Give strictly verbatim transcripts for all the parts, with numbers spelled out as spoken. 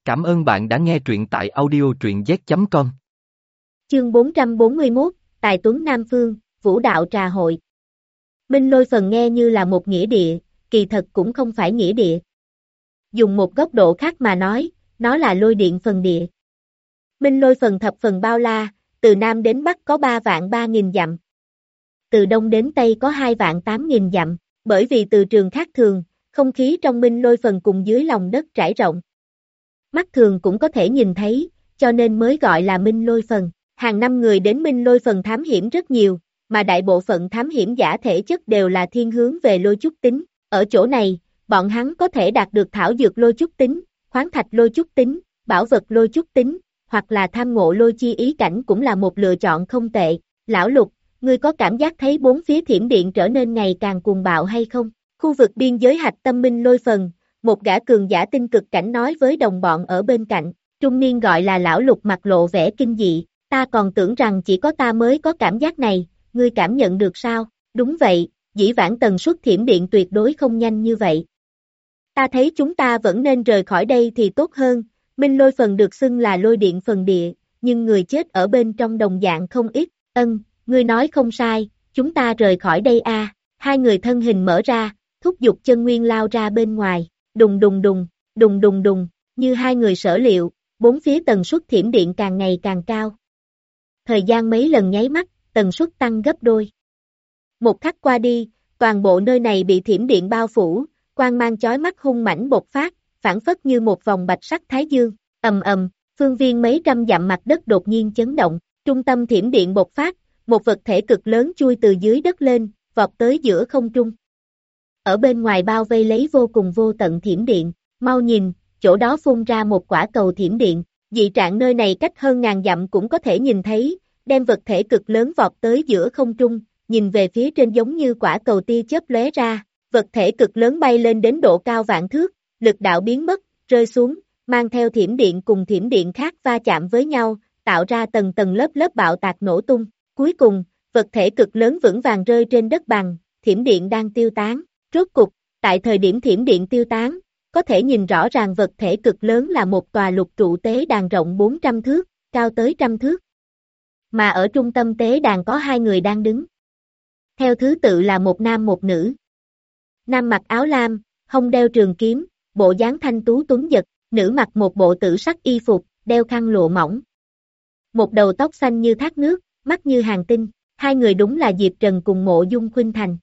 Cảm ơn bạn đã nghe truyện tại audio truyện z chấm com. Chương bốn trăm bốn mươi mốt, Tài Tuấn Nam Phương, Vũ Đạo Trà Hội. Minh Lôi Phần nghe như là một nghĩa địa, kỳ thật cũng không phải nghĩa địa. Dùng một góc độ khác mà nói, nó là lôi điện phần địa. Minh Lôi Phần thập phần bao la, từ Nam đến Bắc có ba vạn ba nghìn dặm. Từ Đông đến Tây có hai vạn tám nghìn dặm, bởi vì từ trường khác thường, không khí trong Minh Lôi Phần cùng dưới lòng đất trải rộng. Mắt thường cũng có thể nhìn thấy, cho nên mới gọi là Minh Lôi Phần. Hàng năm người đến Minh Lôi Phần thám hiểm rất nhiều, mà đại bộ phận thám hiểm giả thể chất đều là thiên hướng về lôi chúc tính. Ở chỗ này, bọn hắn có thể đạt được thảo dược lôi chúc tính, khoáng thạch lôi chúc tính, bảo vật lôi chúc tính, hoặc là tham ngộ lôi chi ý cảnh cũng là một lựa chọn không tệ. Lão Lục, ngươi có cảm giác thấy bốn phía thiểm điện trở nên ngày càng cuồng bạo hay không? Khu vực biên giới hạch tâm Minh Lôi Phần, một gã cường giả tinh cực cảnh nói với đồng bọn ở bên cạnh, trung niên gọi là Lão Lục mặt lộ vẻ kinh dị, ta còn tưởng rằng chỉ có ta mới có cảm giác này, ngươi cảm nhận được sao? Đúng vậy, dĩ vãng tần suất thiểm điện tuyệt đối không nhanh như vậy. Ta thấy chúng ta vẫn nên rời khỏi đây thì tốt hơn, Minh Lôi Phần được xưng là lôi điện phần địa, nhưng người chết ở bên trong đồng dạng không ít, ân, ngươi nói không sai, chúng ta rời khỏi đây a. Hai người thân hình mở ra, thúc giục chân nguyên lao ra bên ngoài. Đùng đùng đùng, đùng đùng đùng, như hai người sở liệu, bốn phía tần suất thiểm điện càng ngày càng cao. Thời gian mấy lần nháy mắt, tần suất tăng gấp đôi. Một khắc qua đi, toàn bộ nơi này bị thiểm điện bao phủ, quang mang chói mắt hung mãnh bộc phát, phản phất như một vòng bạch sắc thái dương, ầm ầm, phương viên mấy trăm dặm mặt đất đột nhiên chấn động, trung tâm thiểm điện bộc phát, một vật thể cực lớn chui từ dưới đất lên, vọt tới giữa không trung. Ở bên ngoài bao vây lấy vô cùng vô tận thiểm điện, mau nhìn, chỗ đó phun ra một quả cầu thiểm điện, dị trạng nơi này cách hơn ngàn dặm cũng có thể nhìn thấy, đem vật thể cực lớn vọt tới giữa không trung, nhìn về phía trên giống như quả cầu tia chớp lóe ra, vật thể cực lớn bay lên đến độ cao vạn thước, lực đạo biến mất, rơi xuống, mang theo thiểm điện cùng thiểm điện khác va chạm với nhau, tạo ra tầng tầng lớp lớp bạo tạc nổ tung, cuối cùng, vật thể cực lớn vững vàng rơi trên đất bằng, thiểm điện đang tiêu tán. Rốt cục, tại thời điểm thiểm điện tiêu tán, có thể nhìn rõ ràng vật thể cực lớn là một tòa lục trụ tế đàn rộng bốn trăm thước, cao tới trăm thước. Mà ở trung tâm tế đàn có hai người đang đứng. Theo thứ tự là một nam một nữ. Nam mặc áo lam, hông đeo trường kiếm, bộ dáng thanh tú tuấn giật, nữ mặc một bộ tử sắc y phục, đeo khăn lụa mỏng. Một đầu tóc xanh như thác nước, mắt như hàng tinh, hai người đúng là Diệp Trần cùng Mộ Dung Khuynh Thành.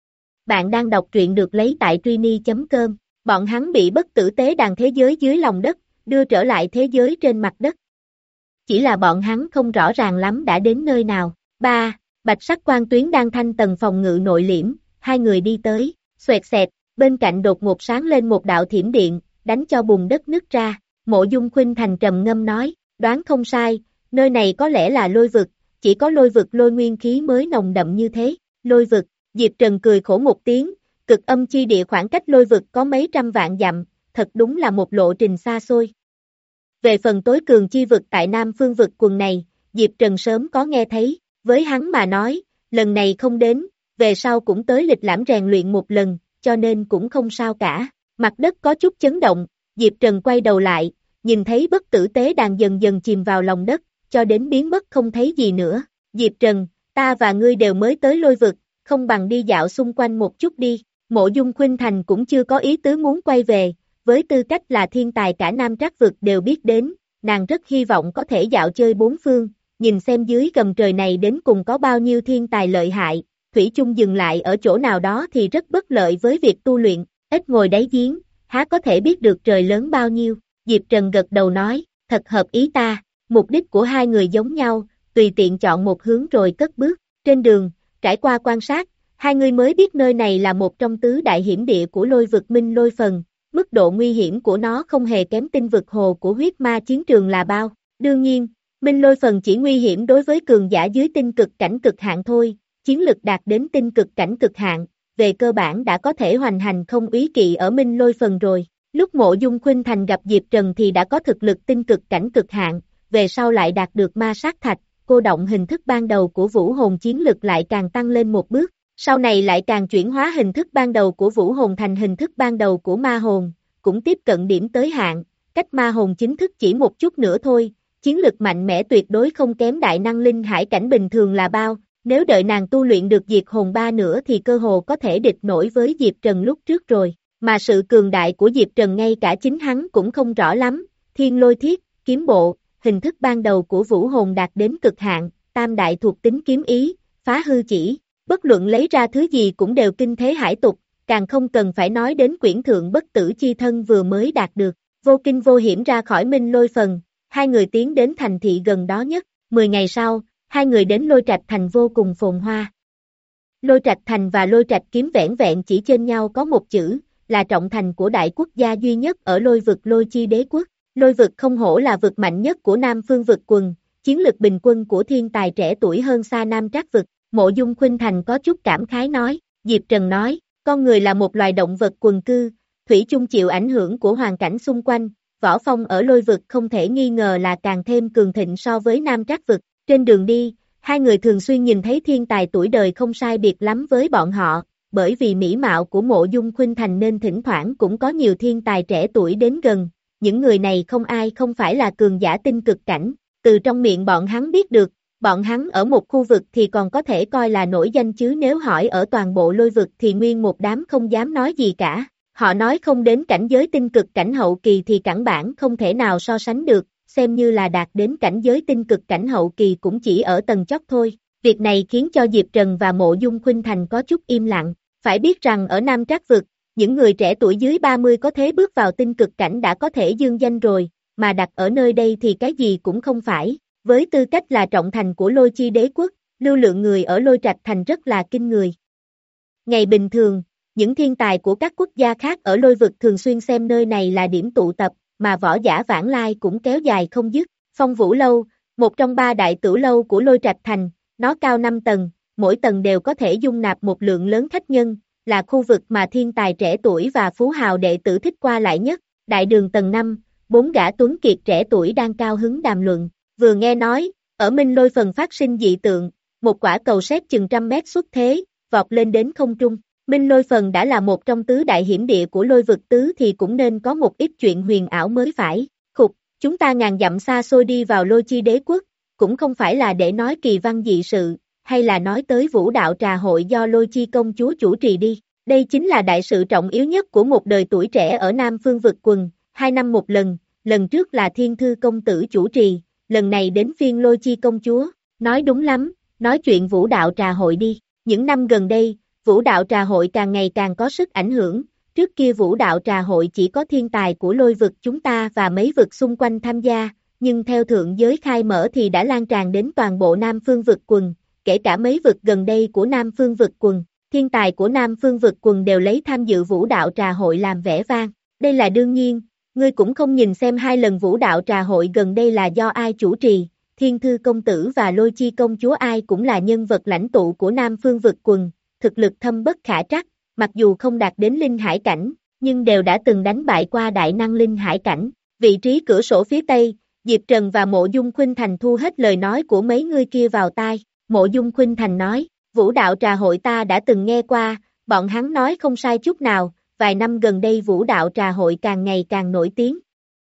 Bạn đang đọc truyện được lấy tại truy chấm com, bọn hắn bị bất tử tế đàn thế giới dưới lòng đất, đưa trở lại thế giới trên mặt đất. Chỉ là bọn hắn không rõ ràng lắm đã đến nơi nào. ba. Bạch sắc quang tuyến đang thanh tầng phòng ngự nội liễm, hai người đi tới, xoẹt xẹt, bên cạnh đột ngột sáng lên một đạo thiểm điện, đánh cho bùn đất nứt ra. Mộ Dung Khuynh Thành trầm ngâm nói, đoán không sai, nơi này có lẽ là lôi vực, chỉ có lôi vực lôi nguyên khí mới nồng đậm như thế. Lôi vực. Diệp Trần cười khổ một tiếng, cực âm chi địa khoảng cách lôi vực có mấy trăm vạn dặm, thật đúng là một lộ trình xa xôi. Về phần tối cường chi vực tại Nam Phương vực quần này, Diệp Trần sớm có nghe thấy, với hắn mà nói, lần này không đến, về sau cũng tới lịch lãm rèn luyện một lần, cho nên cũng không sao cả. Mặt đất có chút chấn động, Diệp Trần quay đầu lại, nhìn thấy bất tử tế đàn dần dần chìm vào lòng đất, cho đến biến mất không thấy gì nữa. Diệp Trần, ta và ngươi đều mới tới lôi vực, không bằng đi dạo xung quanh một chút đi. Mộ Dung Khuynh Thành cũng chưa có ý tứ muốn quay về, với tư cách là thiên tài cả Nam Trác vực đều biết đến, nàng rất hy vọng có thể dạo chơi bốn phương, nhìn xem dưới gầm trời này đến cùng có bao nhiêu thiên tài lợi hại, thủy chung dừng lại ở chỗ nào đó thì rất bất lợi với việc tu luyện, ít ngồi đáy giếng, há có thể biết được trời lớn bao nhiêu. Diệp Trần gật đầu nói, thật hợp ý ta, mục đích của hai người giống nhau, tùy tiện chọn một hướng rồi cất bước, trên đường, trải qua quan sát, hai người mới biết nơi này là một trong tứ đại hiểm địa của lôi vực Minh Lôi Phần, mức độ nguy hiểm của nó không hề kém tinh vực hồ của huyết ma chiến trường là bao. Đương nhiên, Minh Lôi Phần chỉ nguy hiểm đối với cường giả dưới tinh cực cảnh cực hạn thôi, chiến lực đạt đến tinh cực cảnh cực hạn, về cơ bản đã có thể hoành hành không úy kỵ ở Minh Lôi Phần rồi. Lúc Mộ Dung Khuynh Thành gặp Diệp Trần thì đã có thực lực tinh cực cảnh cực hạn, về sau lại đạt được ma sát thạch, cô động hình thức ban đầu của vũ hồn chiến lực lại càng tăng lên một bước, sau này lại càng chuyển hóa hình thức ban đầu của vũ hồn thành hình thức ban đầu của ma hồn, cũng tiếp cận điểm tới hạn, cách ma hồn chính thức chỉ một chút nữa thôi, chiến lực mạnh mẽ tuyệt đối không kém đại năng linh hải cảnh bình thường là bao, nếu đợi nàng tu luyện được diệt hồn ba nữa thì cơ hồ có thể địch nổi với Diệp Trần lúc trước rồi, mà sự cường đại của Diệp Trần ngay cả chính hắn cũng không rõ lắm, thiên lôi thiết, kiếm bộ, hình thức ban đầu của vũ hồn đạt đến cực hạn, tam đại thuộc tính kiếm ý, phá hư chỉ, bất luận lấy ra thứ gì cũng đều kinh thế hải tục, càng không cần phải nói đến quyển thượng bất tử chi thân vừa mới đạt được, vô kinh vô hiểm ra khỏi Minh Lôi Phần, hai người tiến đến thành thị gần đó nhất, mười ngày sau, hai người đến Lôi Trạch Thành vô cùng phồn hoa. Lôi Trạch Thành và Lôi Trạch Kiếm vẻn vẹn chỉ trên nhau có một chữ, là trọng thành của đại quốc gia duy nhất ở lôi vực Lôi Chi Đế Quốc. Lôi vực không hổ là vực mạnh nhất của Nam Phương vực quần, chiến lực bình quân của thiên tài trẻ tuổi hơn xa Nam Trác vực. Mộ Dung Khuynh Thành có chút cảm khái nói, Diệp Trần nói, con người là một loài động vật quần cư, thủy chung chịu ảnh hưởng của hoàn cảnh xung quanh, võ phong ở lôi vực không thể nghi ngờ là càng thêm cường thịnh so với Nam Trác vực. Trên đường đi, hai người thường xuyên nhìn thấy thiên tài tuổi đời không sai biệt lắm với bọn họ, bởi vì mỹ mạo của Mộ Dung Khuynh Thành nên thỉnh thoảng cũng có nhiều thiên tài trẻ tuổi đến gần. Những người này không ai không phải là cường giả tinh cực cảnh, từ trong miệng bọn hắn biết được, bọn hắn ở một khu vực thì còn có thể coi là nổi danh chứ nếu hỏi ở toàn bộ lôi vực thì nguyên một đám không dám nói gì cả. Họ nói không đến cảnh giới tinh cực cảnh hậu kỳ thì căn bản không thể nào so sánh được, xem như là đạt đến cảnh giới tinh cực cảnh hậu kỳ cũng chỉ ở tầng chót thôi. Việc này khiến cho Diệp Trần và Mộ Dung Khuynh Thành có chút im lặng, phải biết rằng ở Nam Trác vực, những người trẻ tuổi dưới ba mươi có thế bước vào tinh cực cảnh đã có thể dương danh rồi, mà đặt ở nơi đây thì cái gì cũng không phải. Với tư cách là trọng thành của Lôi Chi Đế Quốc, lưu lượng người ở Lôi Trạch Thành rất là kinh người. Ngày bình thường, những thiên tài của các quốc gia khác ở lôi vực thường xuyên xem nơi này là điểm tụ tập, mà võ giả vãng lai cũng kéo dài không dứt. Phong Vũ Lâu, một trong ba đại tử lâu của Lôi Trạch Thành, nó cao năm tầng, mỗi tầng đều có thể dung nạp một lượng lớn khách nhân, là khu vực mà thiên tài trẻ tuổi và phú hào đệ tử thích qua lại nhất. Đại đường tầng năm, bốn gã tuấn kiệt trẻ tuổi đang cao hứng đàm luận, vừa nghe nói, ở Minh Lôi Phần phát sinh dị tượng, một quả cầu sét chừng trăm mét xuất thế, vọt lên đến không trung. Minh Lôi Phần đã là một trong tứ đại hiểm địa của lôi vực tứ thì cũng nên có một ít chuyện huyền ảo mới phải. Khục, chúng ta ngàn dặm xa xôi đi vào Lôi Chi Đế Quốc, cũng không phải là để nói kỳ văn dị sự, hay là nói tới vũ đạo trà hội do Lôi Chi công chúa chủ trì đi. Đây chính là đại sự trọng yếu nhất của một đời tuổi trẻ ở Nam Phương vực quần, hai năm một lần, lần trước là Thiên Thư công tử chủ trì, lần này đến phiên Lôi Chi công chúa. Nói đúng lắm, nói chuyện vũ đạo trà hội đi. Những năm gần đây, vũ đạo trà hội càng ngày càng có sức ảnh hưởng, trước kia vũ đạo trà hội chỉ có thiên tài của lôi vực chúng ta và mấy vực xung quanh tham gia, nhưng theo thượng giới khai mở thì đã lan tràn đến toàn bộ Nam Phương vực quần, kể cả mấy vực gần đây của Nam Phương vực quần, thiên tài của Nam Phương vực quần đều lấy tham dự vũ đạo trà hội làm vẻ vang, đây là đương nhiên, ngươi cũng không nhìn xem hai lần vũ đạo trà hội gần đây là do ai chủ trì, Thiên Thư công tử và Lôi Chi công chúa ai cũng là nhân vật lãnh tụ của Nam Phương vực quần, thực lực thâm bất khả trắc, mặc dù không đạt đến linh hải cảnh, nhưng đều đã từng đánh bại qua đại năng linh hải cảnh. Vị trí cửa sổ phía tây, Diệp Trần và Mộ Dung Khuynh Thành thu hết lời nói của mấy người kia vào tai. Mộ Dung Khuynh Thành nói, vũ đạo trà hội ta đã từng nghe qua, bọn hắn nói không sai chút nào, vài năm gần đây vũ đạo trà hội càng ngày càng nổi tiếng.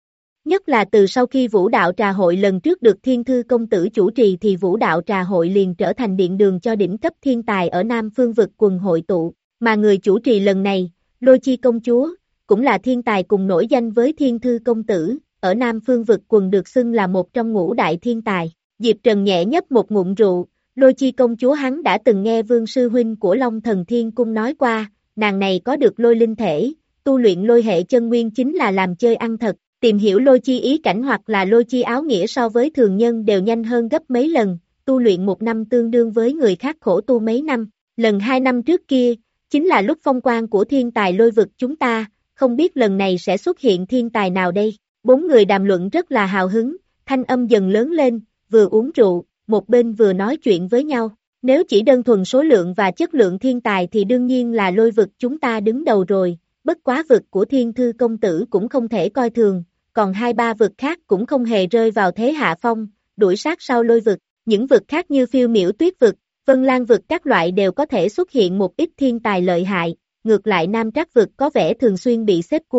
Nhất là từ sau khi vũ đạo trà hội lần trước được Thiên Thư công tử chủ trì thì vũ đạo trà hội liền trở thành điện đường cho đỉnh cấp thiên tài ở Nam Phương vực quần hội tụ, mà người chủ trì lần này, Lôi Chi công chúa, cũng là thiên tài cùng nổi danh với Thiên Thư công tử, ở Nam Phương vực quần được xưng là một trong ngũ đại thiên tài. Diệp Trần nhẹ nhấp một ngụm rượu, Lôi Chi công chúa hắn đã từng nghe Vương sư huynh của Long Thần Thiên Cung nói qua, nàng này có được lôi linh thể, tu luyện lôi hệ chân nguyên chính là làm chơi ăn thật. Tìm hiểu lôi chi ý cảnh hoặc là lôi chi áo nghĩa so với thường nhân đều nhanh hơn gấp mấy lần, tu luyện một năm tương đương với người khác khổ tu mấy năm. Lần hai năm trước kia, chính là lúc phong quang của thiên tài lôi vực chúng ta, không biết lần này sẽ xuất hiện thiên tài nào đây. Bốn người đàm luận rất là hào hứng, thanh âm dần lớn lên, vừa uống rượu, một bên vừa nói chuyện với nhau. Nếu chỉ đơn thuần số lượng và chất lượng thiên tài thì đương nhiên là lôi vực chúng ta đứng đầu rồi. Bất quá vực của Thiên Thư công tử cũng không thể coi thường, còn hai ba vực khác cũng không hề rơi vào thế hạ phong, đuổi sát sau lôi vực. Những vực khác như Phiêu Miểu Tuyết vực, Vân Lan vực các loại đều có thể xuất hiện một ít thiên tài lợi hại, ngược lại Nam Trác vực có vẻ thường xuyên bị xếp cuối,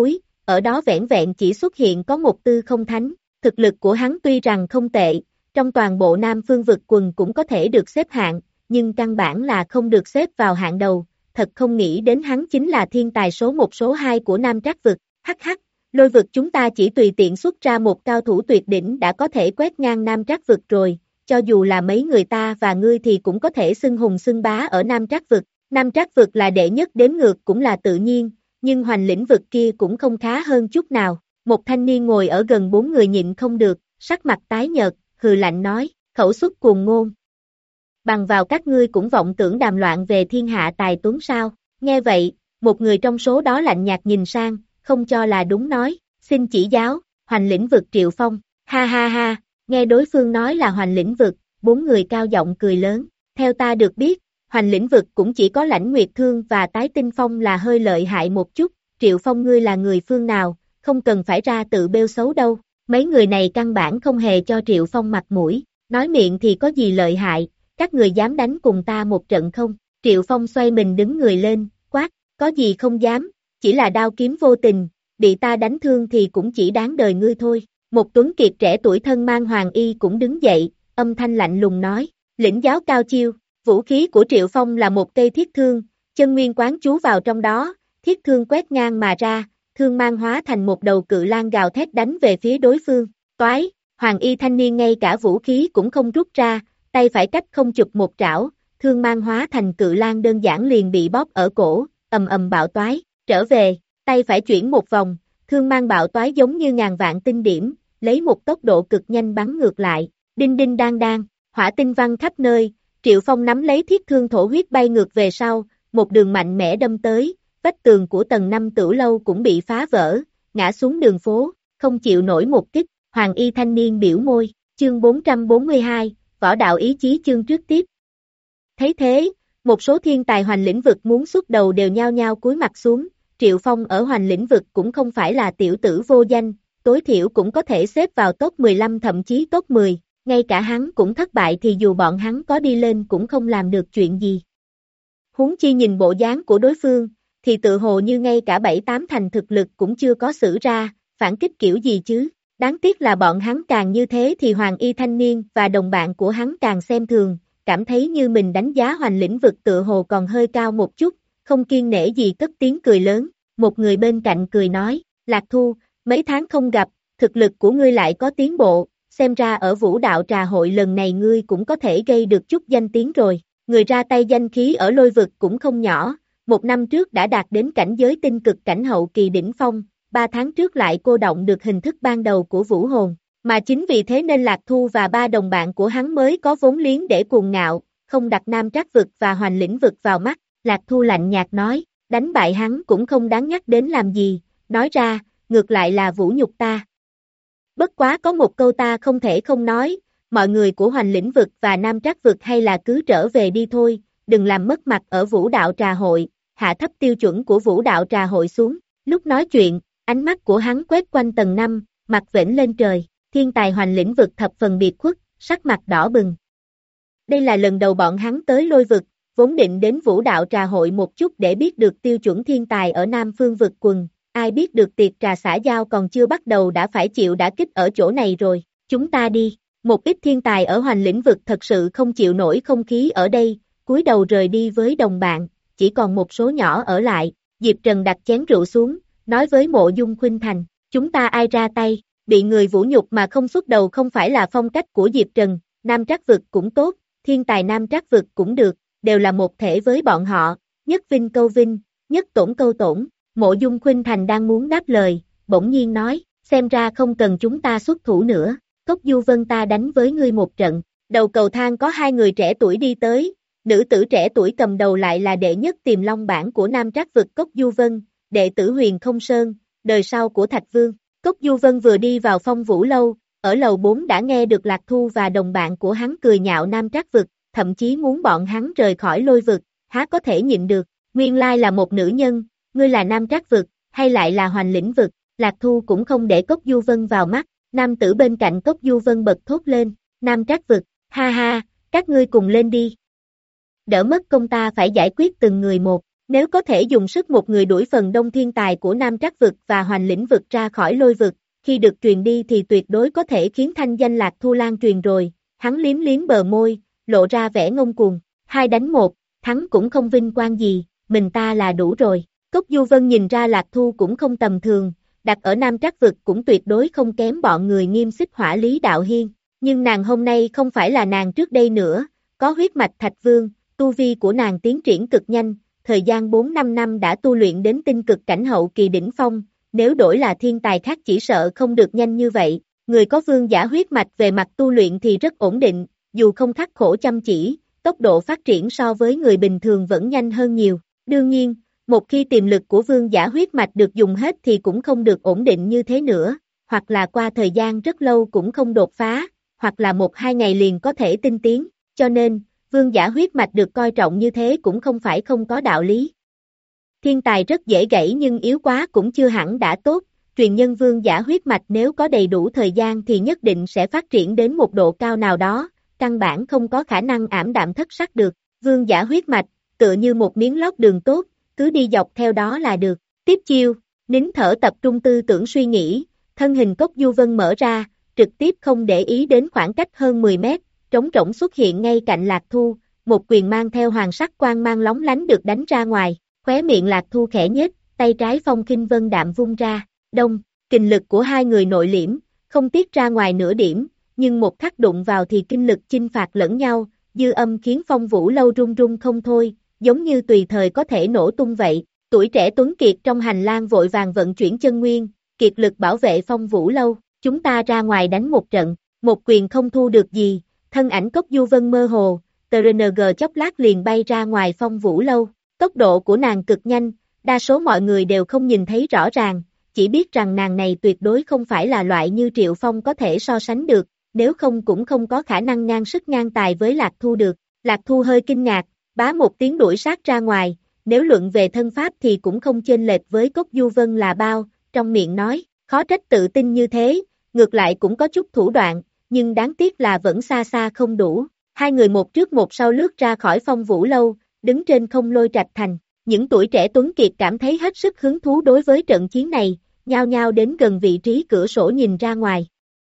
ở đó vẻn vẹn chỉ xuất hiện có một tư không thánh, thực lực của hắn tuy rằng không tệ, trong toàn bộ Nam Phương vực quần cũng có thể được xếp hạng, nhưng căn bản là không được xếp vào hạng đầu, thật không nghĩ đến hắn chính là thiên tài số một số hai của Nam Trác vực, hắc hắc, Lôi vực chúng ta chỉ tùy tiện xuất ra một cao thủ tuyệt đỉnh đã có thể quét ngang Nam Trác vực rồi, cho dù là mấy người ta và ngươi thì cũng có thể xưng hùng xưng bá ở Nam Trác vực, Nam Trác vực là đệ nhất đếm ngược cũng là tự nhiên, nhưng hoành lĩnh vực kia cũng không khá hơn chút nào, một thanh niên ngồi ở gần bốn người nhịn không được, sắc mặt tái nhợt, hừ lạnh nói, khẩu xuất cuồng ngôn. Bằng vào các ngươi cũng vọng tưởng đàm loạn về thiên hạ tài tuấn sao, nghe vậy, một người trong số đó lạnh nhạt nhìn sang, không cho là đúng nói, xin chỉ giáo, hoành lĩnh vực Triệu Phong, ha ha ha, nghe đối phương nói là hoành lĩnh vực, bốn người cao giọng cười lớn, theo ta được biết, hoành lĩnh vực cũng chỉ có lãnh nguyệt thương và tái tinh phong là hơi lợi hại một chút, Triệu Phong ngươi là người phương nào, không cần phải ra tự bêu xấu đâu, mấy người này căn bản không hề cho Triệu Phong mặt mũi, nói miệng thì có gì lợi hại, các người dám đánh cùng ta một trận không, Triệu Phong xoay mình đứng người lên, quát, có gì không dám, chỉ là đao kiếm vô tình, bị ta đánh thương thì cũng chỉ đáng đời ngươi thôi, một tuấn kiệt trẻ tuổi thân mang hoàng y cũng đứng dậy, âm thanh lạnh lùng nói, lĩnh giáo cao chiêu, vũ khí của Triệu Phong là một cây thiết thương, chân nguyên quán chú vào trong đó, thiết thương quét ngang mà ra, thương mang hóa thành một đầu cự lang gào thét đánh về phía đối phương, toái, hoàng y thanh niên ngay cả vũ khí cũng không rút ra, tay phải cách không chụp một trảo, thương mang hóa thành cự lang đơn giản liền bị bóp ở cổ, ầm ầm bạo toái, trở về, tay phải chuyển một vòng, thương mang bạo toái giống như ngàn vạn tinh điểm, lấy một tốc độ cực nhanh bắn ngược lại, đinh đinh đang đang, hỏa tinh văng khắp nơi, Triệu Phong nắm lấy thiết thương thổ huyết bay ngược về sau, một đường mạnh mẽ đâm tới, vách tường của tầng năm Tửu lâu cũng bị phá vỡ, ngã xuống đường phố, không chịu nổi một kích, hoàng y thanh niên biểu môi, chương bốn trăm bốn mươi hai, võ đạo ý chí chương trước tiếp. Thấy thế, một số thiên tài hoành lĩnh vực muốn xuất đầu đều nhao nhao cúi mặt xuống, Triệu Phong ở hoành lĩnh vực cũng không phải là tiểu tử vô danh, tối thiểu cũng có thể xếp vào top mười lăm thậm chí top mười, ngay cả hắn cũng thất bại thì dù bọn hắn có đi lên cũng không làm được chuyện gì. Huống chi nhìn bộ dáng của đối phương, thì tự hồ như ngay cả bảy tám thành thực lực cũng chưa có xử ra, phản kích kiểu gì chứ, đáng tiếc là bọn hắn càng như thế thì hoàng y thanh niên và đồng bạn của hắn càng xem thường, cảm thấy như mình đánh giá hoành lĩnh vực tự hồ còn hơi cao một chút, không kiên nể gì cất tiếng cười lớn, một người bên cạnh cười nói, Lạc Thu, mấy tháng không gặp, thực lực của ngươi lại có tiến bộ, xem ra ở vũ đạo trà hội lần này ngươi cũng có thể gây được chút danh tiếng rồi, người ra tay danh khí ở lôi vực cũng không nhỏ, một năm trước đã đạt đến cảnh giới tinh cực cảnh hậu kỳ đỉnh phong, ba tháng trước lại cô động được hình thức ban đầu của vũ hồn, mà chính vì thế nên Lạc Thu và ba đồng bạn của hắn mới có vốn liếng để cuồng ngạo, không đặt Nam Trác vực và hoành lĩnh vực vào mắt, Lạc Thu lạnh nhạt nói, đánh bại hắn cũng không đáng nhắc đến làm gì, nói ra, ngược lại là vũ nhục ta. Bất quá có một câu ta không thể không nói, mọi người của hoành lĩnh vực và Nam Trác vực hay là cứ trở về đi thôi, đừng làm mất mặt ở vũ đạo trà hội, hạ thấp tiêu chuẩn của vũ đạo trà hội xuống, lúc nói chuyện, ánh mắt của hắn quét quanh tầng năm, mặt vểnh lên trời, thiên tài hoành lĩnh vực thập phần biệt khuất, sắc mặt đỏ bừng. Đây là lần đầu bọn hắn tới lôi vực, vốn định đến vũ đạo trà hội một chút để biết được tiêu chuẩn thiên tài ở Nam Phương vực quần, ai biết được tiệc trà xã giao còn chưa bắt đầu đã phải chịu đả kích ở chỗ này rồi, chúng ta đi, một ít thiên tài ở hoành lĩnh vực thật sự không chịu nổi không khí ở đây, cúi đầu rời đi với đồng bạn, chỉ còn một số nhỏ ở lại, Diệp Trần đặt chén rượu xuống, nói với Mộ Dung Khuynh Thành, chúng ta ai ra tay, bị người vũ nhục mà không xuất đầu không phải là phong cách của Diệp Trần, Nam Trác vực cũng tốt, thiên tài Nam Trác vực cũng được, đều là một thể với bọn họ, nhất vinh câu vinh, nhất tổn câu tổn, Mộ Dung Khuynh Thành đang muốn đáp lời, bỗng nhiên nói, xem ra không cần chúng ta xuất thủ nữa, Cốc Du Vân ta đánh với ngươi một trận, đầu cầu thang có hai người trẻ tuổi đi tới, nữ tử trẻ tuổi cầm đầu lại là đệ nhất Tiềm Long bản của Nam Trác vực Cốc Du Vân, đệ tử Huyền Không Sơn, đời sau của Thạch Vương, Cốc Du Vân vừa đi vào Phong Vũ lâu, ở lầu bốn đã nghe được Lạc Thu và đồng bạn của hắn cười nhạo Nam Trác vực, thậm chí muốn bọn hắn rời khỏi lôi vực, há có thể nhịn được, nguyên lai là một nữ nhân, ngươi là Nam Trác vực, hay lại là hoành lĩnh vực, Lạc Thu cũng không để Cốc Du Vân vào mắt, nam tử bên cạnh Cốc Du Vân bật thốt lên, Nam Trác vực, ha ha, các ngươi cùng lên đi. Đỡ mất công ta phải giải quyết từng người một, Nếu có thể dùng sức một người đuổi phần đông thiên tài của Nam Trắc vực và Hoành Lĩnh vực ra khỏi lôi vực, khi được truyền đi thì tuyệt đối có thể khiến thanh danh Lạc Thu lan truyền rồi, hắn liếm liếm bờ môi, lộ ra vẻ ngông cuồng, hai đánh một, thắng cũng không vinh quang gì, mình ta là đủ rồi. Cốc Du Vân nhìn ra Lạc Thu cũng không tầm thường, đặt ở Nam Trắc vực cũng tuyệt đối không kém bọn người Nghiêm Xích Hỏa Lý Đạo Hiên, nhưng nàng hôm nay không phải là nàng trước đây nữa, có huyết mạch Thạch Vương, tu vi của nàng tiến triển cực nhanh, thời gian bốn năm năm đã tu luyện đến tinh cực cảnh hậu kỳ đỉnh phong, nếu đổi là thiên tài khác chỉ sợ không được nhanh như vậy, người có vương giả huyết mạch về mặt tu luyện thì rất ổn định, dù không khắc khổ chăm chỉ, tốc độ phát triển so với người bình thường vẫn nhanh hơn nhiều, đương nhiên, một khi tiềm lực của vương giả huyết mạch được dùng hết thì cũng không được ổn định như thế nữa, hoặc là qua thời gian rất lâu cũng không đột phá, hoặc là một hai ngày liền có thể tinh tiến, cho nên, vương giả huyết mạch được coi trọng như thế cũng không phải không có đạo lý. Thiên tài rất dễ gãy nhưng yếu quá cũng chưa hẳn đã tốt, truyền nhân vương giả huyết mạch nếu có đầy đủ thời gian thì nhất định sẽ phát triển đến một độ cao nào đó, căn bản không có khả năng ảm đạm thất sắc được, vương giả huyết mạch, tựa như một miếng lót đường tốt, cứ đi dọc theo đó là được, tiếp chiêu, nín thở tập trung tư tưởng suy nghĩ, thân hình Cốc Du Vân mở ra, trực tiếp không để ý đến khoảng cách hơn mười mét, trống rỗng xuất hiện ngay cạnh Lạc Thu, một quyền mang theo hoàng sắc quang mang lóng lánh được đánh ra ngoài, khóe miệng Lạc Thu khẽ nhếch, tay trái Phong Khinh Vân Đạm vung ra, đông, kình lực của hai người nội liễm, không tiết ra ngoài nửa điểm, nhưng một khắc đụng vào thì kinh lực chinh phạt lẫn nhau, dư âm khiến Phong Vũ Lâu rung rung không thôi, giống như tùy thời có thể nổ tung vậy, tuổi trẻ tuấn kiệt trong hành lang vội vàng vận chuyển chân nguyên, kiệt lực bảo vệ Phong Vũ Lâu, chúng ta ra ngoài đánh một trận, một quyền không thu được gì, thân ảnh Cốc Du Vân mơ hồ, tê rờ en giê chốc lát liền bay ra ngoài Phong Vũ Lâu, tốc độ của nàng cực nhanh, đa số mọi người đều không nhìn thấy rõ ràng, chỉ biết rằng nàng này tuyệt đối không phải là loại như Triệu Phong có thể so sánh được, nếu không cũng không có khả năng ngang sức ngang tài với Lạc Thu được, Lạc Thu hơi kinh ngạc, bá một tiếng đuổi sát ra ngoài, nếu luận về thân pháp thì cũng không chênh lệch với Cốc Du Vân là bao, trong miệng nói, khó trách tự tin như thế, ngược lại cũng có chút thủ đoạn, nhưng đáng tiếc là vẫn xa xa không đủ, hai người một trước một sau lướt ra khỏi Phong Vũ Lâu, đứng trên không lôi trạch thành, những tuổi trẻ tuấn kiệt cảm thấy hết sức hứng thú đối với trận chiến này, nhao nhao đến gần vị trí cửa sổ nhìn ra ngoài.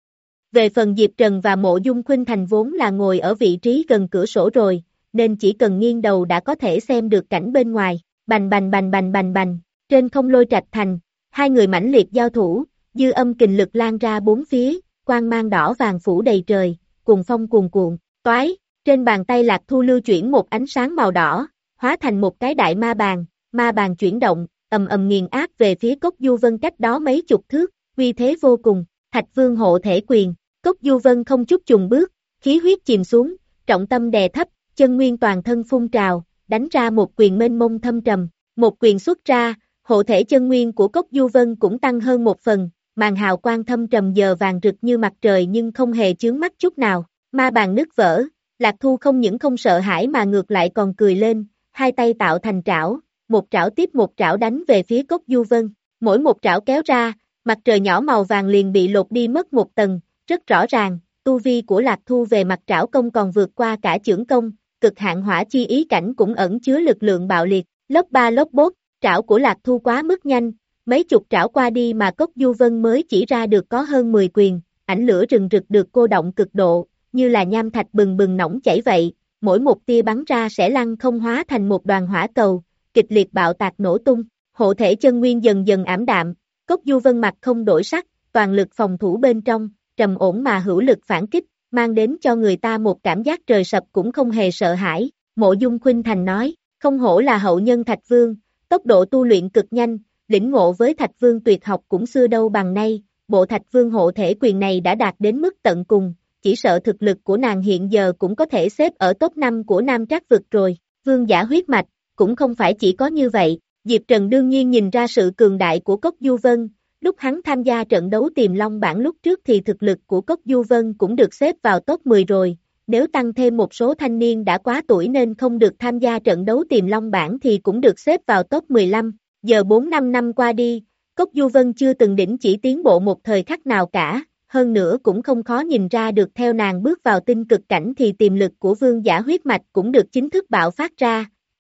Về phần Diệp Trần và Mộ Dung Khuynh Thành vốn là ngồi ở vị trí gần cửa sổ rồi, nên chỉ cần nghiêng đầu đã có thể xem được cảnh bên ngoài, bành bành bành bành bành bành, trên không lôi trạch thành, hai người mãnh liệt giao thủ, dư âm kình lực lan ra bốn phía, quang mang đỏ vàng phủ đầy trời, cùng phong cuồn cuộn, toái, trên bàn tay Lạc Thu lưu chuyển một ánh sáng màu đỏ, hóa thành một cái đại ma bàn, ma bàn chuyển động, ầm ầm nghiền áp về phía Cốc Du Vân cách đó mấy chục thước, uy thế vô cùng, Thạch Vương hộ thể quyền, Cốc Du Vân không chút chùng bước, khí huyết chìm xuống, trọng tâm đè thấp, chân nguyên toàn thân phun trào, đánh ra một quyền mênh mông thâm trầm, một quyền xuất ra, hộ thể chân nguyên của Cốc Du Vân cũng tăng hơn một phần, màn hào quang thâm trầm giờ vàng rực như mặt trời nhưng không hề chướng mắt chút nào, ma bàn nứt vỡ, Lạc Thu không những không sợ hãi mà ngược lại còn cười lên, hai tay tạo thành trảo, một trảo tiếp một trảo đánh về phía Cốc Du Vân, mỗi một trảo kéo ra, mặt trời nhỏ màu vàng liền bị lột đi mất một tầng, rất rõ ràng, tu vi của Lạc Thu về mặt trảo công còn vượt qua cả chưởng công, cực hạn hỏa chi ý cảnh cũng ẩn chứa lực lượng bạo liệt, lốc ba lốc bốt, trảo của Lạc Thu quá mức nhanh, mấy chục trảo qua đi mà Cốc Du Vân mới chỉ ra được có hơn mười quyền, ảnh lửa rừng rực được cô động cực độ, như là nham thạch bừng bừng nóng chảy vậy, mỗi một tia bắn ra sẽ lăn không hóa thành một đoàn hỏa cầu, kịch liệt bạo tạc nổ tung, hộ thể chân nguyên dần dần ảm đạm, Cốc Du Vân mặt không đổi sắc, toàn lực phòng thủ bên trong, trầm ổn mà hữu lực phản kích, mang đến cho người ta một cảm giác trời sập cũng không hề sợ hãi, Mộ Dung Khuynh Thành nói, không hổ là hậu nhân Thạch Vương, tốc độ tu luyện cực nhanh, lĩnh ngộ với Thạch Vương tuyệt học cũng xưa đâu bằng nay, bộ Thạch Vương hộ thể quyền này đã đạt đến mức tận cùng, chỉ sợ thực lực của nàng hiện giờ cũng có thể xếp ở top năm của Nam Trác vực rồi, vương giả huyết mạch, cũng không phải chỉ có như vậy, Diệp Trần đương nhiên nhìn ra sự cường đại của Cốc Du Vân, lúc hắn tham gia trận đấu Tiềm Long bảng lúc trước thì thực lực của Cốc Du Vân cũng được xếp vào top mười rồi, nếu tăng thêm một số thanh niên đã quá tuổi nên không được tham gia trận đấu Tiềm Long bảng thì cũng được xếp vào top mười lăm, giờ bốn năm năm qua đi, Cốc Du Vân chưa từng đỉnh chỉ tiến bộ một thời khắc nào cả, hơn nữa cũng không khó nhìn ra được theo nàng bước vào tinh cực cảnh thì tiềm lực của vương giả huyết mạch cũng được chính thức bạo phát ra,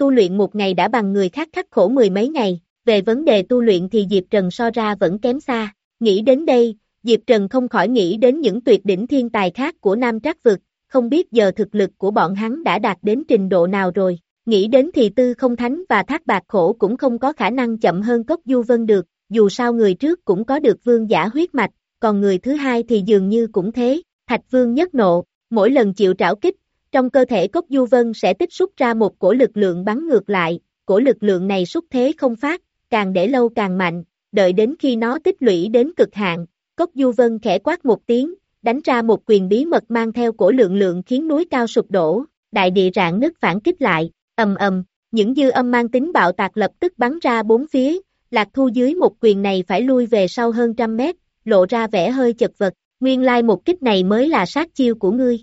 tu luyện một ngày đã bằng người khác khắc khổ mười mấy ngày, về vấn đề tu luyện thì Diệp Trần so ra vẫn kém xa. Nghĩ đến đây, Diệp Trần không khỏi nghĩ đến những tuyệt đỉnh thiên tài khác của Nam Trác vực, không biết giờ thực lực của bọn hắn đã đạt đến trình độ nào rồi. Nghĩ đến thì Tư Không Thánh và Thác Bạt Khổ cũng không có khả năng chậm hơn Cốc Du Vân được, dù sao người trước cũng có được vương giả huyết mạch, còn người thứ hai thì dường như cũng thế. Thạch Vương nhất nộ, mỗi lần chịu trảo kích, trong cơ thể Cốc Du Vân sẽ tích xúc ra một cổ lực lượng bắn ngược lại, cổ lực lượng này xúc thế không phát, càng để lâu càng mạnh, đợi đến khi nó tích lũy đến cực hạn, Cốc Du Vân khẽ quát một tiếng, đánh ra một quyền bí mật mang theo cổ lượng lượng khiến núi cao sụp đổ, đại địa rạn nứt phản kích lại, ầm ầm, những dư âm mang tính bạo tạc lập tức bắn ra bốn phía, Lạc Thu dưới một quyền này phải lui về sau hơn trăm mét, lộ ra vẻ hơi chật vật, nguyên lai một kích này mới là sát chiêu của ngươi.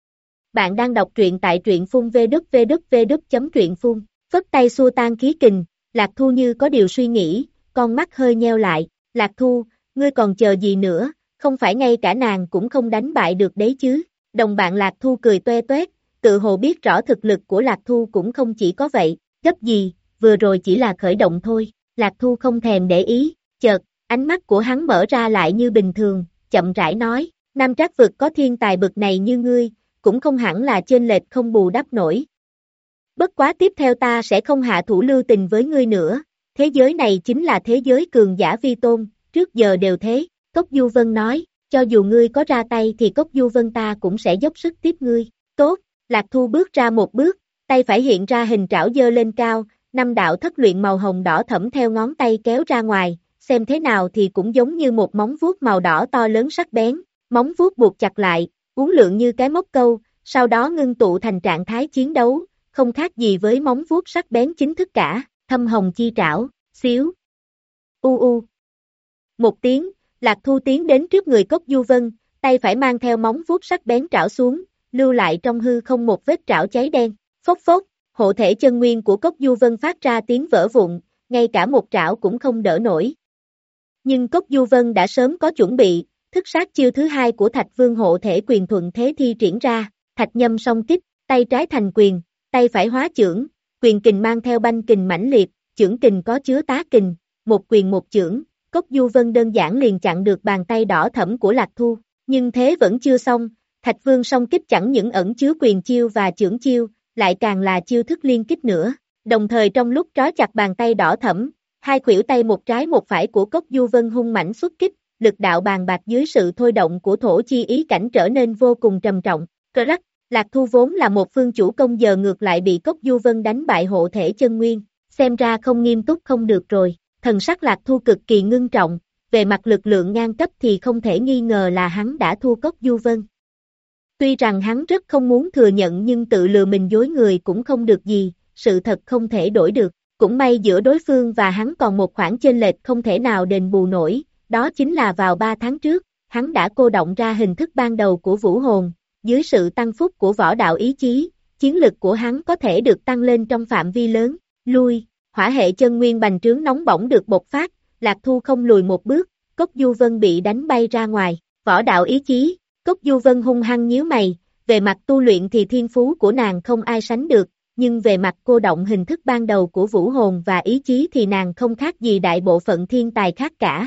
Bạn đang đọc truyện tại truyện phun vê kép vê kép vê kép chấm truyện phun, phất tay xua tan khí kình, Lạc Thu như có điều suy nghĩ, con mắt hơi nheo lại, Lạc Thu, ngươi còn chờ gì nữa, không phải ngay cả nàng cũng không đánh bại được đấy chứ. Đồng bạn Lạc Thu cười toe toét, tự hồ biết rõ thực lực của Lạc Thu cũng không chỉ có vậy, gấp gì, vừa rồi chỉ là khởi động thôi. Lạc Thu không thèm để ý, chợt, ánh mắt của hắn mở ra lại như bình thường, chậm rãi nói, Nam Trác vực có thiên tài bực này như ngươi, cũng không hẳn là chênh lệch không bù đắp nổi. Bất quá tiếp theo ta sẽ không hạ thủ lưu tình với ngươi nữa, thế giới này chính là thế giới cường giả vi tôn, trước giờ đều thế, Cốc Du Vân nói, cho dù ngươi có ra tay thì Cốc Du Vân ta cũng sẽ dốc sức tiếp ngươi, tốt, Lạc Thu bước ra một bước, tay phải hiện ra hình trảo giơ lên cao, năm đạo thất luyện màu hồng đỏ thẫm theo ngón tay kéo ra ngoài, xem thế nào thì cũng giống như một móng vuốt màu đỏ to lớn sắc bén, móng vuốt buộc chặt lại, uốn lượn như cái móc câu, sau đó ngưng tụ thành trạng thái chiến đấu, không khác gì với móng vuốt sắc bén chính thức cả, thâm hồng chi trảo, xíu, u u. Một tiếng, Lạc Thu tiến đến trước người Cốc Du Vân, tay phải mang theo móng vuốt sắc bén trảo xuống, lưu lại trong hư không một vết trảo cháy đen, phốc phốc, hộ thể chân nguyên của Cốc Du Vân phát ra tiếng vỡ vụn, ngay cả một trảo cũng không đỡ nổi. Nhưng Cốc Du Vân đã sớm có chuẩn bị, thức sát chiêu thứ hai của Thạch Vương hộ thể quyền thuận thế thi triển ra, Thạch Nhâm song kích, tay trái thành quyền, tay phải hóa chưởng, quyền kình mang theo banh kình mãnh liệt, chưởng kình có chứa tá kình, một quyền một chưởng, Cốc Du Vân đơn giản liền chặn được bàn tay đỏ thẫm của Lạc Thu, nhưng thế vẫn chưa xong, Thạch Vương song kích chẳng những ẩn chứa quyền chiêu và chưởng chiêu, lại càng là chiêu thức liên kích nữa, đồng thời trong lúc trói chặt bàn tay đỏ thẫm, hai khuỷu tay một trái một phải của Cốc Du Vân hung mãnh xuất kích, lực đạo bàn bạc dưới sự thôi động của thổ chi ý cảnh trở nên vô cùng trầm trọng, cơ rắc, Lạc Thu vốn là một phương chủ công giờ ngược lại bị Cốc Du Vân đánh bại hộ thể chân nguyên, xem ra không nghiêm túc không được rồi, thần sắc Lạc Thu cực kỳ ngưng trọng, về mặt lực lượng ngang cấp thì không thể nghi ngờ là hắn đã thua Cốc Du Vân. Tuy rằng hắn rất không muốn thừa nhận nhưng tự lừa mình dối người cũng không được gì, sự thật không thể đổi được, cũng may giữa đối phương và hắn còn một khoảng chênh lệch không thể nào đền bù nổi, đó chính là vào ba tháng trước, hắn đã cô động ra hình thức ban đầu của vũ hồn, dưới sự tăng phúc của võ đạo ý chí, chiến lực của hắn có thể được tăng lên trong phạm vi lớn, lui, hỏa hệ chân nguyên bành trướng nóng bỏng được bộc phát, Lạc Thu không lùi một bước, Cốc Du Vân bị đánh bay ra ngoài, võ đạo ý chí, Cốc Du Vân hung hăng nhíu mày, về mặt tu luyện thì thiên phú của nàng không ai sánh được, nhưng về mặt cô động hình thức ban đầu của vũ hồn và ý chí thì nàng không khác gì đại bộ phận thiên tài khác cả.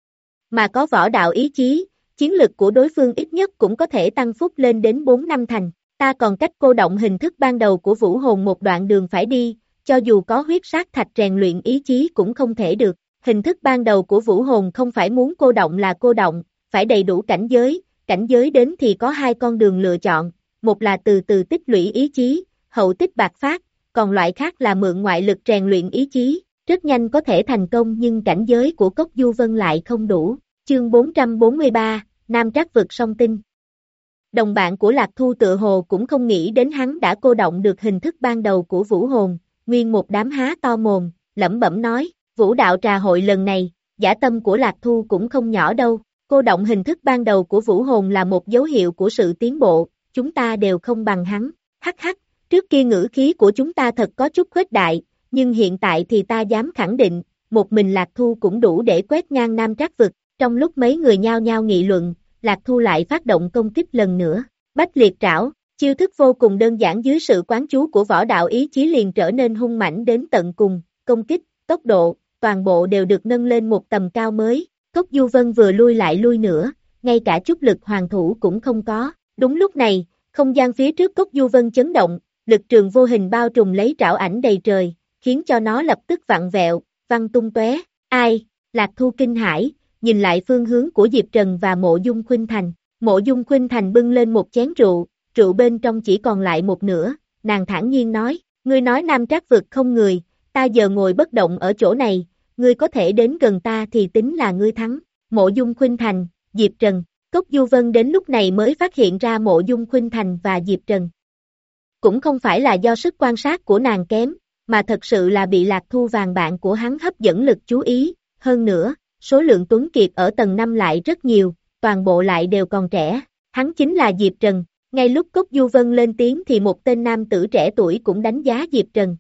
Mà có võ đạo ý chí, chiến lực của đối phương ít nhất cũng có thể tăng phúc lên đến bốn năm thành, ta còn cách cô động hình thức ban đầu của vũ hồn một đoạn đường phải đi, cho dù có huyết sát thạch rèn luyện ý chí cũng không thể được, hình thức ban đầu của vũ hồn không phải muốn cô động là cô động, phải đầy đủ cảnh giới, cảnh giới đến thì có hai con đường lựa chọn, một là từ từ tích lũy ý chí, hậu tích bạc phát, còn loại khác là mượn ngoại lực rèn luyện ý chí, rất nhanh có thể thành công nhưng cảnh giới của Cốc Du Vân lại không đủ. Chương bốn trăm bốn mươi ba, Nam Trác vực song tinh. Đồng bạn của Lạc Thu tự hồ cũng không nghĩ đến hắn đã cô động được hình thức ban đầu của vũ hồn, nguyên một đám há to mồm, lẩm bẩm nói, vũ đạo trà hội lần này, dã tâm của Lạc Thu cũng không nhỏ đâu, cô động hình thức ban đầu của vũ hồn là một dấu hiệu của sự tiến bộ, chúng ta đều không bằng hắn, hắc hắc, trước kia ngữ khí của chúng ta thật có chút khuếch đại, nhưng hiện tại thì ta dám khẳng định, một mình Lạc Thu cũng đủ để quét ngang Nam Trác vực. Trong lúc mấy người nhao nhao nghị luận, Lạc Thu lại phát động công kích lần nữa, bách liệt trảo, Chiêu thức vô cùng đơn giản dưới sự quán chú của võ đạo ý chí liền trở nên hung mãnh đến tận cùng, công kích, tốc độ, toàn bộ đều được nâng lên một tầm cao mới. Cốc Du Vân vừa lui lại lui nữa, ngay cả chút lực hoàn thủ cũng không có. Đúng lúc này, không gian phía trước Cốc Du Vân chấn động, lực trường vô hình bao trùm lấy trảo ảnh đầy trời, khiến cho nó lập tức vặn vẹo, văng tung tóe. Ai? Lạc Thu kinh hãi, nhìn lại phương hướng của Diệp Trần và Mộ Dung Khuynh Thành. Mộ Dung Khuynh Thành bưng lên một chén rượu, rượu bên trong chỉ còn lại một nửa, nàng thản nhiên nói, ngươi nói Nam Trác vực không người, ta giờ ngồi bất động ở chỗ này, ngươi có thể đến gần ta thì tính là ngươi thắng. Mộ Dung Khuynh Thành, Diệp Trần, Cốc Du Vân đến lúc này mới phát hiện ra Mộ Dung Khuynh Thành và Diệp Trần. Cũng không phải là do sức quan sát của nàng kém, mà thật sự là bị Lạc Thu vàng bạn của hắn hấp dẫn lực chú ý, hơn nữa, số lượng tuấn kiệt ở tầng năm lại rất nhiều, toàn bộ lại đều còn trẻ, hắn chính là Diệp Trần. Ngay lúc Cốc Du Vân lên tiếng thì một tên nam tử trẻ tuổi cũng đánh giá Diệp Trần.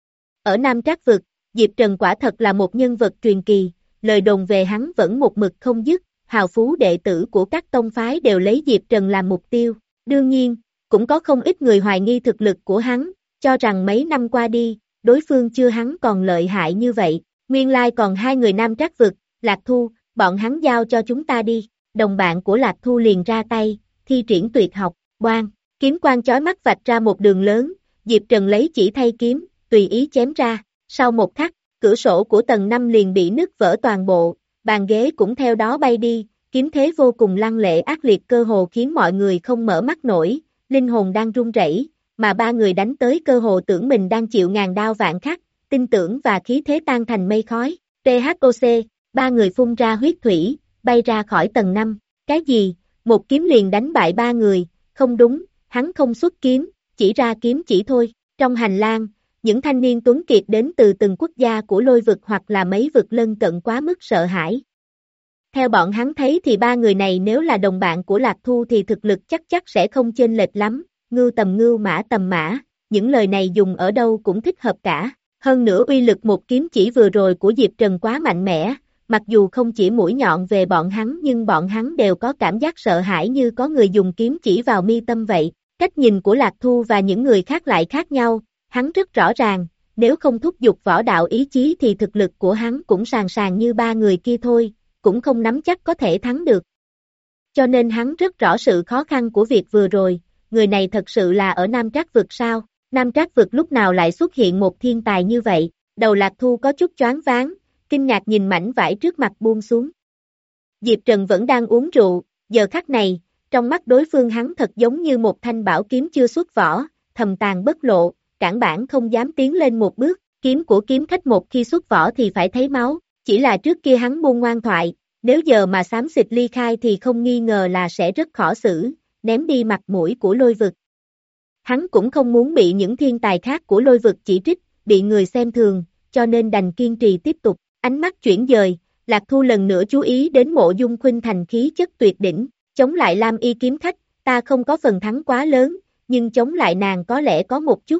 Ở Nam Trác vực, Diệp Trần quả thật là một nhân vật truyền kỳ, lời đồn về hắn vẫn một mực không dứt, hào phú đệ tử của các tông phái đều lấy Diệp Trần làm mục tiêu. Đương nhiên, cũng có không ít người hoài nghi thực lực của hắn, cho rằng mấy năm qua đi, đối phương chưa hắn còn lợi hại như vậy. Nguyên lai còn hai người Nam Trác vực, Lạc Thu, bọn hắn giao cho chúng ta đi. Đồng bạn của Lạc Thu liền ra tay, thi triển tuyệt học, boang, kiếm quang chói mắt vạch ra một đường lớn, Diệp Trần lấy chỉ thay kiếm, tùy ý chém ra. Sau một khắc, cửa sổ của tầng năm liền bị nứt vỡ toàn bộ, bàn ghế cũng theo đó bay đi, kiếm thế vô cùng lăng lệ ác liệt cơ hồ khiến mọi người không mở mắt nổi, linh hồn đang run rẩy, mà ba người đánh tới cơ hồ tưởng mình đang chịu ngàn đao vạn khắc, tin tưởng và khí thế tan thành mây khói. tê hát o xê, ba người phun ra huyết thủy, bay ra khỏi tầng năm. Cái gì? Một kiếm liền đánh bại ba người, không đúng, hắn không xuất kiếm, chỉ ra kiếm chỉ thôi. Trong hành lang, những thanh niên tuấn kiệt đến từ từng quốc gia của lôi vực hoặc là mấy vực lân cận quá mức sợ hãi. Theo bọn hắn thấy thì ba người này nếu là đồng bạn của Lạc Thu thì thực lực chắc chắc sẽ không chênh lệch lắm, ngưu tầm ngưu mã tầm mã, những lời này dùng ở đâu cũng thích hợp cả. Hơn nữa uy lực một kiếm chỉ vừa rồi của Diệp Trần quá mạnh mẽ, mặc dù không chỉ mũi nhọn về bọn hắn nhưng bọn hắn đều có cảm giác sợ hãi như có người dùng kiếm chỉ vào mi tâm vậy. Cách nhìn của Lạc Thu và những người khác lại khác nhau, hắn rất rõ ràng, nếu không thúc giục võ đạo ý chí thì thực lực của hắn cũng sàn sàn như ba người kia thôi, cũng không nắm chắc có thể thắng được. Cho nên hắn rất rõ sự khó khăn của việc vừa rồi, người này thật sự là ở Nam Trác vực sao? Nam Trác vực lúc nào lại xuất hiện một thiên tài như vậy? Đầu Lạc Thu có chút choáng váng, kinh ngạc nhìn mảnh vải trước mặt buông xuống. Diệp Trần vẫn đang uống rượu, giờ khắc này, trong mắt đối phương hắn thật giống như một thanh bảo kiếm chưa xuất vỏ, thầm tàn bất lộ, cản bản không dám tiến lên một bước, kiếm của kiếm khách một khi xuất vỏ thì phải thấy máu, chỉ là trước kia hắn buông ngoan thoại, nếu giờ mà xám xịt ly khai thì không nghi ngờ là sẽ rất khó xử, ném đi mặt mũi của lôi vực. Hắn cũng không muốn bị những thiên tài khác của lôi vực chỉ trích, bị người xem thường, cho nên đành kiên trì tiếp tục, ánh mắt chuyển dời, Lạc Thu lần nữa chú ý đến Mộ Dung Khuynh Thành khí chất tuyệt đỉnh, chống lại Lam Y kiếm khách, ta không có phần thắng quá lớn, nhưng chống lại nàng có lẽ có một chút.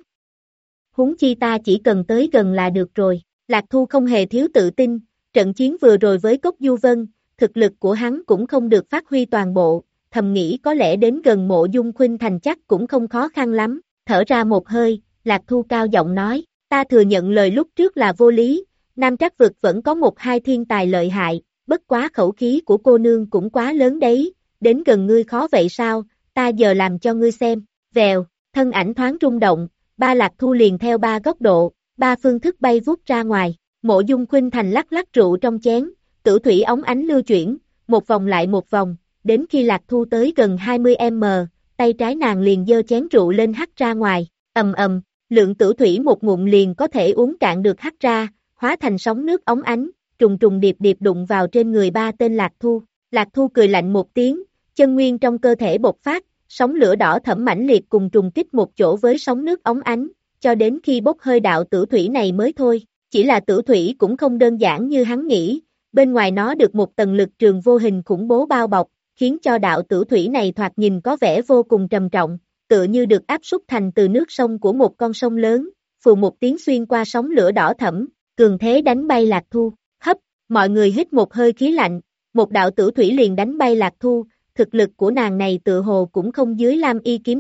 Huống chi ta chỉ cần tới gần là được rồi. Lạc Thu không hề thiếu tự tin, trận chiến vừa rồi với Cốc Du Vân, thực lực của hắn cũng không được phát huy toàn bộ, thầm nghĩ có lẽ đến gần Mộ Dung Khuynh Thành chắc cũng không khó khăn lắm, thở ra một hơi, Lạc Thu cao giọng nói, ta thừa nhận lời lúc trước là vô lý, Nam Trác vực vẫn có một hai thiên tài lợi hại, bất quá khẩu khí của cô nương cũng quá lớn đấy, đến gần ngươi khó vậy sao, ta giờ làm cho ngươi xem, vèo, thân ảnh thoáng rung động, ba Lạc Thu liền theo ba góc độ, ba phương thức bay vút ra ngoài, Mộ Dung Khuynh Thành lắc lắc rượu trong chén, tử thủy óng ánh lưu chuyển, một vòng lại một vòng, đến khi Lạc Thu tới gần hai mươi mét, tay trái nàng liền giơ chén rượu lên hắt ra ngoài, ầm ầm, lượng tử thủy một ngụm liền có thể uống cạn được hắt ra, hóa thành sóng nước óng ánh, trùng trùng điệp điệp đụng vào trên người ba tên Lạc Thu. Lạc Thu cười lạnh một tiếng, chân nguyên trong cơ thể bộc phát, sóng lửa đỏ thẫm mãnh liệt cùng trùng kích một chỗ với sóng nước óng ánh, cho đến khi bốc hơi đạo tử thủy này mới thôi. Chỉ là tử thủy cũng không đơn giản như hắn nghĩ, bên ngoài nó được một tầng lực trường vô hình khủng bố bao bọc, khiến cho đạo tử thủy này thoạt nhìn có vẻ vô cùng trầm trọng, tựa như được áp súc thành từ nước sông của một con sông lớn, phù một tiếng xuyên qua sóng lửa đỏ thẫm, cường thế đánh bay Lạc Thu, hấp, mọi người hít một hơi khí lạnh, một đạo tử thủy liền đánh bay Lạc Thu, thực lực của nàng này tựa hồ cũng không dưới Lam Y kiếm khách,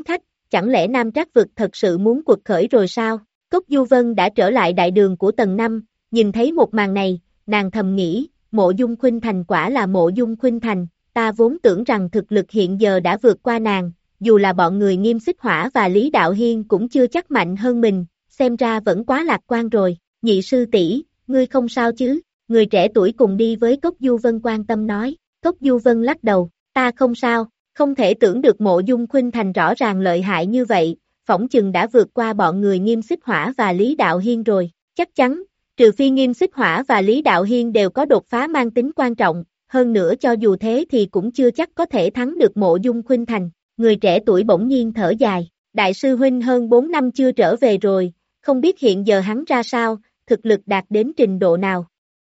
chẳng lẽ Nam Trác vực thật sự muốn quật khởi rồi sao? Cốc Du Vân đã trở lại đại đường của tầng năm, nhìn thấy một màn này, nàng thầm nghĩ, Mộ Dung Khuynh Thành quả là Mộ Dung Khuynh Thành, ta vốn tưởng rằng thực lực hiện giờ đã vượt qua nàng, dù là bọn người Nghiêm Xích Hỏa và Lý Đạo Hiên cũng chưa chắc mạnh hơn mình, xem ra vẫn quá lạc quan rồi. Nhị sư tỷ, ngươi không sao chứ? Người trẻ tuổi cùng đi với Cốc Du Vân quan tâm nói. Cốc Du Vân lắc đầu, ta không sao, không thể tưởng được Mộ Dung Khuynh Thành rõ ràng lợi hại như vậy, phỏng chừng đã vượt qua bọn người Nghiêm Xích Hỏa và Lý Đạo Hiên rồi, chắc chắn, trừ phi Nghiêm Xích Hỏa và Lý Đạo Hiên đều có đột phá mang tính quan trọng, hơn nữa cho dù thế thì cũng chưa chắc có thể thắng được Mộ Dung Khuynh Thành. Người trẻ tuổi bỗng nhiên thở dài, đại sư huynh hơn bốn năm chưa trở về rồi, không biết hiện giờ hắn ra sao, thực lực đạt đến trình độ nào.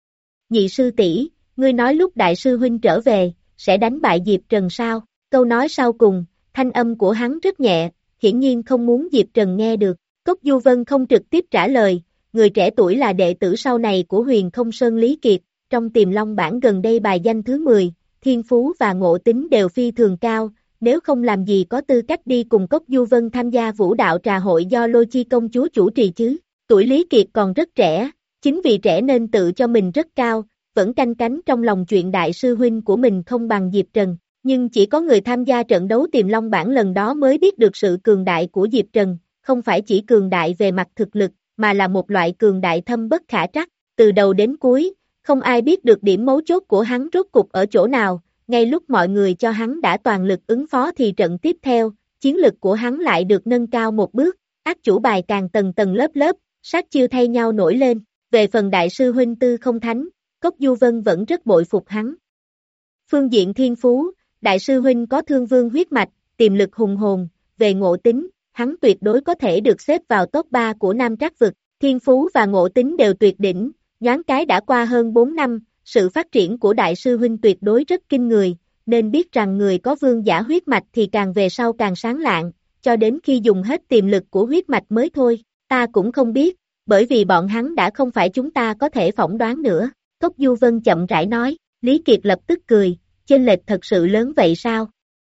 Nhị sư tỷ, ngươi nói lúc đại sư huynh trở về, sẽ đánh bại Diệp Trần sao? Câu nói sau cùng, thanh âm của hắn rất nhẹ, hiển nhiên không muốn Diệp Trần nghe được. Cốc Du Vân không trực tiếp trả lời, người trẻ tuổi là đệ tử sau này của Huyền Không Sơn Lý Kiệt, trong Tiềm Long bảng gần đây bài danh thứ mười, thiên phú và ngộ tính đều phi thường cao, nếu không làm gì có tư cách đi cùng Cốc Du Vân tham gia vũ đạo trà hội do Lôi Chi công chúa chủ trì chứ. Tuổi Lý Kiệt còn rất trẻ, chính vì trẻ nên tự cho mình rất cao, vẫn canh cánh trong lòng chuyện đại sư huynh của mình không bằng Diệp Trần, nhưng chỉ có người tham gia trận đấu Tiềm Long bảng lần đó mới biết được sự cường đại của Diệp Trần, không phải chỉ cường đại về mặt thực lực, mà là một loại cường đại thâm bất khả trắc, từ đầu đến cuối, không ai biết được điểm mấu chốt của hắn rốt cục ở chỗ nào, ngay lúc mọi người cho hắn đã toàn lực ứng phó thì trận tiếp theo, chiến lực của hắn lại được nâng cao một bước, ác chủ bài càng tầng tầng lớp lớp, sát chiêu thay nhau nổi lên, về phần đại sư huynh Tư Không Thánh, Cốc Du Vân vẫn rất bội phục hắn. Phương diện thiên phú, đại sư huynh có Thương Vương huyết mạch, tiềm lực hùng hồn, về ngộ tính, hắn tuyệt đối có thể được xếp vào top ba của Nam Trác vực, thiên phú và ngộ tính đều tuyệt đỉnh, nhoáng cái đã qua hơn bốn năm, sự phát triển của đại sư huynh tuyệt đối rất kinh người, nên biết rằng người có vương giả huyết mạch thì càng về sau càng sáng lạng, cho đến khi dùng hết tiềm lực của huyết mạch mới thôi, ta cũng không biết, bởi vì bọn hắn đã không phải chúng ta có thể phỏng đoán nữa. Cốc Du Vân chậm rãi nói, Lý Kiệt lập tức cười, chênh lệch thật sự lớn vậy sao?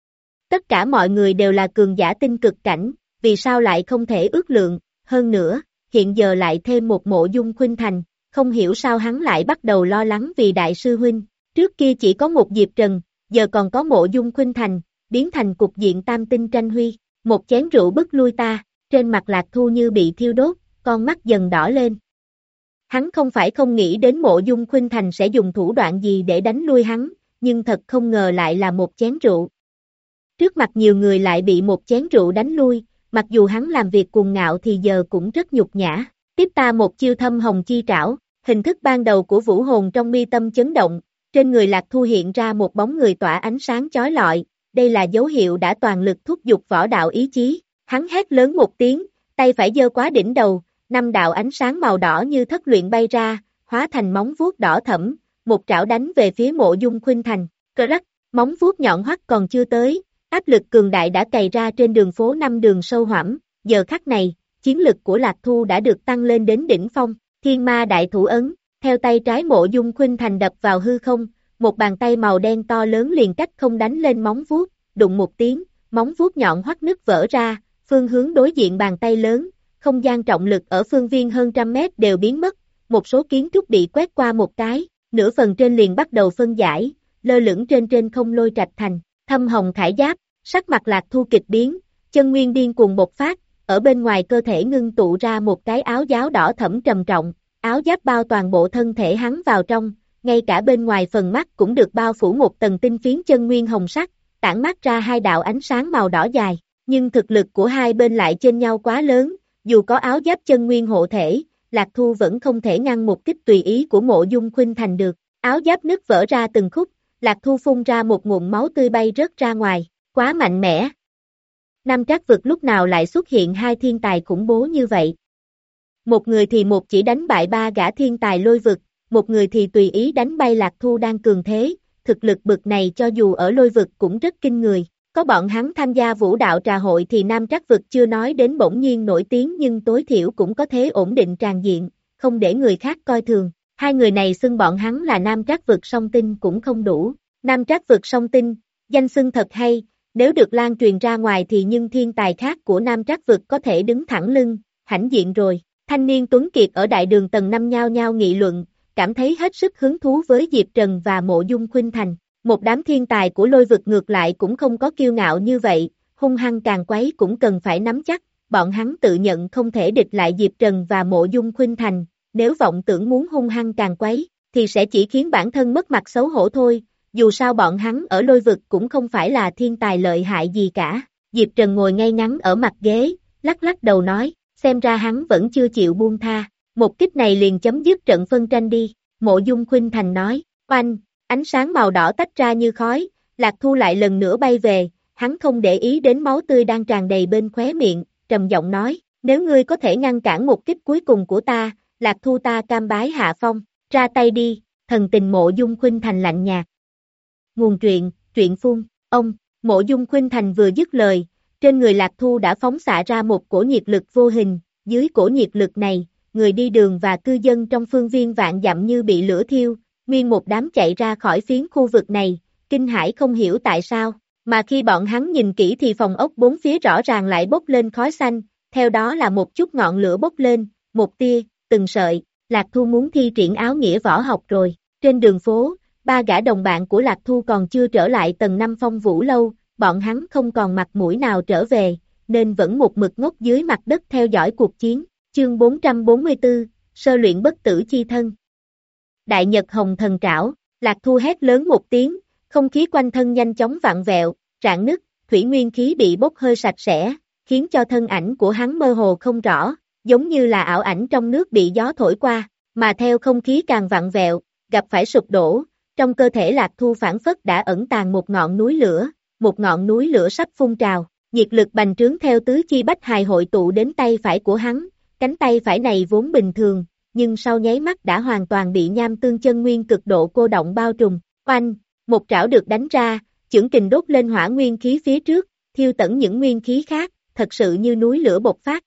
Tất cả mọi người đều là cường giả tinh cực cảnh, vì sao lại không thể ước lượng, hơn nữa, hiện giờ lại thêm một Mộ Dung Khuynh Thành, không hiểu sao hắn lại bắt đầu lo lắng vì đại sư huynh, trước kia chỉ có một Diệp Trần, giờ còn có Mộ Dung Khuynh Thành, biến thành cục diện tam tinh tranh huy, một chén rượu bức lui ta, trên mặt Lạc Thu như bị thiêu đốt, con mắt dần đỏ lên. Hắn không phải không nghĩ đến Mộ Dung Khuynh Thành sẽ dùng thủ đoạn gì để đánh lui hắn, nhưng thật không ngờ lại là một chén rượu. Trước mặt nhiều người lại bị một chén rượu đánh lui, mặc dù hắn làm việc cuồng ngạo thì giờ cũng rất nhục nhã. Tiếp ta một chiêu thâm hồng chi trảo, hình thức ban đầu của vũ hồn trong mi tâm chấn động, trên người Lạc Thu hiện ra một bóng người tỏa ánh sáng chói lọi, đây là dấu hiệu đã toàn lực thúc giục võ đạo ý chí. Hắn hét lớn một tiếng, tay phải giơ quá đỉnh đầu, năm đạo ánh sáng màu đỏ như thất luyện bay ra, hóa thành móng vuốt đỏ thẫm, một trảo đánh về phía Mộ Dung Khuynh Thành. Cơ rắc, móng vuốt nhọn hoắt còn chưa tới, áp lực cường đại đã cày ra trên đường phố năm đường sâu hoẳm, giờ khắc này, chiến lực của Lạc Thu đã được tăng lên đến đỉnh phong, Thiên Ma Đại Thủ Ấn, theo tay trái Mộ Dung Khuynh Thành đập vào hư không, một bàn tay màu đen to lớn liền cách không đánh lên móng vuốt, đụng một tiếng, móng vuốt nhọn hoắt nứt vỡ ra, phương hướng đối diện bàn tay lớn, không gian trọng lực ở phương viên hơn trăm mét đều biến mất, một số kiến trúc bị quét qua một cái, nửa phần trên liền bắt đầu phân giải, lơ lửng trên trên không Lôi Trạch Thành, Thâm Hồng Khải Giáp, sắc mặt Lạc Thu kịch biến, chân nguyên điên cuồng bộc phát, ở bên ngoài cơ thể ngưng tụ ra một cái áo giáp đỏ thẫm trầm trọng, áo giáp bao toàn bộ thân thể hắn vào trong, ngay cả bên ngoài phần mắt cũng được bao phủ một tầng tinh phiến chân nguyên hồng sắc, tản mát ra hai đạo ánh sáng màu đỏ dài, nhưng thực lực của hai bên lại chênh nhau quá lớn, dù có áo giáp chân nguyên hộ thể, Lạc Thu vẫn không thể ngăn một kích tùy ý của Mộ Dung Khuynh Thành được, áo giáp nứt vỡ ra từng khúc, Lạc Thu phun ra một ngụm máu tươi bay rớt ra ngoài, quá mạnh mẽ. Nam Trác vực lúc nào lại xuất hiện hai thiên tài khủng bố như vậy? Một người thì một chỉ đánh bại ba gã thiên tài lôi vực, một người thì tùy ý đánh bay Lạc Thu đang cường thế, thực lực bực này cho dù ở lôi vực cũng rất kinh người. Có bọn hắn tham gia vũ đạo trà hội thì Nam Trác vực chưa nói đến bỗng nhiên nổi tiếng nhưng tối thiểu cũng có thế ổn định tràn diện, không để người khác coi thường. Hai người này xưng bọn hắn là Nam Trác vực song tinh cũng không đủ. Nam Trác vực song tinh, danh xưng thật hay, nếu được lan truyền ra ngoài thì những thiên tài khác của Nam Trác vực có thể đứng thẳng lưng, hãnh diện rồi. Thanh niên tuấn kiệt ở đại đường tầng năm nhao nhao nghị luận, cảm thấy hết sức hứng thú với Diệp Trần và Mộ Dung Khuynh Thành. Một đám thiên tài của lôi vực ngược lại cũng không có kiêu ngạo như vậy, hung hăng càng quấy cũng cần phải nắm chắc, bọn hắn tự nhận không thể địch lại Diệp Trần và Mộ Dung Khuynh Thành, nếu vọng tưởng muốn hung hăng càng quấy, thì sẽ chỉ khiến bản thân mất mặt xấu hổ thôi, dù sao bọn hắn ở lôi vực cũng không phải là thiên tài lợi hại gì cả. Diệp Trần ngồi ngay ngắn ở mặt ghế, lắc lắc đầu nói, xem ra hắn vẫn chưa chịu buông tha, một kích này liền chấm dứt trận phân tranh đi. Mộ Dung Khuynh Thành nói, oanh, ánh sáng màu đỏ tách ra như khói, Lạc Thu lại lần nữa bay về, hắn không để ý đến máu tươi đang tràn đầy bên khóe miệng, trầm giọng nói, nếu ngươi có thể ngăn cản một kích cuối cùng của ta, Lạc Thu ta cam bái hạ phong, ra tay đi. Thần tình Mộ Dung Khuynh Thành lạnh nhạt. Nguồn truyện, truyện phun, ông, Mộ Dung Khuynh Thành vừa dứt lời, trên người Lạc Thu đã phóng xạ ra một cổ nhiệt lực vô hình, dưới cổ nhiệt lực này, người đi đường và cư dân trong phương viên vạn dặm như bị lửa thiêu, nguyên một đám chạy ra khỏi phiến khu vực này, kinh hãi không hiểu tại sao, mà khi bọn hắn nhìn kỹ thì phòng ốc bốn phía rõ ràng lại bốc lên khói xanh, theo đó là một chút ngọn lửa bốc lên, một tia, từng sợi, Lạc Thu muốn thi triển áo nghĩa võ học rồi. Trên đường phố, ba gã đồng bạn của Lạc Thu còn chưa trở lại tầng năm Phong Vũ lâu, bọn hắn không còn mặt mũi nào trở về, nên vẫn một mực ngốc dưới mặt đất theo dõi cuộc chiến. Chương bốn trăm bốn mươi tư, sơ luyện bất tử chi thân. Đại Nhật Hồng Thần Trảo, Lạc Thu hét lớn một tiếng, không khí quanh thân nhanh chóng vặn vẹo, rạn nứt, thủy nguyên khí bị bốc hơi sạch sẽ, khiến cho thân ảnh của hắn mơ hồ không rõ, giống như là ảo ảnh trong nước bị gió thổi qua, mà theo không khí càng vặn vẹo, gặp phải sụp đổ, trong cơ thể Lạc Thu phản phất đã ẩn tàng một ngọn núi lửa, một ngọn núi lửa sắp phun trào, nhiệt lực bành trướng theo tứ chi bách hài hội tụ đến tay phải của hắn, cánh tay phải này vốn bình thường, nhưng sau nháy mắt đã hoàn toàn bị nham tương chân nguyên cực độ cô động bao trùm, oanh, một trảo được đánh ra, chưởng kình đốt lên hỏa nguyên khí phía trước, thiêu tận những nguyên khí khác, thật sự như núi lửa bộc phát.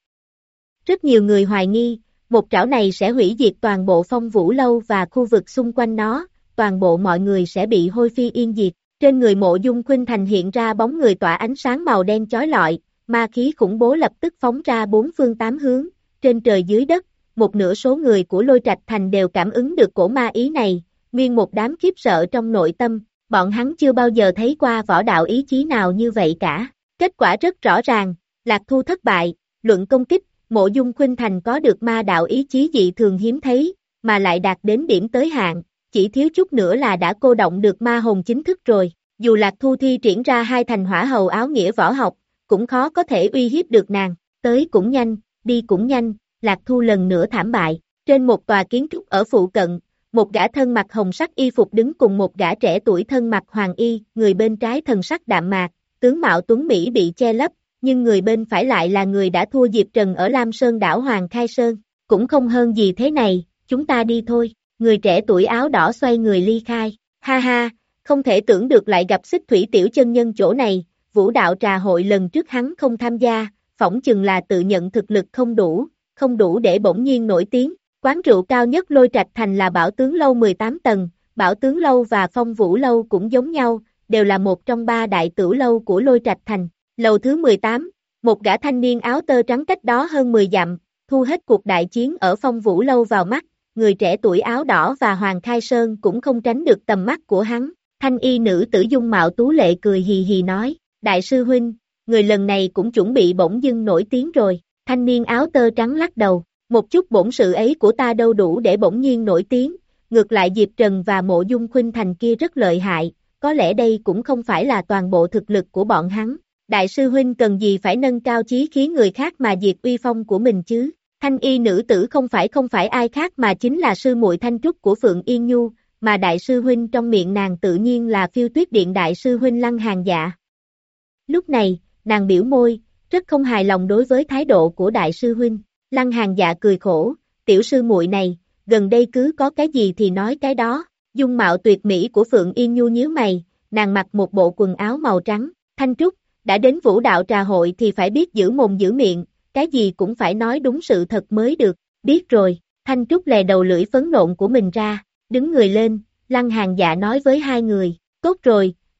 Rất nhiều người hoài nghi, một trảo này sẽ hủy diệt toàn bộ Phong Vũ lâu và khu vực xung quanh nó, toàn bộ mọi người sẽ bị hôi phi yên diệt. Trên người Mộ Dung Khuynh Thành hiện ra bóng người tỏa ánh sáng màu đen chói lọi, ma khí khủng bố lập tức phóng ra bốn phương tám hướng, trên trời dưới đất, một nửa số người của Lôi Trạch Thành đều cảm ứng được cổ ma ý này, nguyên một đám khiếp sợ trong nội tâm, bọn hắn chưa bao giờ thấy qua võ đạo ý chí nào như vậy cả. Kết quả rất rõ ràng, Lạc Thu thất bại, luận công kích, Mộ Dung Khuynh Thành có được ma đạo ý chí dị thường hiếm thấy, mà lại đạt đến điểm tới hạn, chỉ thiếu chút nữa là đã cô động được ma hồn chính thức rồi. Dù Lạc Thu thi triển ra hai thành hỏa hầu áo nghĩa võ học, cũng khó có thể uy hiếp được nàng, tới cũng nhanh, đi cũng nhanh, Lạc Thu lần nữa thảm bại. Trên một tòa kiến trúc ở phụ cận, một gã thân mặc hồng sắc y phục đứng cùng một gã trẻ tuổi thân mặc hoàng y, người bên trái thần sắc đạm mạc, tướng mạo tuấn Mỹ bị che lấp, nhưng người bên phải lại là người đã thua Diệp Trần ở Lam Sơn đảo Hoàng Khai Sơn, cũng không hơn gì thế này, chúng ta đi thôi, người trẻ tuổi áo đỏ xoay người ly khai, ha ha, không thể tưởng được lại gặp Xích Thủy tiểu chân nhân chỗ này, vũ đạo trà hội lần trước hắn không tham gia, phỏng chừng là tự nhận thực lực không đủ, không đủ để bỗng nhiên nổi tiếng. Quán rượu cao nhất Lôi Trạch Thành là Bảo Tướng Lâu mười tám tầng, Bảo Tướng Lâu và Phong Vũ Lâu cũng giống nhau, đều là một trong ba đại tửu lâu của Lôi Trạch Thành. Lầu thứ mười tám, một gã thanh niên áo tơ trắng cách đó hơn mười dặm, thu hết cuộc đại chiến ở Phong Vũ Lâu vào mắt, người trẻ tuổi áo đỏ và Hoàng Khai Sơn cũng không tránh được tầm mắt của hắn. Thanh y nữ tử dung mạo tú lệ cười hì hì nói, đại sư huynh, người lần này cũng chuẩn bị bỗng dưng nổi tiếng rồi. Thanh niên áo tơ trắng lắc đầu, một chút bổn sự ấy của ta đâu đủ để bỗng nhiên nổi tiếng, ngược lại Diệp Trần và Mộ Dung Khuynh Thành kia rất lợi hại, có lẽ đây cũng không phải là toàn bộ thực lực của bọn hắn. Đại sư huynh cần gì phải nâng cao chí khí người khác mà diệt uy phong của mình chứ? Thanh y nữ tử không phải không phải ai khác mà chính là sư muội Thanh Trúc của Phượng Yên Nhu, mà đại sư huynh trong miệng nàng tự nhiên là Phiêu Tuyết Điện đại sư huynh Lăng Hàng Dạ. Lúc này, nàng biểu môi, rất không hài lòng đối với thái độ của đại sư huynh. Lăng Hàng Dạ cười khổ, tiểu sư muội này, gần đây cứ có cái gì thì nói cái đó. Dung mạo tuyệt mỹ của Phượng Yên Nhu nhíu mày, nàng mặc một bộ quần áo màu trắng. Thanh Trúc, đã đến vũ đạo trà hội thì phải biết giữ mồm giữ miệng, cái gì cũng phải nói đúng sự thật mới được. Biết rồi, Thanh Trúc lè đầu lưỡi phấn nộn của mình ra, đứng người lên, Lăng Hàng Dạ nói với hai người, tốt rồi,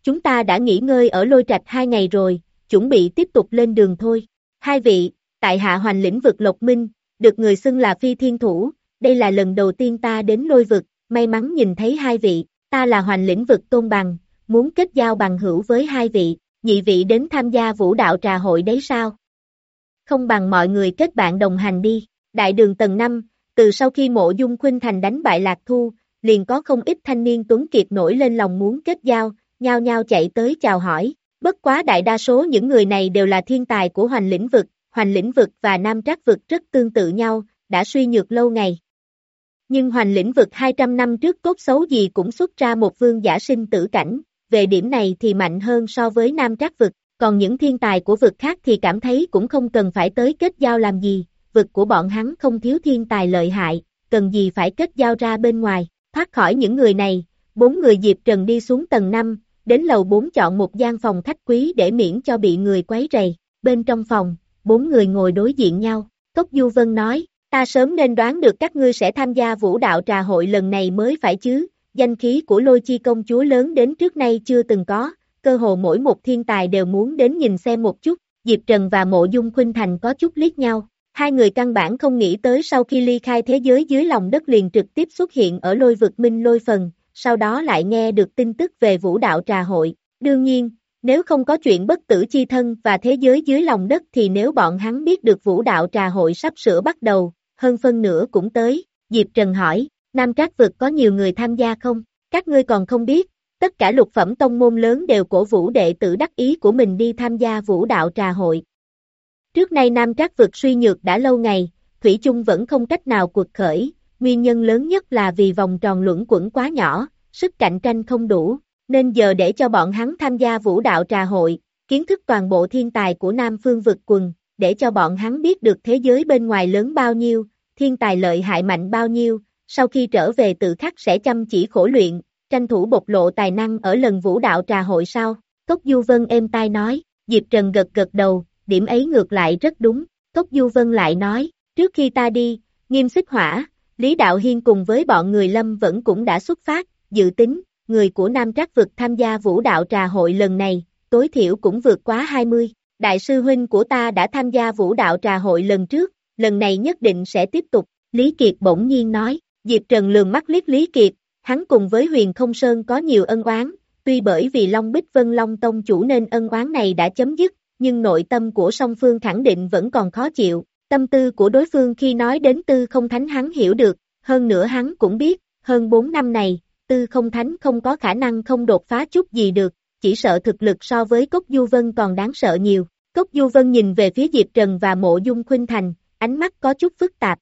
chúng ta đã nghỉ ngơi ở lôi trạch hai ngày rồi, chuẩn bị tiếp tục lên đường thôi. Hai vị, tại hạ hoành lĩnh vực Lộc Minh, được người xưng là phi thiên thủ, đây là lần đầu tiên ta đến lôi vực, may mắn nhìn thấy hai vị, ta là hoành lĩnh vực Tôn Bằng, muốn kết giao bằng hữu với hai vị, nhị vị đến tham gia vũ đạo trà hội đấy sao? Không bằng mọi người kết bạn đồng hành đi. Đại đường tầng năm, từ sau khi Mộ Dung Khuynh Thành đánh bại Lạc Thu, liền có không ít thanh niên tuấn kiệt nổi lên lòng muốn kết giao, nhao nhao chạy tới chào hỏi. Bất quá đại đa số những người này đều là thiên tài của Hoành lĩnh vực, Hoành lĩnh vực và Nam Trác vực rất tương tự nhau, đã suy nhược lâu ngày. Nhưng Hoành lĩnh vực hai trăm năm trước cốt xấu gì cũng xuất ra một vương giả sinh tử cảnh, về điểm này thì mạnh hơn so với Nam Trác vực, còn những thiên tài của vực khác thì cảm thấy cũng không cần phải tới kết giao làm gì, vực của bọn hắn không thiếu thiên tài lợi hại, cần gì phải kết giao ra bên ngoài. Thoát khỏi những người này, bốn người Diệp Trần đi xuống tầng năm, đến lầu bốn chọn một gian phòng khách quý để miễn cho bị người quấy rầy. Bên trong phòng, bốn người ngồi đối diện nhau. Cốc Du Vân nói, ta sớm nên đoán được các ngươi sẽ tham gia vũ đạo trà hội lần này mới phải chứ, danh khí của Lôi Chi công chúa lớn đến trước nay chưa từng có, cơ hồ mỗi một thiên tài đều muốn đến nhìn xem một chút. Diệp Trần và Mộ Dung Khuynh Thành có chút liếc nhau. Hai người căn bản không nghĩ tới sau khi ly khai thế giới dưới lòng đất liền trực tiếp xuất hiện ở lôi vực Minh Lôi Phần, sau đó lại nghe được tin tức về vũ đạo trà hội. Đương nhiên, nếu không có chuyện bất tử chi thân và thế giới dưới lòng đất thì nếu bọn hắn biết được vũ đạo trà hội sắp sửa bắt đầu, hơn phân nửa cũng tới. Diệp Trần hỏi, Nam Trác vực có nhiều người tham gia không? Các ngươi còn không biết, tất cả lục phẩm tông môn lớn đều cổ vũ đệ tử đắc ý của mình đi tham gia vũ đạo trà hội. Trước nay Nam Trác vực suy nhược đã lâu ngày, Thủy chung vẫn không cách nào cuộc khởi, nguyên nhân lớn nhất là vì vòng tròn luẩn quẩn quá nhỏ, sức cạnh tranh không đủ, nên giờ để cho bọn hắn tham gia vũ đạo trà hội, kiến thức toàn bộ thiên tài của Nam Phương vực quần, để cho bọn hắn biết được thế giới bên ngoài lớn bao nhiêu, thiên tài lợi hại mạnh bao nhiêu, sau khi trở về tự khắc sẽ chăm chỉ khổ luyện, tranh thủ bộc lộ tài năng ở lần vũ đạo trà hội sau. Cốc Du Vân êm tai nói, Diệp Trần gật gật đầu. Điểm ấy ngược lại rất đúng, Cốc Du Vân lại nói, trước khi ta đi, Nghiêm Xích Hỏa, Lý Đạo Hiên cùng với bọn người Lâm vẫn cũng đã xuất phát, dự tính, người của Nam Trác vực tham gia vũ đạo trà hội lần này, tối thiểu cũng vượt quá hai mươi, đại sư huynh của ta đã tham gia vũ đạo trà hội lần trước, lần này nhất định sẽ tiếp tục, Lý Kiệt bỗng nhiên nói, Diệp Trần lườm mắt liếc Lý Kiệt, hắn cùng với Huyền Không Sơn có nhiều ân oán, tuy bởi vì Long Bích Vân Long Tông chủ nên ân oán này đã chấm dứt, nhưng nội tâm của song phương khẳng định vẫn còn khó chịu, tâm tư của đối phương khi nói đến Tư Không Thánh hắn hiểu được, hơn nữa hắn cũng biết, hơn bốn năm này, Tư Không Thánh không có khả năng không đột phá chút gì được, chỉ sợ thực lực so với Cốc Du Vân còn đáng sợ nhiều. Cốc Du Vân nhìn về phía Diệp Trần và Mộ Dung Khuynh Thành, ánh mắt có chút phức tạp.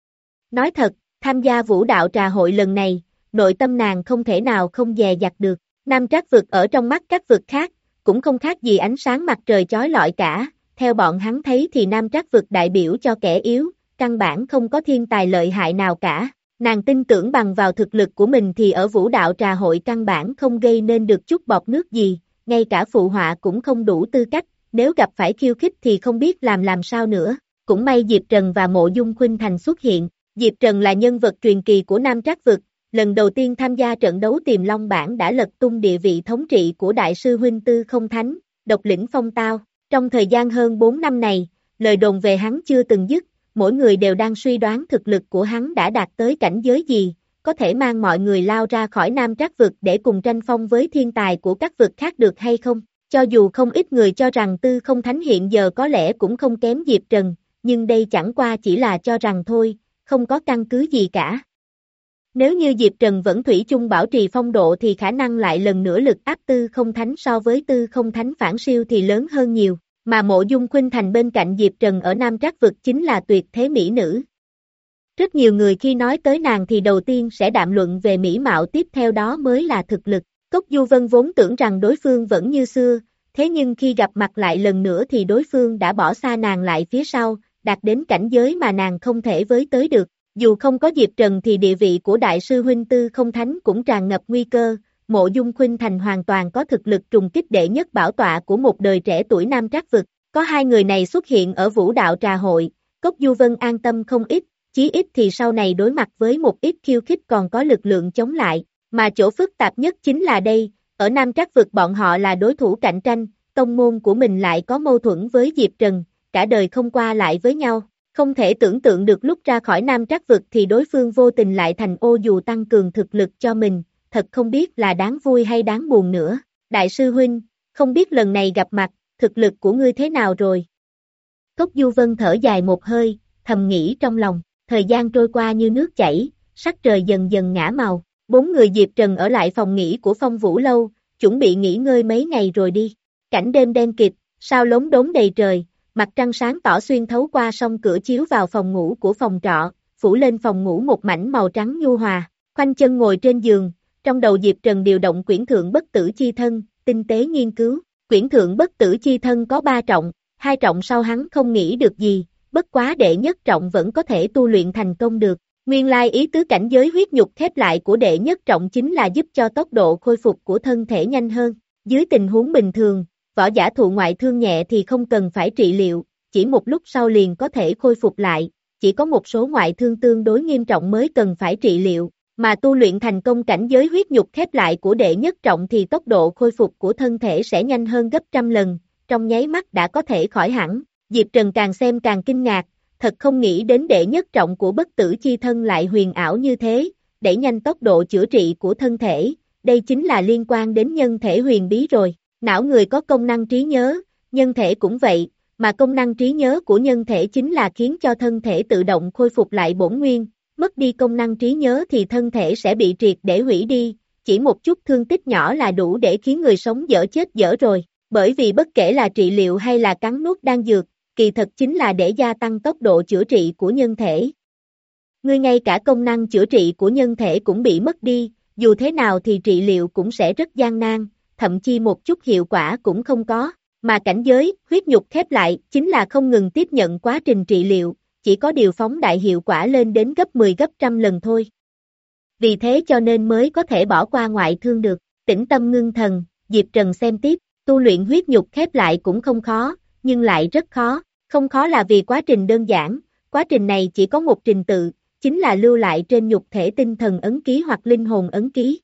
Nói thật, tham gia vũ đạo trà hội lần này, nội tâm nàng không thể nào không dè dặt được, Nam Trác vực ở trong mắt các vực khác, cũng không khác gì ánh sáng mặt trời chói lọi cả, theo bọn hắn thấy thì Nam Trác vực đại biểu cho kẻ yếu, căn bản không có thiên tài lợi hại nào cả, nàng tin tưởng bằng vào thực lực của mình thì ở vũ đạo trà hội căn bản không gây nên được chút bọt nước gì, ngay cả phụ họa cũng không đủ tư cách, nếu gặp phải khiêu khích thì không biết làm làm sao nữa, cũng may Diệp Trần và Mộ Dung Khuynh Thành xuất hiện, Diệp Trần là nhân vật truyền kỳ của Nam Trác vực, lần đầu tiên tham gia trận đấu Tiềm Long Bảng đã lật tung địa vị thống trị của đại sư huynh Tư Không Thánh, độc lĩnh phong tao. Trong thời gian hơn bốn năm này, lời đồn về hắn chưa từng dứt, mỗi người đều đang suy đoán thực lực của hắn đã đạt tới cảnh giới gì, có thể mang mọi người lao ra khỏi Nam Trác vực để cùng tranh phong với thiên tài của các vực khác được hay không. Cho dù không ít người cho rằng Tư Không Thánh hiện giờ có lẽ cũng không kém Diệp Trần, nhưng đây chẳng qua chỉ là cho rằng thôi, không có căn cứ gì cả. Nếu như Diệp Trần vẫn thủy chung bảo trì phong độ thì khả năng lại lần nữa lực áp Tư Không Thánh so với Tư Không Thánh phản siêu thì lớn hơn nhiều, mà Mộ Dung Khuynh Thành bên cạnh Diệp Trần ở Nam Trác vực chính là tuyệt thế mỹ nữ. Rất nhiều người khi nói tới nàng thì đầu tiên sẽ đạm luận về mỹ mạo, tiếp theo đó mới là thực lực. Cốc Du Vân vốn tưởng rằng đối phương vẫn như xưa, thế nhưng khi gặp mặt lại lần nữa thì đối phương đã bỏ xa nàng lại phía sau, đạt đến cảnh giới mà nàng không thể với tới được. Dù không có Diệp Trần thì địa vị của đại sư huynh Tư Không Thánh cũng tràn ngập nguy cơ, Mộ Dung Khuynh Thành hoàn toàn có thực lực trùng kích đệ nhất bảo tọa của một đời trẻ tuổi Nam Trác vực. Có hai người này xuất hiện ở vũ đạo trà hội, Cốc Du Vân an tâm không ít, chí ít thì sau này đối mặt với một ít khiêu khích còn có lực lượng chống lại, mà chỗ phức tạp nhất chính là đây, Ở Nam Trắc vực bọn họ là đối thủ cạnh tranh, tông môn của mình lại có mâu thuẫn với Diệp Trần, cả đời không qua lại với nhau. Không thể tưởng tượng được lúc ra khỏi Nam Trắc vực thì đối phương vô tình lại thành ô dù tăng cường thực lực cho mình, thật không biết là đáng vui hay đáng buồn nữa. Đại sư huynh, không biết lần này gặp mặt, thực lực của ngươi thế nào rồi? Cốc Du Vân thở dài một hơi, thầm nghĩ trong lòng, thời gian trôi qua như nước chảy, sắc trời dần dần ngã màu. Bốn người Diệp Trần ở lại phòng nghỉ của Phong Vũ Lâu, chuẩn bị nghỉ ngơi mấy ngày rồi đi. Cảnh đêm đen kịt, sao lốm đốm đầy trời, mặt trăng sáng tỏ xuyên thấu qua song cửa chiếu vào phòng ngủ của phòng trọ, phủ lên phòng ngủ một mảnh màu trắng nhu hòa. Khoanh chân ngồi trên giường, trong đầu Diệp Trần điều động quyển thượng bất tử chi thân, tinh tế nghiên cứu. Quyển thượng bất tử chi thân có ba trọng, hai trọng sau hắn không nghĩ được gì, bất quá đệ nhất trọng vẫn có thể tu luyện thành công được. Nguyên lai ý tứ cảnh giới huyết nhục khép lại của đệ nhất trọng chính là giúp cho tốc độ khôi phục của thân thể nhanh hơn. Dưới tình huống bình thường, võ giả thụ ngoại thương nhẹ thì không cần phải trị liệu, chỉ một lúc sau liền có thể khôi phục lại, chỉ có một số ngoại thương tương đối nghiêm trọng mới cần phải trị liệu, mà tu luyện thành công cảnh giới huyết nhục khép lại của đệ nhất trọng thì tốc độ khôi phục của thân thể sẽ nhanh hơn gấp trăm lần, trong nháy mắt đã có thể khỏi hẳn. Diệp Trần càng xem càng kinh ngạc, thật không nghĩ đến đệ nhất trọng của bất tử chi thân lại huyền ảo như thế, đẩy nhanh tốc độ chữa trị của thân thể, đây chính là liên quan đến nhân thể huyền bí rồi. Não người có công năng trí nhớ, nhân thể cũng vậy, mà công năng trí nhớ của nhân thể chính là khiến cho thân thể tự động khôi phục lại bổn nguyên, mất đi công năng trí nhớ thì thân thể sẽ bị triệt để hủy đi, chỉ một chút thương tích nhỏ là đủ để khiến người sống dở chết dở rồi, bởi vì bất kể là trị liệu hay là cắn nuốt đan dược, kỳ thật chính là để gia tăng tốc độ chữa trị của nhân thể. Ngươi ngay cả công năng chữa trị của nhân thể cũng bị mất đi, dù thế nào thì trị liệu cũng sẽ rất gian nan, thậm chí một chút hiệu quả cũng không có, mà cảnh giới, huyết nhục khép lại, chính là không ngừng tiếp nhận quá trình trị liệu, chỉ có điều phóng đại hiệu quả lên đến gấp mười gấp trăm lần thôi. Vì thế cho nên mới có thể bỏ qua ngoại thương được, tĩnh tâm ngưng thần, Diệp Trần xem tiếp, tu luyện huyết nhục khép lại cũng không khó, nhưng lại rất khó, không khó là vì quá trình đơn giản, quá trình này chỉ có một trình tự, chính là lưu lại trên nhục thể tinh thần ấn ký hoặc linh hồn ấn ký.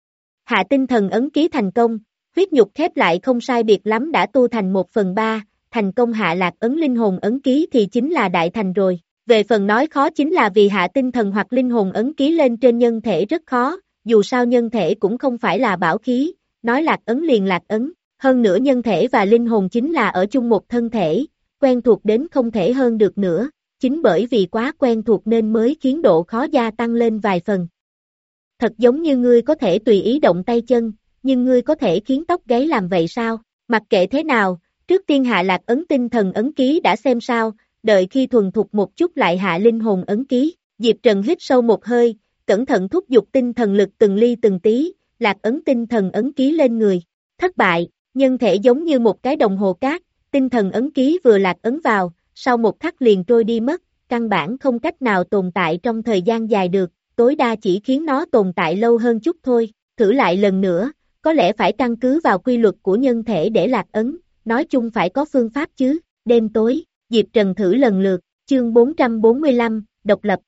Hạ tinh thần ấn ký thành công, huyết nhục khép lại không sai biệt lắm đã tu thành một phần ba, thành công hạ lạc ấn linh hồn ấn ký thì chính là đại thành rồi. Về phần nói khó chính là vì hạ tinh thần hoặc linh hồn ấn ký lên trên nhân thể rất khó, dù sao nhân thể cũng không phải là bảo khí, nói lạc ấn liền lạc ấn, hơn nữa nhân thể và linh hồn chính là ở chung một thân thể, quen thuộc đến không thể hơn được nữa, chính bởi vì quá quen thuộc nên mới khiến độ khó gia tăng lên vài phần. Thật giống như ngươi có thể tùy ý động tay chân, nhưng ngươi có thể khiến tóc gáy làm vậy sao? Mặc kệ thế nào, trước tiên hạ lạc ấn tinh thần ấn ký đã xem sao, đợi khi thuần thục một chút lại hạ linh hồn ấn ký. Diệp Trần hít sâu một hơi, cẩn thận thúc giục tinh thần lực từng ly từng tí, lạc ấn tinh thần ấn ký lên người. Thất bại, nhân thể giống như một cái đồng hồ cát, tinh thần ấn ký vừa lạc ấn vào, sau một khắc liền trôi đi mất, căn bản không cách nào tồn tại trong thời gian dài được, tối đa chỉ khiến nó tồn tại lâu hơn chút thôi. Thử lại lần nữa, có lẽ phải căn cứ vào quy luật của nhân thể để lạc ấn, nói chung phải có phương pháp chứ. Đêm tối, Diệp Trần thử lần lượt, chương bốn trăm bốn mươi lăm, độc lập.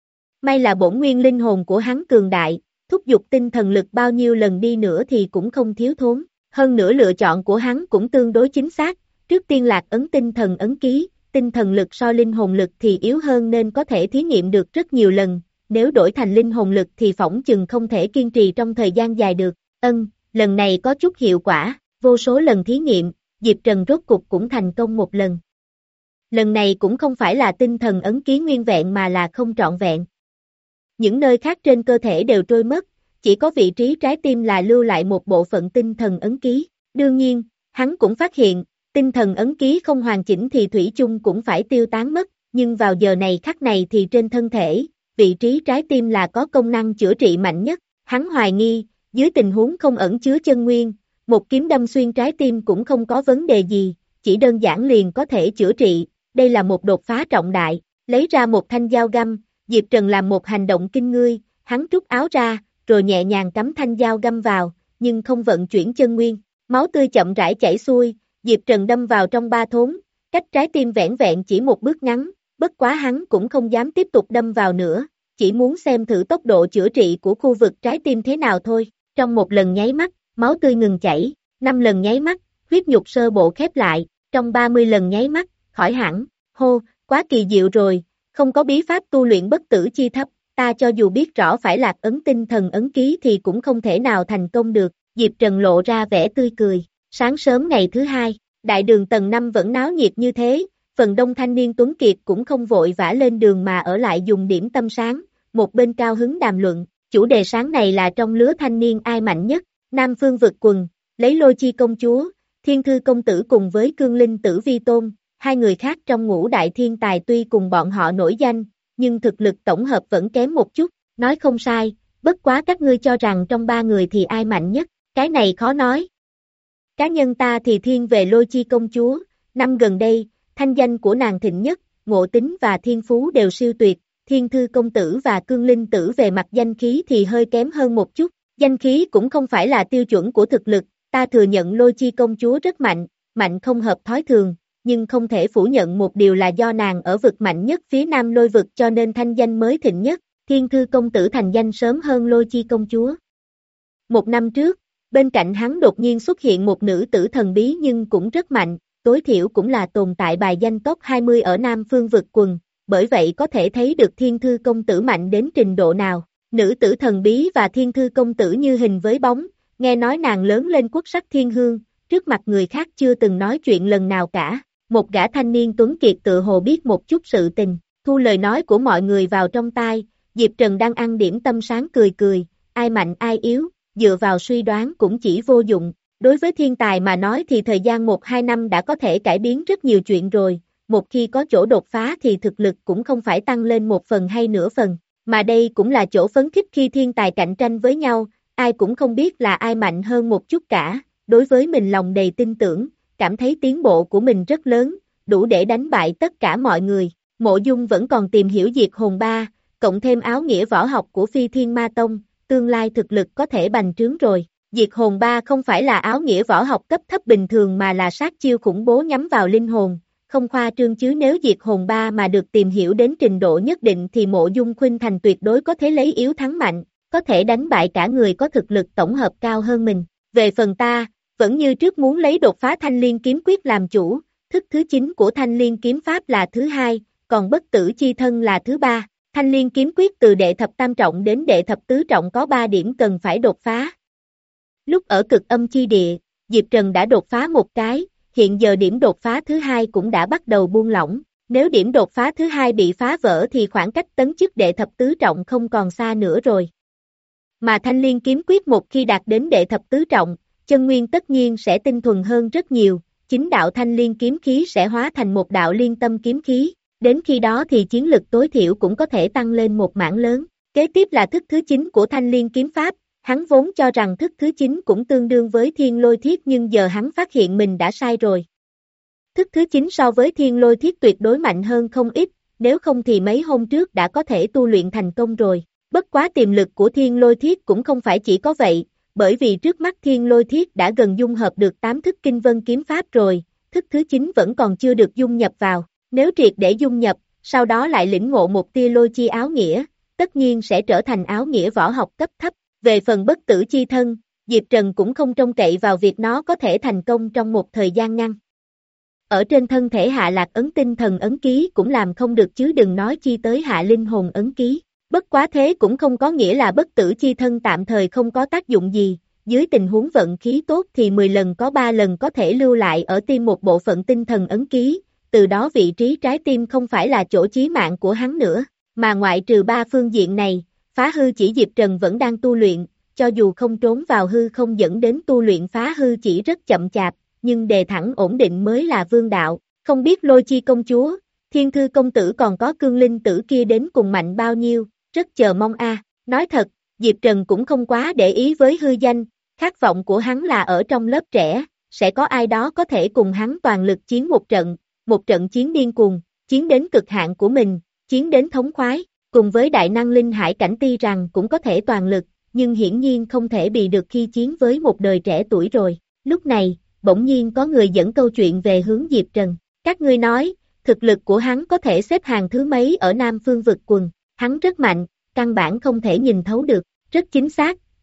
May là bổn nguyên linh hồn của hắn cường đại, thúc giục tinh thần lực bao nhiêu lần đi nữa thì cũng không thiếu thốn, hơn nữa lựa chọn của hắn cũng tương đối chính xác, trước tiên lạc ấn tinh thần ấn ký, tinh thần lực so linh hồn lực thì yếu hơn nên có thể thí nghiệm được rất nhiều lần, nếu đổi thành linh hồn lực thì phỏng chừng không thể kiên trì trong thời gian dài được. Ân, lần này có chút hiệu quả, vô số lần thí nghiệm, Diệp Trần rốt cục cũng thành công một lần. Lần này cũng không phải là tinh thần ấn ký nguyên vẹn mà là không trọn vẹn. Những nơi khác trên cơ thể đều trôi mất, chỉ có vị trí trái tim là lưu lại một bộ phận tinh thần ấn ký. Đương nhiên, hắn cũng phát hiện, tinh thần ấn ký không hoàn chỉnh thì thủy chung cũng phải tiêu tán mất, nhưng vào giờ này khắc này thì trên thân thể, vị trí trái tim là có công năng chữa trị mạnh nhất. Hắn hoài nghi, dưới tình huống không ẩn chứa chân nguyên, một kiếm đâm xuyên trái tim cũng không có vấn đề gì, chỉ đơn giản liền có thể chữa trị, đây là một đột phá trọng đại. Lấy ra một thanh dao găm, Diệp Trần làm một hành động kinh ngươi, hắn rút áo ra, rồi nhẹ nhàng cắm thanh dao găm vào, nhưng không vận chuyển chân nguyên, máu tươi chậm rãi chảy xuôi, Diệp Trần đâm vào trong ba thốn, cách trái tim vẻn vẹn chỉ một bước ngắn, bất quá hắn cũng không dám tiếp tục đâm vào nữa, chỉ muốn xem thử tốc độ chữa trị của khu vực trái tim thế nào thôi. Trong một lần nháy mắt, máu tươi ngừng chảy, năm lần nháy mắt, huyết nhục sơ bộ khép lại, trong ba mươi lần nháy mắt, khỏi hẳn, hô, quá kỳ diệu rồi, không có bí pháp tu luyện bất tử chi thấp, ta cho dù biết rõ phải lạc ấn tinh thần ấn ký thì cũng không thể nào thành công được, Diệp Trần lộ ra vẻ tươi cười, sáng sớm ngày thứ hai, đại đường tầng năm vẫn náo nhiệt như thế, phần đông thanh niên tuấn kiệt cũng không vội vã lên đường mà ở lại dùng điểm tâm sáng, một bên cao hứng đàm luận, chủ đề sáng này là trong lứa thanh niên ai mạnh nhất, Nam Phương vực quần, lấy Lôi Chi công chúa, Thiên Thư công tử cùng với Cương Linh tử Vi Tôn, hai người khác trong ngũ đại thiên tài tuy cùng bọn họ nổi danh, nhưng thực lực tổng hợp vẫn kém một chút, nói không sai, bất quá các ngươi cho rằng trong ba người thì ai mạnh nhất, cái này khó nói. Cá nhân ta thì thiên về Lôi Chi công chúa, năm gần đây, thanh danh của nàng thịnh nhất, ngộ tính và thiên phú đều siêu tuyệt, Thiên Thư công tử và Cương Linh tử về mặt danh khí thì hơi kém hơn một chút, danh khí cũng không phải là tiêu chuẩn của thực lực, ta thừa nhận Lôi Chi công chúa rất mạnh, mạnh không hợp thói thường, nhưng không thể phủ nhận một điều là do nàng ở vực mạnh nhất phía nam lôi vực cho nên thanh danh mới thịnh nhất, Thiên Thư công tử thành danh sớm hơn Lôi Chi công chúa. Một năm trước, bên cạnh hắn đột nhiên xuất hiện một nữ tử thần bí nhưng cũng rất mạnh, tối thiểu cũng là tồn tại bài danh top hai mươi ở Nam Phương vực quần, bởi vậy có thể thấy được Thiên Thư công tử mạnh đến trình độ nào. Nữ tử thần bí và Thiên Thư công tử như hình với bóng, nghe nói nàng lớn lên quốc sắc thiên hương, trước mặt người khác chưa từng nói chuyện lần nào cả. Một gã thanh niên tuấn kiệt tự hồ biết một chút sự tình, thu lời nói của mọi người vào trong tai, Diệp Trần đang ăn điểm tâm sáng cười cười, ai mạnh ai yếu, dựa vào suy đoán cũng chỉ vô dụng. Đối với thiên tài mà nói thì thời gian một hai năm đã có thể cải biến rất nhiều chuyện rồi, một khi có chỗ đột phá thì thực lực cũng không phải tăng lên một phần hay nửa phần, mà đây cũng là chỗ phấn khích khi thiên tài cạnh tranh với nhau, ai cũng không biết là ai mạnh hơn một chút cả, đối với mình lòng đầy tin tưởng, cảm thấy tiến bộ của mình rất lớn, đủ để đánh bại tất cả mọi người. Mộ Dung vẫn còn tìm hiểu Diệt Hồn Ba, cộng thêm áo nghĩa võ học của Phi Thiên Ma Tông, tương lai thực lực có thể bành trướng rồi. Diệt Hồn Ba không phải là áo nghĩa võ học cấp thấp bình thường mà là sát chiêu khủng bố nhắm vào linh hồn, không khoa trương chứ nếu Diệt Hồn Ba mà được tìm hiểu đến trình độ nhất định thì Mộ Dung khuynh thành tuyệt đối có thể lấy yếu thắng mạnh, có thể đánh bại cả người có thực lực tổng hợp cao hơn mình. Về phần ta, vẫn như trước muốn lấy đột phá Thanh Liên kiếm quyết làm chủ, thức thứ chín của Thanh Liên kiếm pháp là thứ hai, còn bất tử chi thân là thứ ba. Thanh Liên kiếm quyết từ đệ thập tam trọng đến đệ thập tứ trọng có ba điểm cần phải đột phá. Lúc ở cực âm chi địa, Diệp Trần đã đột phá một cái, hiện giờ điểm đột phá thứ hai cũng đã bắt đầu buông lỏng. Nếu điểm đột phá thứ hai bị phá vỡ thì khoảng cách tấn chức đệ thập tứ trọng không còn xa nữa rồi. Mà Thanh Liên kiếm quyết một khi đạt đến đệ thập tứ trọng, chân nguyên tất nhiên sẽ tinh thuần hơn rất nhiều, chính đạo Thanh Liên kiếm khí sẽ hóa thành một đạo liên tâm kiếm khí, đến khi đó thì chiến lực tối thiểu cũng có thể tăng lên một mảng lớn. Kế tiếp là thức thứ chín của Thanh Liên kiếm pháp, hắn vốn cho rằng thức thứ chín cũng tương đương với Thiên Lôi Thiết nhưng giờ hắn phát hiện mình đã sai rồi. Thức thứ chín so với Thiên Lôi Thiết tuyệt đối mạnh hơn không ít, nếu không thì mấy hôm trước đã có thể tu luyện thành công rồi. Bất quá tiềm lực của Thiên Lôi Thiết cũng không phải chỉ có vậy, bởi vì trước mắt Thiên Lôi Thiết đã gần dung hợp được tám thức kinh vân kiếm pháp rồi, thức thứ chín vẫn còn chưa được dung nhập vào. Nếu triệt để dung nhập, sau đó lại lĩnh ngộ một tia lôi chi áo nghĩa, tất nhiên sẽ trở thành áo nghĩa võ học cấp thấp. Về phần bất tử chi thân, Diệp Trần cũng không trông cậy vào việc nó có thể thành công trong một thời gian ngắn. Ở trên thân thể hạ lạc ấn tinh thần ấn ký cũng làm không được chứ đừng nói chi tới hạ linh hồn ấn ký. Bất quá thế cũng không có nghĩa là bất tử chi thân tạm thời không có tác dụng gì, dưới tình huống vận khí tốt thì mười lần có ba lần có thể lưu lại ở tim một bộ phận tinh thần ấn ký, từ đó vị trí trái tim không phải là chỗ chí mạng của hắn nữa, mà ngoại trừ ba phương diện này, phá hư chỉ Diệp Trần vẫn đang tu luyện, cho dù không trốn vào hư không dẫn đến tu luyện phá hư chỉ rất chậm chạp, nhưng đề thẳng ổn định mới là vương đạo, không biết Lôi Chi công chúa, Thiên Thư công tử còn có Cương Linh tử kia đến cùng mạnh bao nhiêu, rất chờ mong a. Nói thật, Diệp Trần cũng không quá để ý với hư danh, khát vọng của hắn là ở trong lớp trẻ, sẽ có ai đó có thể cùng hắn toàn lực chiến một trận, một trận chiến điên cuồng, chiến đến cực hạn của mình, chiến đến thống khoái, cùng với đại năng linh hải cảnh tuy rằng cũng có thể toàn lực, nhưng hiển nhiên không thể bị được khi chiến với một đời trẻ tuổi rồi. Lúc này, bỗng nhiên có người dẫn câu chuyện về hướng Diệp Trần, các ngươi nói, thực lực của hắn có thể xếp hàng thứ mấy ở Nam Phương vực quần, hắn rất mạnh, căn bản không thể nhìn thấu được, rất chính xác,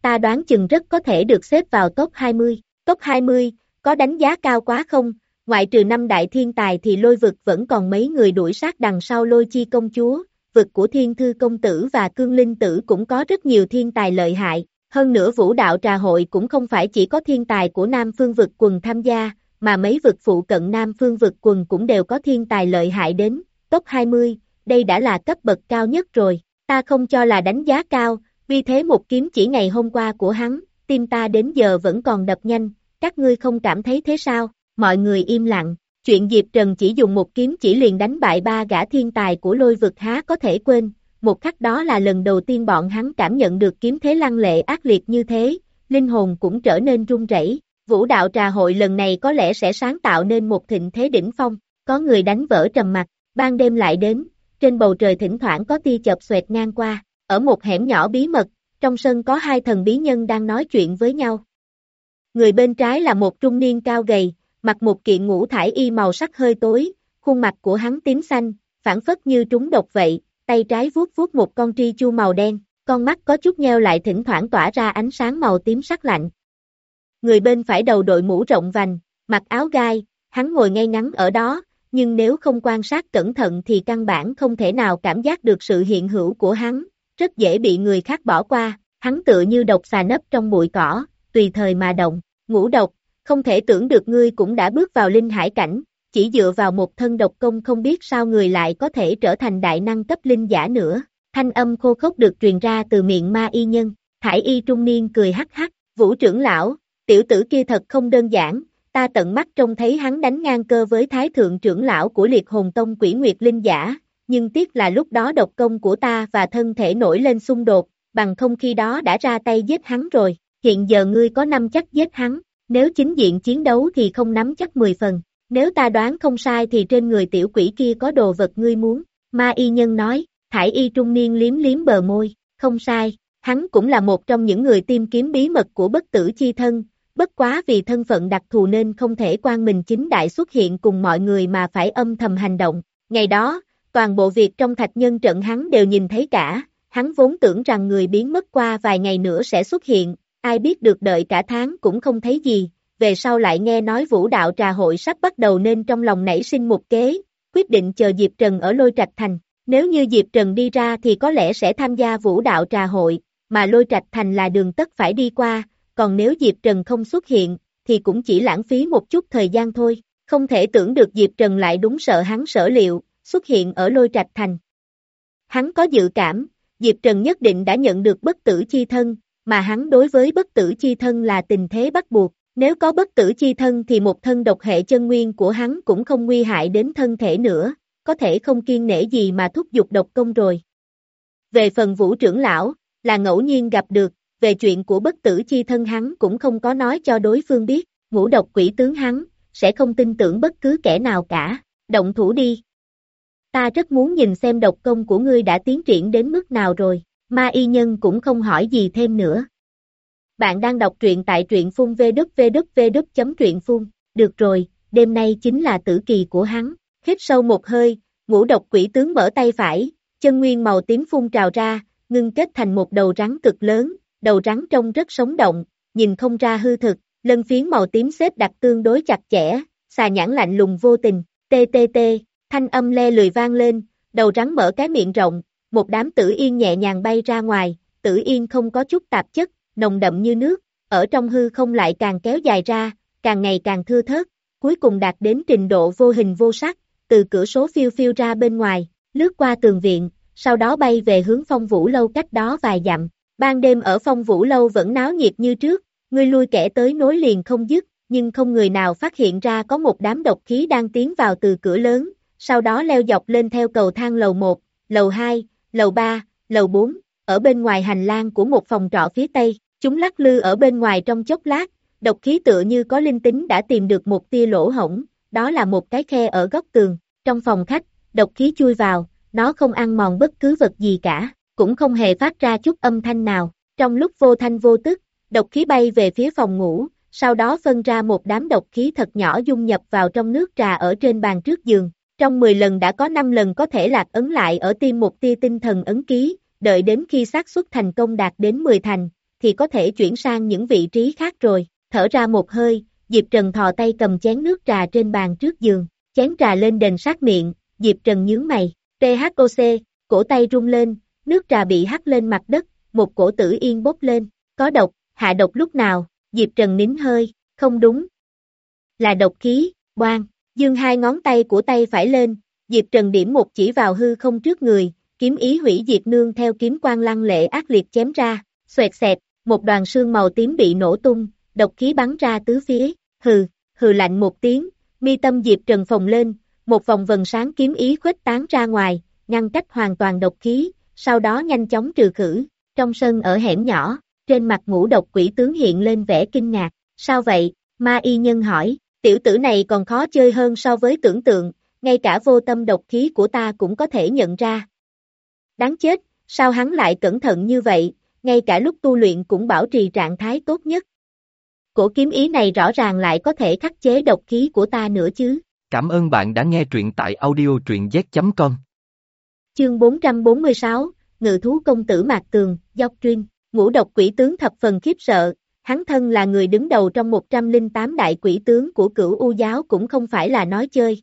ta đoán chừng rất có thể được xếp vào top hai mươi. Top hai mươi, có đánh giá cao quá không? Ngoại trừ năm đại thiên tài thì lôi vực vẫn còn mấy người đuổi sát đằng sau Lôi Chi công chúa, vực của Thiên Thư công tử và Cương Linh tử cũng có rất nhiều thiên tài lợi hại. Hơn nữa vũ đạo trà hội cũng không phải chỉ có thiên tài của Nam Phương vực quần tham gia, mà mấy vực phụ cận Nam Phương vực quần cũng đều có thiên tài lợi hại đến. Top hai mươi, đây đã là cấp bậc cao nhất rồi, ta không cho là đánh giá cao, vì thế một kiếm chỉ ngày hôm qua của hắn, tim ta đến giờ vẫn còn đập nhanh, các ngươi không cảm thấy thế sao? Mọi người im lặng, chuyện Diệp Trần chỉ dùng một kiếm chỉ liền đánh bại ba gã thiên tài của lôi vực há có thể quên, một khắc đó là lần đầu tiên bọn hắn cảm nhận được kiếm thế lăng lệ ác liệt như thế, linh hồn cũng trở nên run rẩy. Vũ đạo trà hội lần này có lẽ sẽ sáng tạo nên một thịnh thế đỉnh phong, có người đánh vỡ trầm mặc, ban đêm lại đến, trên bầu trời thỉnh thoảng có tia chớp xoẹt ngang qua, ở một hẻm nhỏ bí mật, trong sân có hai thần bí nhân đang nói chuyện với nhau. Người bên trái là một trung niên cao gầy, mặc một kiện ngũ thải y màu sắc hơi tối, khuôn mặt của hắn tím xanh, phảng phất như trúng độc vậy, tay trái vuốt vuốt một con tri chu màu đen, con mắt có chút nheo lại thỉnh thoảng tỏa ra ánh sáng màu tím sắc lạnh. Người bên phải đầu đội mũ rộng vành, mặc áo gai, hắn ngồi ngay ngắn ở đó, nhưng nếu không quan sát cẩn thận thì căn bản không thể nào cảm giác được sự hiện hữu của hắn, rất dễ bị người khác bỏ qua, hắn tựa như độc xà nấp trong bụi cỏ, tùy thời mà động. Ngũ độc, không thể tưởng được ngươi cũng đã bước vào linh hải cảnh, chỉ dựa vào một thân độc công không biết sao người lại có thể trở thành đại năng cấp linh giả nữa. Thanh âm khô khốc được truyền ra từ miệng ma y nhân, thải y trung niên cười hắc hắc, Vũ trưởng lão, tiểu tử kia thật không đơn giản, ta tận mắt trông thấy hắn đánh ngang cơ với thái thượng trưởng lão của liệt hồn tông Quỷ Nguyệt linh giả, nhưng tiếc là lúc đó độc công của ta và thân thể nổi lên xung đột, bằng không khi đó đã ra tay giết hắn rồi, hiện giờ ngươi có năm chắc giết hắn, nếu chính diện chiến đấu thì không nắm chắc mười phần, nếu ta đoán không sai thì trên người tiểu quỷ kia có đồ vật ngươi muốn, ma y nhân nói, thải y trung niên liếm liếm bờ môi, không sai, hắn cũng là một trong những người tìm kiếm bí mật của bất tử chi thân, bất quá vì thân phận đặc thù nên không thể quang minh chính đại xuất hiện cùng mọi người mà phải âm thầm hành động, ngày đó, toàn bộ việc trong thạch nhân trận hắn đều nhìn thấy cả, hắn vốn tưởng rằng người biến mất qua vài ngày nữa sẽ xuất hiện, ai biết được đợi cả tháng cũng không thấy gì, về sau lại nghe nói vũ đạo trà hội sắp bắt đầu nên trong lòng nảy sinh một kế, quyết định chờ Diệp Trần ở Lôi Trạch Thành, nếu như Diệp Trần đi ra thì có lẽ sẽ tham gia vũ đạo trà hội, mà Lôi Trạch Thành là đường tất phải đi qua, còn nếu Diệp Trần không xuất hiện, thì cũng chỉ lãng phí một chút thời gian thôi, không thể tưởng được Diệp Trần lại đúng sợ hắn sở liệu, xuất hiện ở Lôi Trạch Thành. Hắn có dự cảm, Diệp Trần nhất định đã nhận được bất tử chi thân, mà hắn đối với bất tử chi thân là tình thế bắt buộc, nếu có bất tử chi thân thì một thân độc hệ chân nguyên của hắn cũng không nguy hại đến thân thể nữa, có thể không kiêng nể gì mà thúc giục độc công rồi. Về phần Vũ trưởng lão, là ngẫu nhiên gặp được, về chuyện của bất tử chi thân hắn cũng không có nói cho đối phương biết, ngũ độc quỷ tướng hắn, sẽ không tin tưởng bất cứ kẻ nào cả, động thủ đi. Ta rất muốn nhìn xem độc công của ngươi đã tiến triển đến mức nào rồi, ma y nhân cũng không hỏi gì thêm nữa. Bạn đang đọc truyện tại truyện phun vê kép vê kép vê kép chấm truyện phun, được rồi, đêm nay chính là tử kỳ của hắn, hít sâu một hơi, ngũ độc quỷ tướng mở tay phải, chân nguyên màu tím phun trào ra, ngưng kết thành một đầu rắn cực lớn, đầu rắn trông rất sống động, nhìn không ra hư thực, lân phiến màu tím xếp đặt tương đối chặt chẽ, xà nhãn lạnh lùng vô tình, tê tê tê, thanh âm le lười vang lên, đầu rắn mở cái miệng rộng, một đám tử yên nhẹ nhàng bay ra ngoài, tử yên không có chút tạp chất, nồng đậm như nước, ở trong hư không lại càng kéo dài ra, càng ngày càng thưa thớt, cuối cùng đạt đến trình độ vô hình vô sắc, từ cửa số phiêu phiêu ra bên ngoài, lướt qua tường viện, sau đó bay về hướng Phong Vũ lâu cách đó vài dặm. Ban đêm ở Phong Vũ lâu vẫn náo nhiệt như trước, người lui kẻ tới nối liền không dứt, nhưng không người nào phát hiện ra có một đám độc khí đang tiến vào từ cửa lớn, sau đó leo dọc lên theo cầu thang lầu một, lầu hai, lầu ba, lầu bốn, ở bên ngoài hành lang của một phòng trọ phía tây, chúng lắc lư ở bên ngoài trong chốc lát, độc khí tựa như có linh tính đã tìm được một tia lỗ hổng, đó là một cái khe ở góc tường, trong phòng khách, độc khí chui vào, nó không ăn mòn bất cứ vật gì cả, cũng không hề phát ra chút âm thanh nào, trong lúc vô thanh vô tức, độc khí bay về phía phòng ngủ, sau đó phân ra một đám độc khí thật nhỏ dung nhập vào trong nước trà ở trên bàn trước giường, trong mười lần đã có năm lần có thể lạc ấn lại ở tim một tia tinh thần ấn ký, đợi đến khi xác suất thành công đạt đến mười thành, thì có thể chuyển sang những vị trí khác rồi. Thở ra một hơi, Diệp Trần thò tay cầm chén nước trà trên bàn trước giường, chén trà lên đền sát miệng, Diệp Trần nhướng mày, tê hát o xê, cổ tay rung lên, nước trà bị hắt lên mặt đất, một cổ tử yên bốc lên, có độc, hạ độc lúc nào, Diệp Trần nín hơi, không đúng, là độc khí, oan, dương hai ngón tay của tay phải lên, Diệp Trần điểm một chỉ vào hư không trước người, kiếm ý hủy diệt nương theo kiếm quang lăng lệ ác liệt chém ra, xoẹt xẹt, một đoàn sương màu tím bị nổ tung, độc khí bắn ra tứ phía, hừ, hừ lạnh một tiếng, mi tâm Diệp Trần phồng lên, một vòng vần sáng kiếm ý khuếch tán ra ngoài, ngăn cách hoàn toàn độc khí, sau đó nhanh chóng trừ khử, trong sân ở hẻm nhỏ, trên mặt ngũ độc quỷ tướng hiện lên vẻ kinh ngạc, sao vậy, ma y nhân hỏi, tiểu tử này còn khó chơi hơn so với tưởng tượng, ngay cả vô tâm độc khí của ta cũng có thể nhận ra. Đáng chết, sao hắn lại cẩn thận như vậy, ngay cả lúc tu luyện cũng bảo trì trạng thái tốt nhất. Cổ kiếm ý này rõ ràng lại có thể khắc chế độc khí của ta nữa chứ. Cảm ơn bạn đã nghe truyện tại audio truyện z chấm com. Chương bốn trăm bốn mươi sáu, Ngự thú công tử Mạc Tường, Dọc Truyên, ngũ độc quỷ tướng thập phần khiếp sợ, hắn thân là người đứng đầu trong một trăm lẻ tám đại quỷ tướng của Cửu U giáo cũng không phải là nói chơi.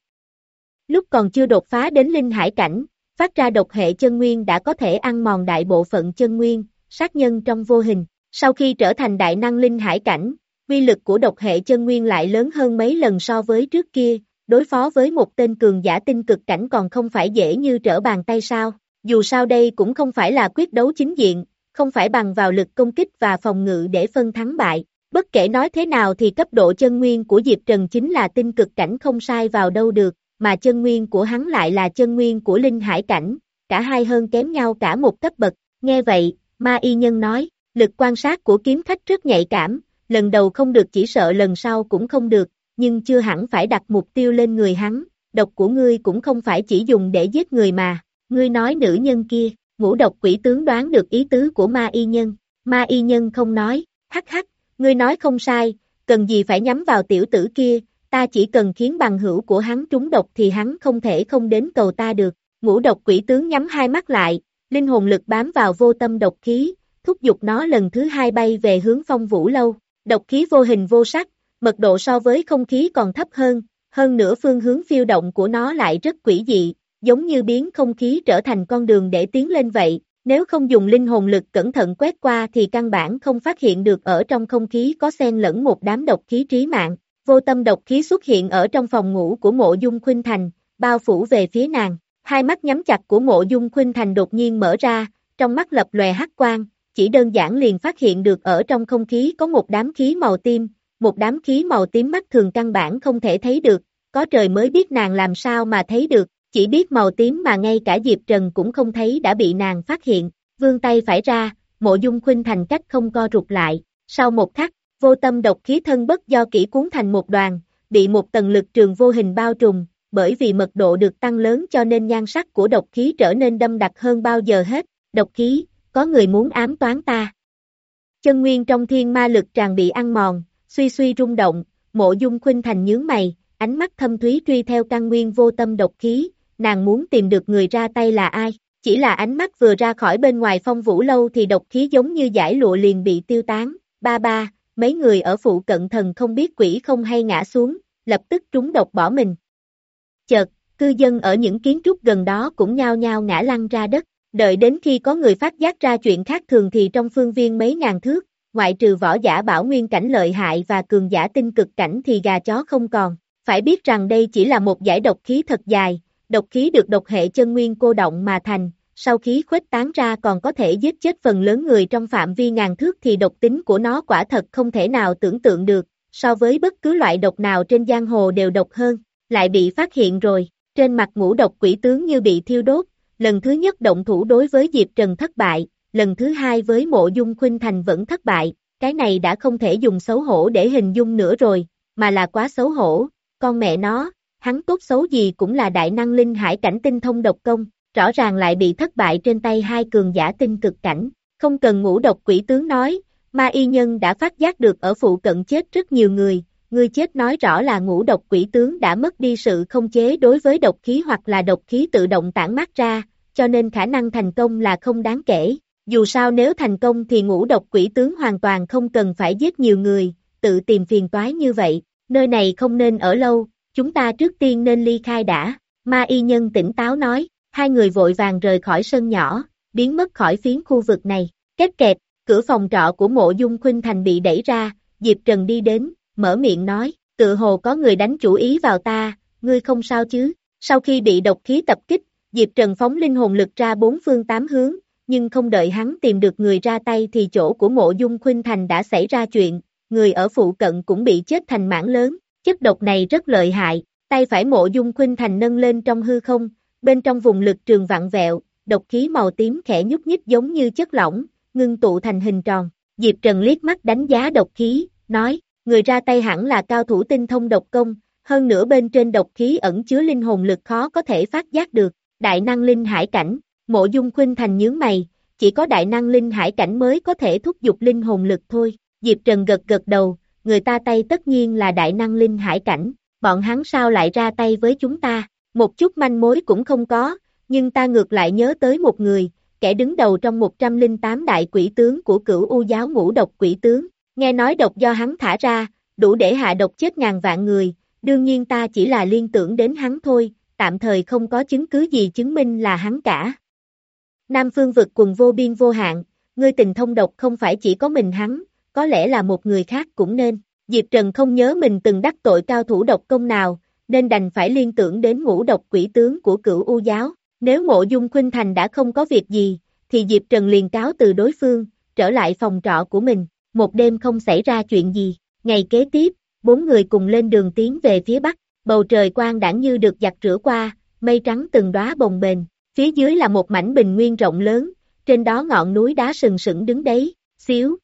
Lúc còn chưa đột phá đến linh hải cảnh, phát ra độc hệ chân nguyên đã có thể ăn mòn đại bộ phận chân nguyên, sát nhân trong vô hình. Sau khi trở thành đại năng linh hải cảnh, uy lực của độc hệ chân nguyên lại lớn hơn mấy lần so với trước kia, đối phó với một tên cường giả tinh cực cảnh còn không phải dễ như trở bàn tay sao. Dù sao đây cũng không phải là quyết đấu chính diện, không phải bằng vào lực công kích và phòng ngự để phân thắng bại. Bất kể nói thế nào thì cấp độ chân nguyên của Diệp Trần chính là tinh cực cảnh không sai vào đâu được, mà chân nguyên của hắn lại là chân nguyên của linh hải cảnh, cả hai hơn kém nhau cả một cấp bậc. Nghe vậy, ma y nhân nói, lực quan sát của kiếm khách rất nhạy cảm, lần đầu không được chỉ sợ lần sau cũng không được, nhưng chưa hẳn phải đặt mục tiêu lên người hắn, độc của ngươi cũng không phải chỉ dùng để giết người mà, ngươi nói nữ nhân kia, ngũ độc quỷ tướng đoán được ý tứ của ma y nhân, ma y nhân không nói, hắc hắc, ngươi nói không sai, cần gì phải nhắm vào tiểu tử kia, ta chỉ cần khiến bằng hữu của hắn trúng độc thì hắn không thể không đến cầu ta được, ngũ độc quỷ tướng nhắm hai mắt lại, linh hồn lực bám vào vô tâm độc khí, thúc giục nó lần thứ hai bay về hướng Phong Vũ Lâu, độc khí vô hình vô sắc, mật độ so với không khí còn thấp hơn, hơn nữa phương hướng phiêu động của nó lại rất quỷ dị, giống như biến không khí trở thành con đường để tiến lên vậy, nếu không dùng linh hồn lực cẩn thận quét qua thì căn bản không phát hiện được ở trong không khí có xen lẫn một đám độc khí trí mạng. Vô tâm độc khí xuất hiện ở trong phòng ngủ của Mộ Dung Khuynh Thành, bao phủ về phía nàng, hai mắt nhắm chặt của Mộ Dung Khuynh Thành đột nhiên mở ra, trong mắt lập lòe hắc quang, chỉ đơn giản liền phát hiện được ở trong không khí có một đám khí màu tím, một đám khí màu tím mắt thường căn bản không thể thấy được, có trời mới biết nàng làm sao mà thấy được, chỉ biết màu tím mà ngay cả Diệp Trần cũng không thấy đã bị nàng phát hiện, vươn tay phải ra, Mộ Dung Khuynh Thành cách không co rụt lại, sau một khắc, vô tâm độc khí thân bất do kỹ cuốn thành một đoàn, bị một tầng lực trường vô hình bao trùm, bởi vì mật độ được tăng lớn cho nên nhan sắc của độc khí trở nên đậm đặc hơn bao giờ hết, độc khí, có người muốn ám toán ta. Chân nguyên trong thiên ma lực tràn bị ăn mòn, suy suy rung động, Mộ Dung Khuynh Thành nhướng mày, ánh mắt thâm thúy truy theo căn nguyên vô tâm độc khí, nàng muốn tìm được người ra tay là ai, chỉ là ánh mắt vừa ra khỏi bên ngoài Phong Vũ Lâu thì độc khí giống như dải lụa liền bị tiêu tán, ba ba, mấy người ở phụ cận thần không biết quỷ không hay ngã xuống, lập tức trúng độc bỏ mình. Chợt, cư dân ở những kiến trúc gần đó cũng nhao nhao ngã lăn ra đất, đợi đến khi có người phát giác ra chuyện khác thường thì trong phương viên mấy ngàn thước, ngoại trừ võ giả bảo nguyên cảnh lợi hại và cường giả tinh cực cảnh thì gà chó không còn, phải biết rằng đây chỉ là một dải độc khí thật dài, độc khí được độc hệ chân nguyên cô động mà thành, sau khí khuếch tán ra còn có thể giết chết phần lớn người trong phạm vi ngàn thước thì độc tính của nó quả thật không thể nào tưởng tượng được, so với bất cứ loại độc nào trên giang hồ đều độc hơn, lại bị phát hiện rồi, trên mặt ngũ độc quỷ tướng như bị thiêu đốt, lần thứ nhất động thủ đối với Diệp Trần thất bại, lần thứ hai với Mộ Dung Khuynh Thành vẫn thất bại, cái này đã không thể dùng xấu hổ để hình dung nữa rồi, mà là quá xấu hổ, con mẹ nó, hắn tốt xấu gì cũng là đại năng linh hải cảnh tinh thông độc công, rõ ràng lại bị thất bại trên tay hai cường giả tinh cực cảnh, không cần ngũ độc quỷ tướng nói, ma y nhân đã phát giác được ở phụ cận chết rất nhiều người, người chết nói rõ là ngũ độc quỷ tướng đã mất đi sự không chế đối với độc khí hoặc là độc khí tự động tản mát ra, cho nên khả năng thành công là không đáng kể, Dù sao nếu thành công thì ngũ độc quỷ tướng hoàn toàn không cần phải giết nhiều người, tự tìm phiền toái như vậy, nơi này không nên ở lâu, chúng ta trước tiên nên ly khai đã, ma y nhân tỉnh táo nói, hai người vội vàng rời khỏi sân nhỏ, biến mất khỏi phiến khu vực này, két kẹt, cửa phòng trọ của Mộ Dung Khuynh Thành bị đẩy ra, Diệp Trần đi đến, mở miệng nói, tự hồ có người đánh chủ ý vào ta, ngươi không sao chứ, sau khi bị độc khí tập kích, Diệp Trần phóng linh hồn lực ra bốn phương tám hướng, nhưng không đợi hắn tìm được người ra tay thì chỗ của Mộ Dung Khuynh Thành đã xảy ra chuyện, người ở phụ cận cũng bị chết thành mảng lớn, chất độc này rất lợi hại, tay phải Mộ Dung Khuynh Thành nâng lên trong hư không, bên trong vùng lực trường vặn vẹo, độc khí màu tím khẽ nhúc nhích giống như chất lỏng, ngưng tụ thành hình tròn, Diệp Trần liếc mắt đánh giá độc khí, nói, người ra tay hẳn là cao thủ tinh thông độc công, hơn nữa bên trên độc khí ẩn chứa linh hồn lực khó có thể phát giác được, đại năng linh hải cảnh, Mộ Dung Khuynh Thành nhướng mày, chỉ có đại năng linh hải cảnh mới có thể thúc giục linh hồn lực thôi, Diệp Trần gật gật đầu, người ta tay tất nhiên là đại năng linh hải cảnh, bọn hắn sao lại ra tay với chúng ta, một chút manh mối cũng không có, nhưng ta ngược lại nhớ tới một người, kẻ đứng đầu trong một trăm lẻ tám đại quỷ tướng của Cửu U giáo ngũ độc quỷ tướng, nghe nói độc do hắn thả ra, đủ để hạ độc chết ngàn vạn người, đương nhiên ta chỉ là liên tưởng đến hắn thôi, tạm thời không có chứng cứ gì chứng minh là hắn cả. Nam Phương vực quần vô biên vô hạn, ngươi tình thông độc không phải chỉ có mình hắn, có lẽ là một người khác cũng nên. Diệp Trần không nhớ mình từng đắc tội cao thủ độc công nào, nên đành phải liên tưởng đến ngũ độc quỷ tướng của Cửu U giáo. Nếu Mộ Dung Khuynh Thành đã không có việc gì, thì Diệp Trần liền cáo từ đối phương, trở lại phòng trọ của mình. Một đêm không xảy ra chuyện gì. Ngày kế tiếp, bốn người cùng lên đường tiến về phía bắc, bầu trời quang đãng như được giặt rửa qua, mây trắng từng đóa bồng bềnh. Phía dưới là một mảnh bình nguyên rộng lớn, trên đó ngọn núi đá sừng sững đứng đấy, xíu.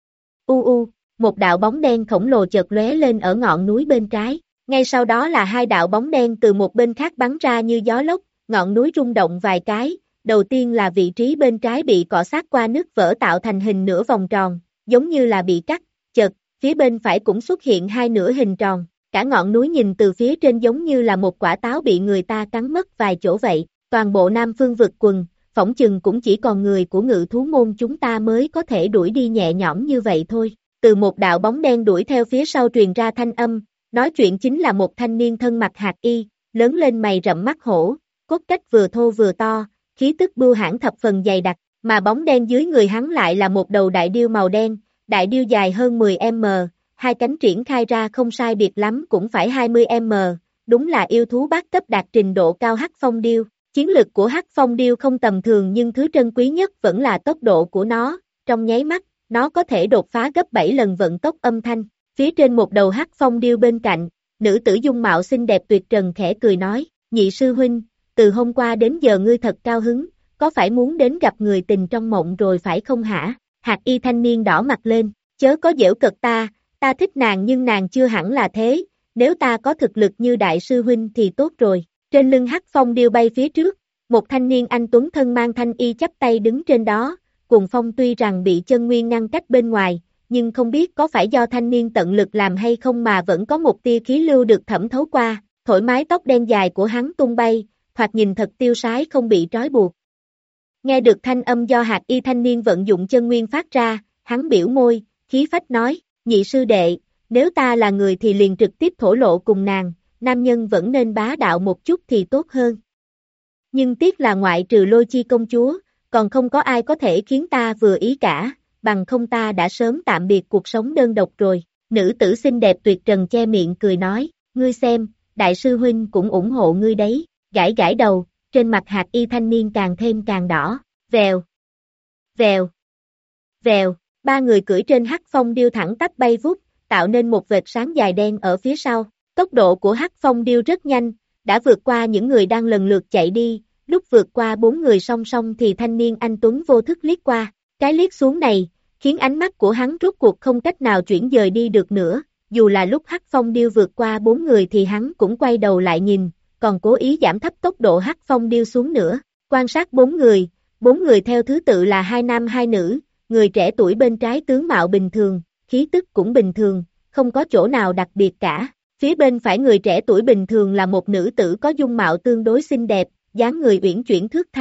U u, một đạo bóng đen khổng lồ chợt lóe lên ở ngọn núi bên trái, ngay sau đó là hai đạo bóng đen từ một bên khác bắn ra như gió lốc, ngọn núi rung động vài cái, đầu tiên là vị trí bên trái bị cọ sát qua nứt vỡ tạo thành hình nửa vòng tròn, giống như là bị cắt, chợt, phía bên phải cũng xuất hiện hai nửa hình tròn, cả ngọn núi nhìn từ phía trên giống như là một quả táo bị người ta cắn mất vài chỗ vậy. Toàn bộ Nam Phương vực quần, phỏng chừng cũng chỉ còn người của Ngự thú môn chúng ta mới có thể đuổi đi nhẹ nhõm như vậy thôi. Từ một đạo bóng đen đuổi theo phía sau truyền ra thanh âm, nói chuyện chính là một thanh niên thân mặc hạt y, lớn lên mày rậm mắt hổ, cốt cách vừa thô vừa to, khí tức bưu hãn thập phần dày đặc, mà bóng đen dưới người hắn lại là một đầu đại điêu màu đen, đại điêu dài hơn mười mét, hai cánh triển khai ra không sai biệt lắm cũng phải hai mươi mét, đúng là yêu thú bát cấp đạt trình độ cao Hắc Phong điêu. Chiến lực của Hắc Phong điêu không tầm thường nhưng thứ trân quý nhất vẫn là tốc độ của nó, trong nháy mắt, nó có thể đột phá gấp bảy lần vận tốc âm thanh. Phía trên một đầu Hắc Phong điêu bên cạnh, nữ tử dung mạo xinh đẹp tuyệt trần khẽ cười nói, nhị sư huynh, từ hôm qua đến giờ ngươi thật cao hứng, có phải muốn đến gặp người tình trong mộng rồi phải không hả? Hạt y thanh niên đỏ mặt lên, chớ có giễu cợt ta, ta thích nàng nhưng nàng chưa hẳn là thế, nếu ta có thực lực như đại sư huynh thì tốt rồi. Trên lưng Hắc Phong điêu bay phía trước, một thanh niên anh tuấn thân mang thanh y chắp tay đứng trên đó, Cuồng Phong tuy rằng bị chân nguyên ngăn cách bên ngoài, nhưng không biết có phải do thanh niên tận lực làm hay không mà vẫn có một tia khí lưu được thẩm thấu qua, thổi mái tóc đen dài của hắn tung bay, thoạt nhìn thật tiêu sái không bị trói buộc. Nghe được thanh âm do hạt y thanh niên vận dụng chân nguyên phát ra, hắn biểu môi, khí phách nói, nhị sư đệ, nếu ta là người thì liền trực tiếp thổ lộ cùng nàng. Nam nhân vẫn nên bá đạo một chút thì tốt hơn. Nhưng tiếc là ngoại trừ Lôi Chi công chúa, còn không có ai có thể khiến ta vừa ý cả, bằng không ta đã sớm tạm biệt cuộc sống đơn độc rồi. Nữ tử xinh đẹp tuyệt trần che miệng cười nói, ngươi xem, đại sư huynh cũng ủng hộ ngươi đấy, gãi gãi đầu, trên mặt hạt y thanh niên càng thêm càng đỏ, vèo, vèo, vèo, ba người cưỡi trên Hắc Phong điêu thẳng tắp bay vút, tạo nên một vệt sáng dài đen ở phía sau. Tốc độ của Hắc Phong điêu rất nhanh, đã vượt qua những người đang lần lượt chạy đi, lúc vượt qua bốn người song song thì thanh niên anh tuấn vô thức liếc qua, cái liếc xuống này, khiến ánh mắt của hắn rốt cuộc không cách nào chuyển dời đi được nữa, dù là lúc Hắc Phong điêu vượt qua bốn người thì hắn cũng quay đầu lại nhìn, còn cố ý giảm thấp tốc độ Hắc Phong điêu xuống nữa, quan sát bốn người, bốn người theo thứ tự là hai nam hai nữ, người trẻ tuổi bên trái tướng mạo bình thường, khí tức cũng bình thường, không có chỗ nào đặc biệt cả. Phía bên phải người trẻ tuổi bình thường là một nữ tử có dung mạo tương đối xinh đẹp, dáng người uyển chuyển thướt tha,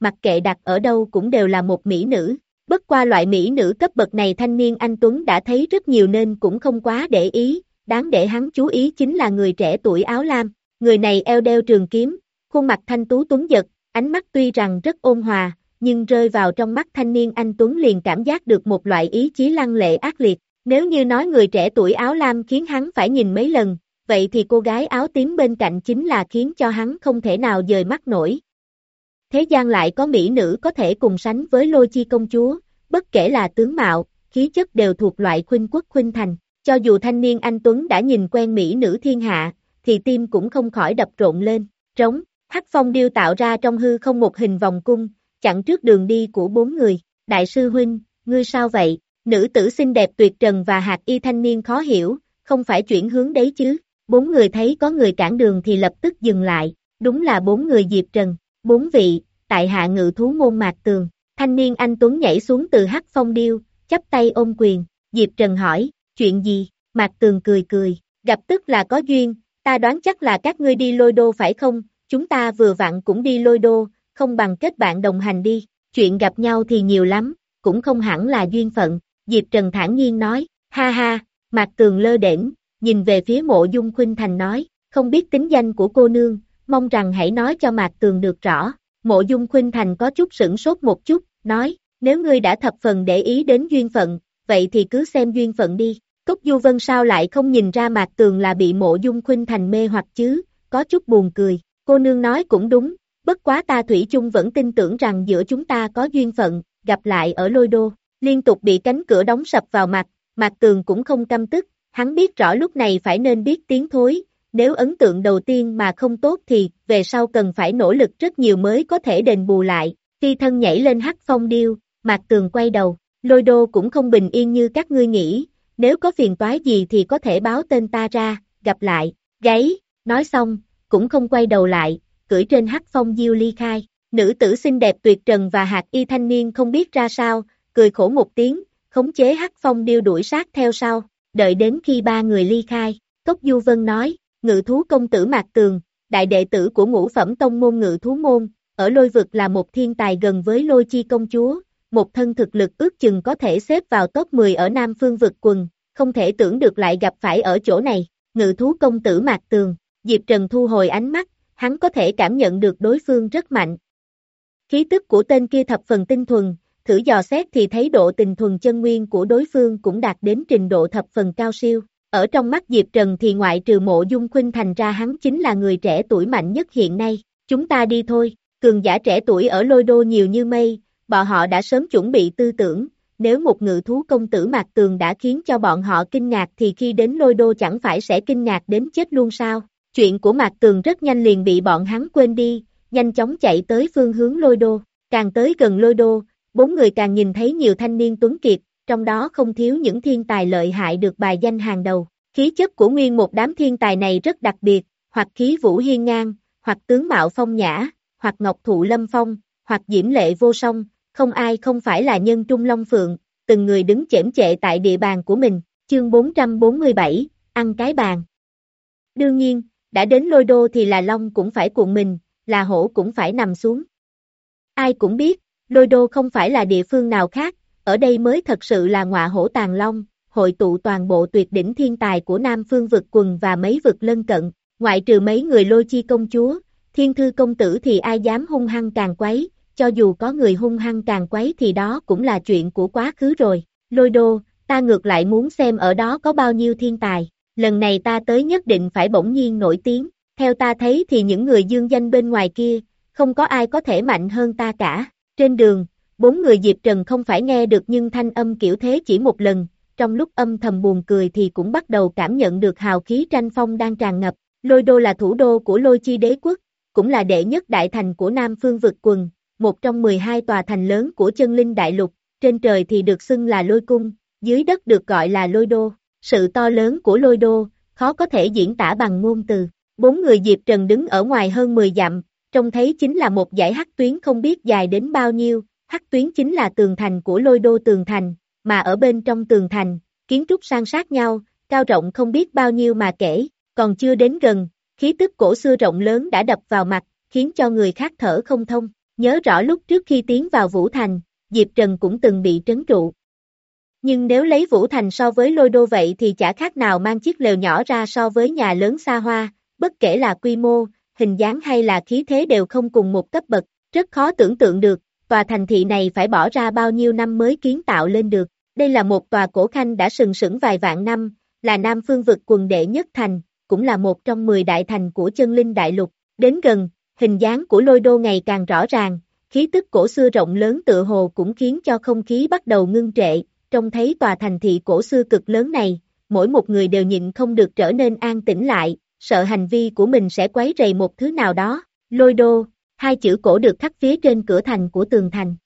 mặc kệ đặt ở đâu cũng đều là một mỹ nữ. Bất qua loại mỹ nữ cấp bậc này thanh niên anh Tuấn đã thấy rất nhiều nên cũng không quá để ý, đáng để hắn chú ý chính là người trẻ tuổi áo lam. Người này eo đeo trường kiếm, khuôn mặt thanh tú tuấn giật, ánh mắt tuy rằng rất ôn hòa, nhưng rơi vào trong mắt thanh niên anh Tuấn liền cảm giác được một loại ý chí lăng lệ ác liệt. Nếu như nói người trẻ tuổi áo lam khiến hắn phải nhìn mấy lần, vậy thì cô gái áo tím bên cạnh chính là khiến cho hắn không thể nào dời mắt nổi. Thế gian lại có mỹ nữ có thể cùng sánh với Lôi Chi công chúa, bất kể là tướng mạo, khí chất đều thuộc loại khuynh quốc khuynh thành. Cho dù thanh niên anh Tuấn đã nhìn quen mỹ nữ thiên hạ, thì tim cũng không khỏi đập rộn lên. Trống, hắc phong điêu tạo ra trong hư không một hình vòng cung, chặn trước đường đi của bốn người. Đại sư huynh, ngươi sao vậy? Nữ tử xinh đẹp tuyệt trần và hạt y thanh niên khó hiểu, không phải chuyển hướng đấy chứ. Bốn người thấy có người cản đường thì lập tức dừng lại, đúng là bốn người Diệp Trần. Bốn vị, tại hạ ngự thú môn Mạc Tường. Thanh niên anh Tuấn nhảy xuống từ hắc phong điêu, chắp tay ôm quyền. Diệp Trần hỏi, chuyện gì? Mạc Tường cười cười, gặp tức là có duyên, ta đoán chắc là các ngươi đi Lôi Đô phải không? Chúng ta vừa vặn cũng đi Lôi Đô, không bằng kết bạn đồng hành đi. Chuyện gặp nhau thì nhiều lắm, cũng không hẳn là duyên phận. Diệp Trần thản nhiên nói, ha ha. Mạc Tường lơ đễnh, nhìn về phía Mộ Dung Khuynh Thành nói, không biết tính danh của cô nương, mong rằng hãy nói cho Mạc Tường được rõ. Mộ Dung Khuynh Thành có chút sửng sốt một chút, nói, nếu ngươi đã thập phần để ý đến duyên phận, vậy thì cứ xem duyên phận đi. Cốc Du Vân sao lại không nhìn ra Mạc Tường là bị Mộ Dung Khuynh Thành mê hoặc chứ, có chút buồn cười. Cô nương nói cũng đúng, bất quá ta thủy chung vẫn tin tưởng rằng giữa chúng ta có duyên phận, gặp lại ở Lôi Đô. Liên tục bị cánh cửa đóng sập vào mặt, Mạc Tường cũng không căm tức, hắn biết rõ lúc này phải nên biết tiếng thối, nếu ấn tượng đầu tiên mà không tốt thì về sau cần phải nỗ lực rất nhiều mới có thể đền bù lại. Phi thân nhảy lên hắc phong điêu, Mạc Tường quay đầu, Lôi Đô cũng không bình yên như các ngươi nghĩ, nếu có phiền toái gì thì có thể báo tên ta ra, gặp lại. Gáy, nói xong, cũng không quay đầu lại, cưỡi trên hắc phong diêu ly khai. Nữ tử xinh đẹp tuyệt trần và hạt y thanh niên không biết ra sao, cười khổ một tiếng, khống chế hắc phong điêu đuổi sát theo sau. Đợi đến khi ba người ly khai, Cốc Du Vân nói, ngự thú công tử Mạc Tường, đại đệ tử của ngũ phẩm tông môn ngự thú môn, ở Lôi vực là một thiên tài gần với Lôi Chi công chúa, một thân thực lực ước chừng có thể xếp vào top mười ở Nam Phương vực quần, không thể tưởng được lại gặp phải ở chỗ này. Ngự thú công tử Mạc Tường, Diệp Trần thu hồi ánh mắt, hắn có thể cảm nhận được đối phương rất mạnh. Khí tức của tên kia thập phần tinh thuần, thử dò xét thì thấy độ tình thuần chân nguyên của đối phương cũng đạt đến trình độ thập phần cao siêu. Ở trong mắt Diệp Trần thì ngoại trừ Mộ Dung Khuynh Thành ra hắn chính là người trẻ tuổi mạnh nhất hiện nay. Chúng ta đi thôi, cường giả trẻ tuổi ở Lôi Đô nhiều như mây, bọn họ đã sớm chuẩn bị tư tưởng, nếu một ngự thú công tử Mạc Tường đã khiến cho bọn họ kinh ngạc thì khi đến Lôi Đô chẳng phải sẽ kinh ngạc đến chết luôn sao? Chuyện của Mạc Tường rất nhanh liền bị bọn hắn quên đi, nhanh chóng chạy tới phương hướng Lôi Đô. Càng tới gần Lôi Đô, bốn người càng nhìn thấy nhiều thanh niên tuấn kiệt, trong đó không thiếu những thiên tài lợi hại được bài danh hàng đầu. Khí chất của nguyên một đám thiên tài này rất đặc biệt, hoặc khí vũ hiên ngang, hoặc tướng mạo phong nhã, hoặc ngọc thụ lâm phong, hoặc diễm lệ vô song, không ai không phải là nhân trung long phượng, từng người đứng chễm chệ tại địa bàn của mình. Chương bốn trăm bốn mươi bảy, ăn cái bàn. Đương nhiên, đã đến Lôi Đô thì là long cũng phải cuộn mình, là hổ cũng phải nằm xuống. Ai cũng biết, Lôi Đô không phải là địa phương nào khác, ở đây mới thật sự là ngọa hổ tàng long, hội tụ toàn bộ tuyệt đỉnh thiên tài của Nam Phương vực quần và mấy vực lân cận, ngoại trừ mấy người Lôi Chi công chúa, Thiên Thư công tử thì ai dám hung hăng càng quấy, cho dù có người hung hăng càng quấy thì đó cũng là chuyện của quá khứ rồi. Lôi Đô, ta ngược lại muốn xem ở đó có bao nhiêu thiên tài, lần này ta tới nhất định phải bỗng nhiên nổi tiếng, theo ta thấy thì những người dương danh bên ngoài kia, không có ai có thể mạnh hơn ta cả. Trên đường, bốn người Diệp Trần không phải nghe được nhưng thanh âm kiểu thế chỉ một lần, trong lúc âm thầm buồn cười thì cũng bắt đầu cảm nhận được hào khí tranh phong đang tràn ngập. Lôi Đô là thủ đô của Lôi Chi đế quốc, cũng là đệ nhất đại thành của Nam Phương vực quần, một trong mười hai tòa thành lớn của chân linh đại lục, trên trời thì được xưng là Lôi Cung, dưới đất được gọi là Lôi Đô. Sự to lớn của Lôi Đô, khó có thể diễn tả bằng ngôn từ. Bốn người Diệp Trần đứng ở ngoài hơn mười dặm, trông thấy chính là một dải hắc tuyến không biết dài đến bao nhiêu, hắc tuyến chính là tường thành của Lôi Đô tường thành, mà ở bên trong tường thành, kiến trúc san sát nhau, cao rộng không biết bao nhiêu mà kể, còn chưa đến gần, khí tức cổ xưa rộng lớn đã đập vào mặt, khiến cho người khác thở không thông. Nhớ rõ lúc trước khi tiến vào Vũ Thành, Diệp Trần cũng từng bị trấn trụ. Nhưng nếu lấy Vũ Thành so với Lôi Đô vậy thì chả khác nào mang chiếc lều nhỏ ra so với nhà lớn xa hoa, bất kể là quy mô, hình dáng hay là khí thế đều không cùng một cấp bậc, rất khó tưởng tượng được, tòa thành thị này phải bỏ ra bao nhiêu năm mới kiến tạo lên được. Đây là một tòa cổ khanh đã sừng sững vài vạn năm, là Nam Phương vực quần đệ nhất thành, cũng là một trong mười đại thành của chân linh đại lục. Đến gần, hình dáng của Lôi Đô ngày càng rõ ràng, khí tức cổ xưa rộng lớn tựa hồ cũng khiến cho không khí bắt đầu ngưng trệ. Trông thấy tòa thành thị cổ xưa cực lớn này, mỗi một người đều nhịn không được trở nên an tĩnh lại, sợ hành vi của mình sẽ quấy rầy một thứ nào đó. Lôi Đô, hai chữ cổ được khắc phía trên cửa thành của tường thành.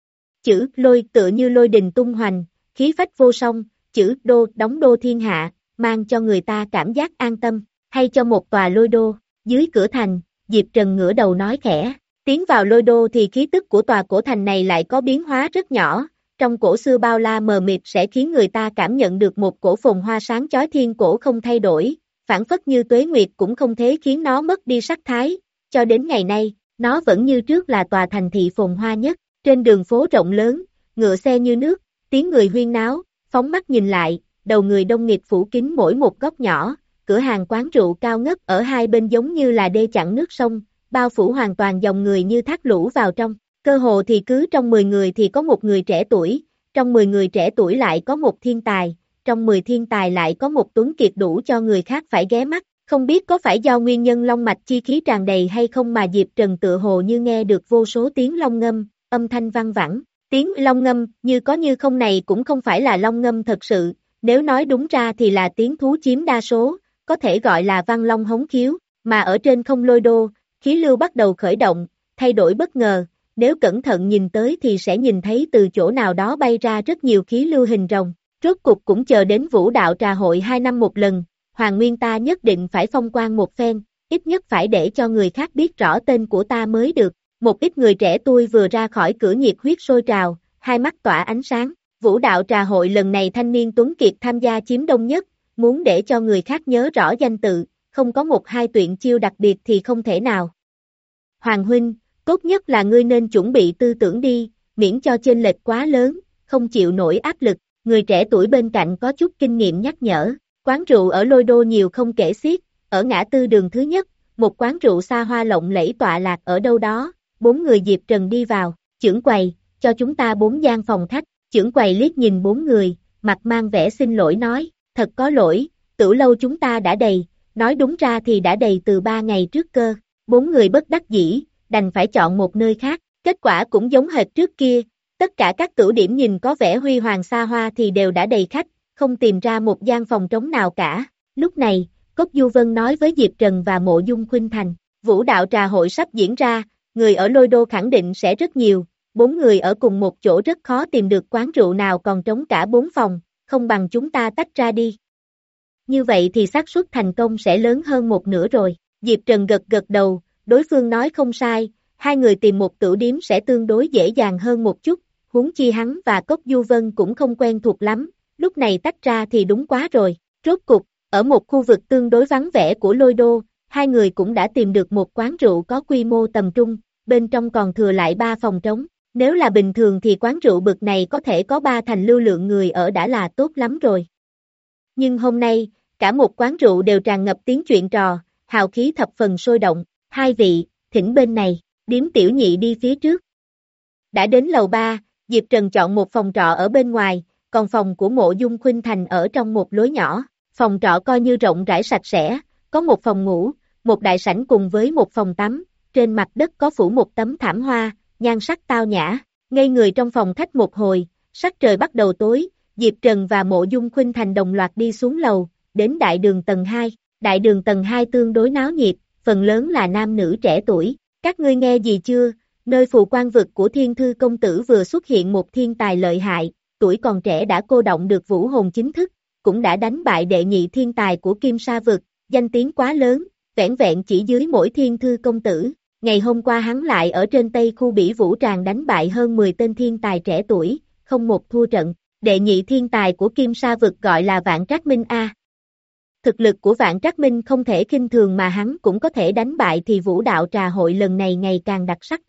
Chữ lôi tựa như lôi đình tung hoành, khí phách vô song, chữ đô đóng đô thiên hạ, mang cho người ta cảm giác an tâm, hay cho một tòa Lôi Đô. Dưới cửa thành, Diệp Trần ngửa đầu nói khẽ, tiến vào Lôi Đô thì khí tức của tòa cổ thành này lại có biến hóa rất nhỏ. Trong cổ xưa bao la mờ mịt sẽ khiến người ta cảm nhận được một cổ phồn hoa sáng chói thiên cổ không thay đổi, phản phất như tuế nguyệt cũng không thể khiến nó mất đi sắc thái, cho đến ngày nay, nó vẫn như trước là tòa thành thị phồn hoa nhất. Trên đường phố rộng lớn, ngựa xe như nước, tiếng người huyên náo, phóng mắt nhìn lại, đầu người đông nghịt phủ kín mỗi một góc nhỏ, cửa hàng quán rượu cao ngất ở hai bên giống như là đê chặn nước sông, bao phủ hoàn toàn dòng người như thác lũ vào trong. Cơ hồ thì cứ trong mười người thì có một người trẻ tuổi, trong mười người trẻ tuổi lại có một thiên tài, trong mười thiên tài lại có một tuấn kiệt đủ cho người khác phải ghé mắt. Không biết có phải do nguyên nhân long mạch chi khí tràn đầy hay không mà Diệp Trần tựa hồ như nghe được vô số tiếng long ngâm, âm thanh vang vẳng. Tiếng long ngâm như có như không này cũng không phải là long ngâm thật sự, nếu nói đúng ra thì là tiếng thú chiếm đa số, có thể gọi là văn long hống khiếu, mà ở trên không Lôi Đô, khí lưu bắt đầu khởi động, thay đổi bất ngờ. Nếu cẩn thận nhìn tới thì sẽ nhìn thấy từ chỗ nào đó bay ra rất nhiều khí lưu hình rồng. Rốt cục cũng chờ đến Vũ Đạo Trà Hội hai năm một lần, Hoàng Nguyên ta nhất định phải phong quang một phen, ít nhất phải để cho người khác biết rõ tên của ta mới được. Một ít người trẻ tuổi vừa ra khỏi cửa nhiệt huyết sôi trào, hai mắt tỏa ánh sáng. Vũ Đạo Trà Hội lần này thanh niên tuấn kiệt tham gia chiếm đông nhất, muốn để cho người khác nhớ rõ danh tự, không có một hai tuyển chiêu đặc biệt thì không thể nào. Hoàng huynh, tốt nhất là ngươi nên chuẩn bị tư tưởng đi, miễn cho chênh lệch quá lớn, không chịu nổi áp lực. Người trẻ tuổi bên cạnh có chút kinh nghiệm nhắc nhở. Quán rượu ở Lôi Đô nhiều không kể xiết, ở ngã tư đường thứ nhất, một quán rượu xa hoa lộng lẫy tọa lạc ở đâu đó. Bốn người Diệp Trần đi vào, chưởng quầy, cho chúng ta bốn gian phòng khách. Chưởng quầy liếc nhìn bốn người, mặt mang vẻ xin lỗi nói, thật có lỗi, tửu lâu chúng ta đã đầy, nói đúng ra thì đã đầy từ ba ngày trước cơ. Bốn người bất đắc dĩ, đành phải chọn một nơi khác, kết quả cũng giống hệt trước kia, tất cả các tửu điểm nhìn có vẻ huy hoàng xa hoa thì đều đã đầy khách, không tìm ra một gian phòng trống nào cả. Lúc này, Cốc Du Vân nói với Diệp Trần và Mộ Dung Khuynh Thành, Vũ Đạo Trà Hội sắp diễn ra, người ở Lôi Đô khẳng định sẽ rất nhiều, bốn người ở cùng một chỗ rất khó tìm được quán rượu nào còn trống cả bốn phòng, không bằng chúng ta tách ra đi. Như vậy thì xác suất thành công sẽ lớn hơn một nửa rồi. Diệp Trần gật gật đầu, đối phương nói không sai, hai người tìm một tửu điếm sẽ tương đối dễ dàng hơn một chút, huống chi hắn và Cốc Du Vân cũng không quen thuộc lắm, lúc này tách ra thì đúng quá rồi. Rốt cục, ở một khu vực tương đối vắng vẻ của Lôi Đô, hai người cũng đã tìm được một quán rượu có quy mô tầm trung, bên trong còn thừa lại ba phòng trống. Nếu là bình thường thì quán rượu bực này có thể có ba thành lưu lượng người ở đã là tốt lắm rồi. Nhưng hôm nay, cả một quán rượu đều tràn ngập tiếng chuyện trò, hào khí thập phần sôi động. Hai vị, thỉnh bên này, điếm tiểu nhị đi phía trước. Đã đến lầu ba, Diệp Trần chọn một phòng trọ ở bên ngoài, còn phòng của Mộ Dung Khuynh Thành ở trong một lối nhỏ. Phòng trọ coi như rộng rãi sạch sẽ, có một phòng ngủ, một đại sảnh cùng với một phòng tắm, trên mặt đất có phủ một tấm thảm hoa, nhan sắc tao nhã. Ngây người trong phòng khách một hồi, sắc trời bắt đầu tối, Diệp Trần và Mộ Dung Khuynh Thành đồng loạt đi xuống lầu, đến đại đường tầng hai. Đại đường tầng hai tương đối náo nhiệt, phần lớn là nam nữ trẻ tuổi. Các ngươi nghe gì chưa? Nơi phù quan vực của Thiên Thư công tử vừa xuất hiện một thiên tài lợi hại, tuổi còn trẻ đã cô động được vũ hồn chính thức, cũng đã đánh bại đệ nhị thiên tài của Kim Sa vực, danh tiếng quá lớn, vẻn vẹn chỉ dưới mỗi Thiên Thư công tử. Ngày hôm qua hắn lại ở trên Tây khu Bỉ Vũ Tràng đánh bại hơn mười tên thiên tài trẻ tuổi, không một thua trận. Đệ nhị thiên tài của Kim Sa vực gọi là Vạn Trác Minh A. Thực lực của Vạn Trác Minh không thể khinh thường mà hắn cũng có thể đánh bại thì Vũ Đạo Trà Hội lần này ngày càng đặc sắc rồi.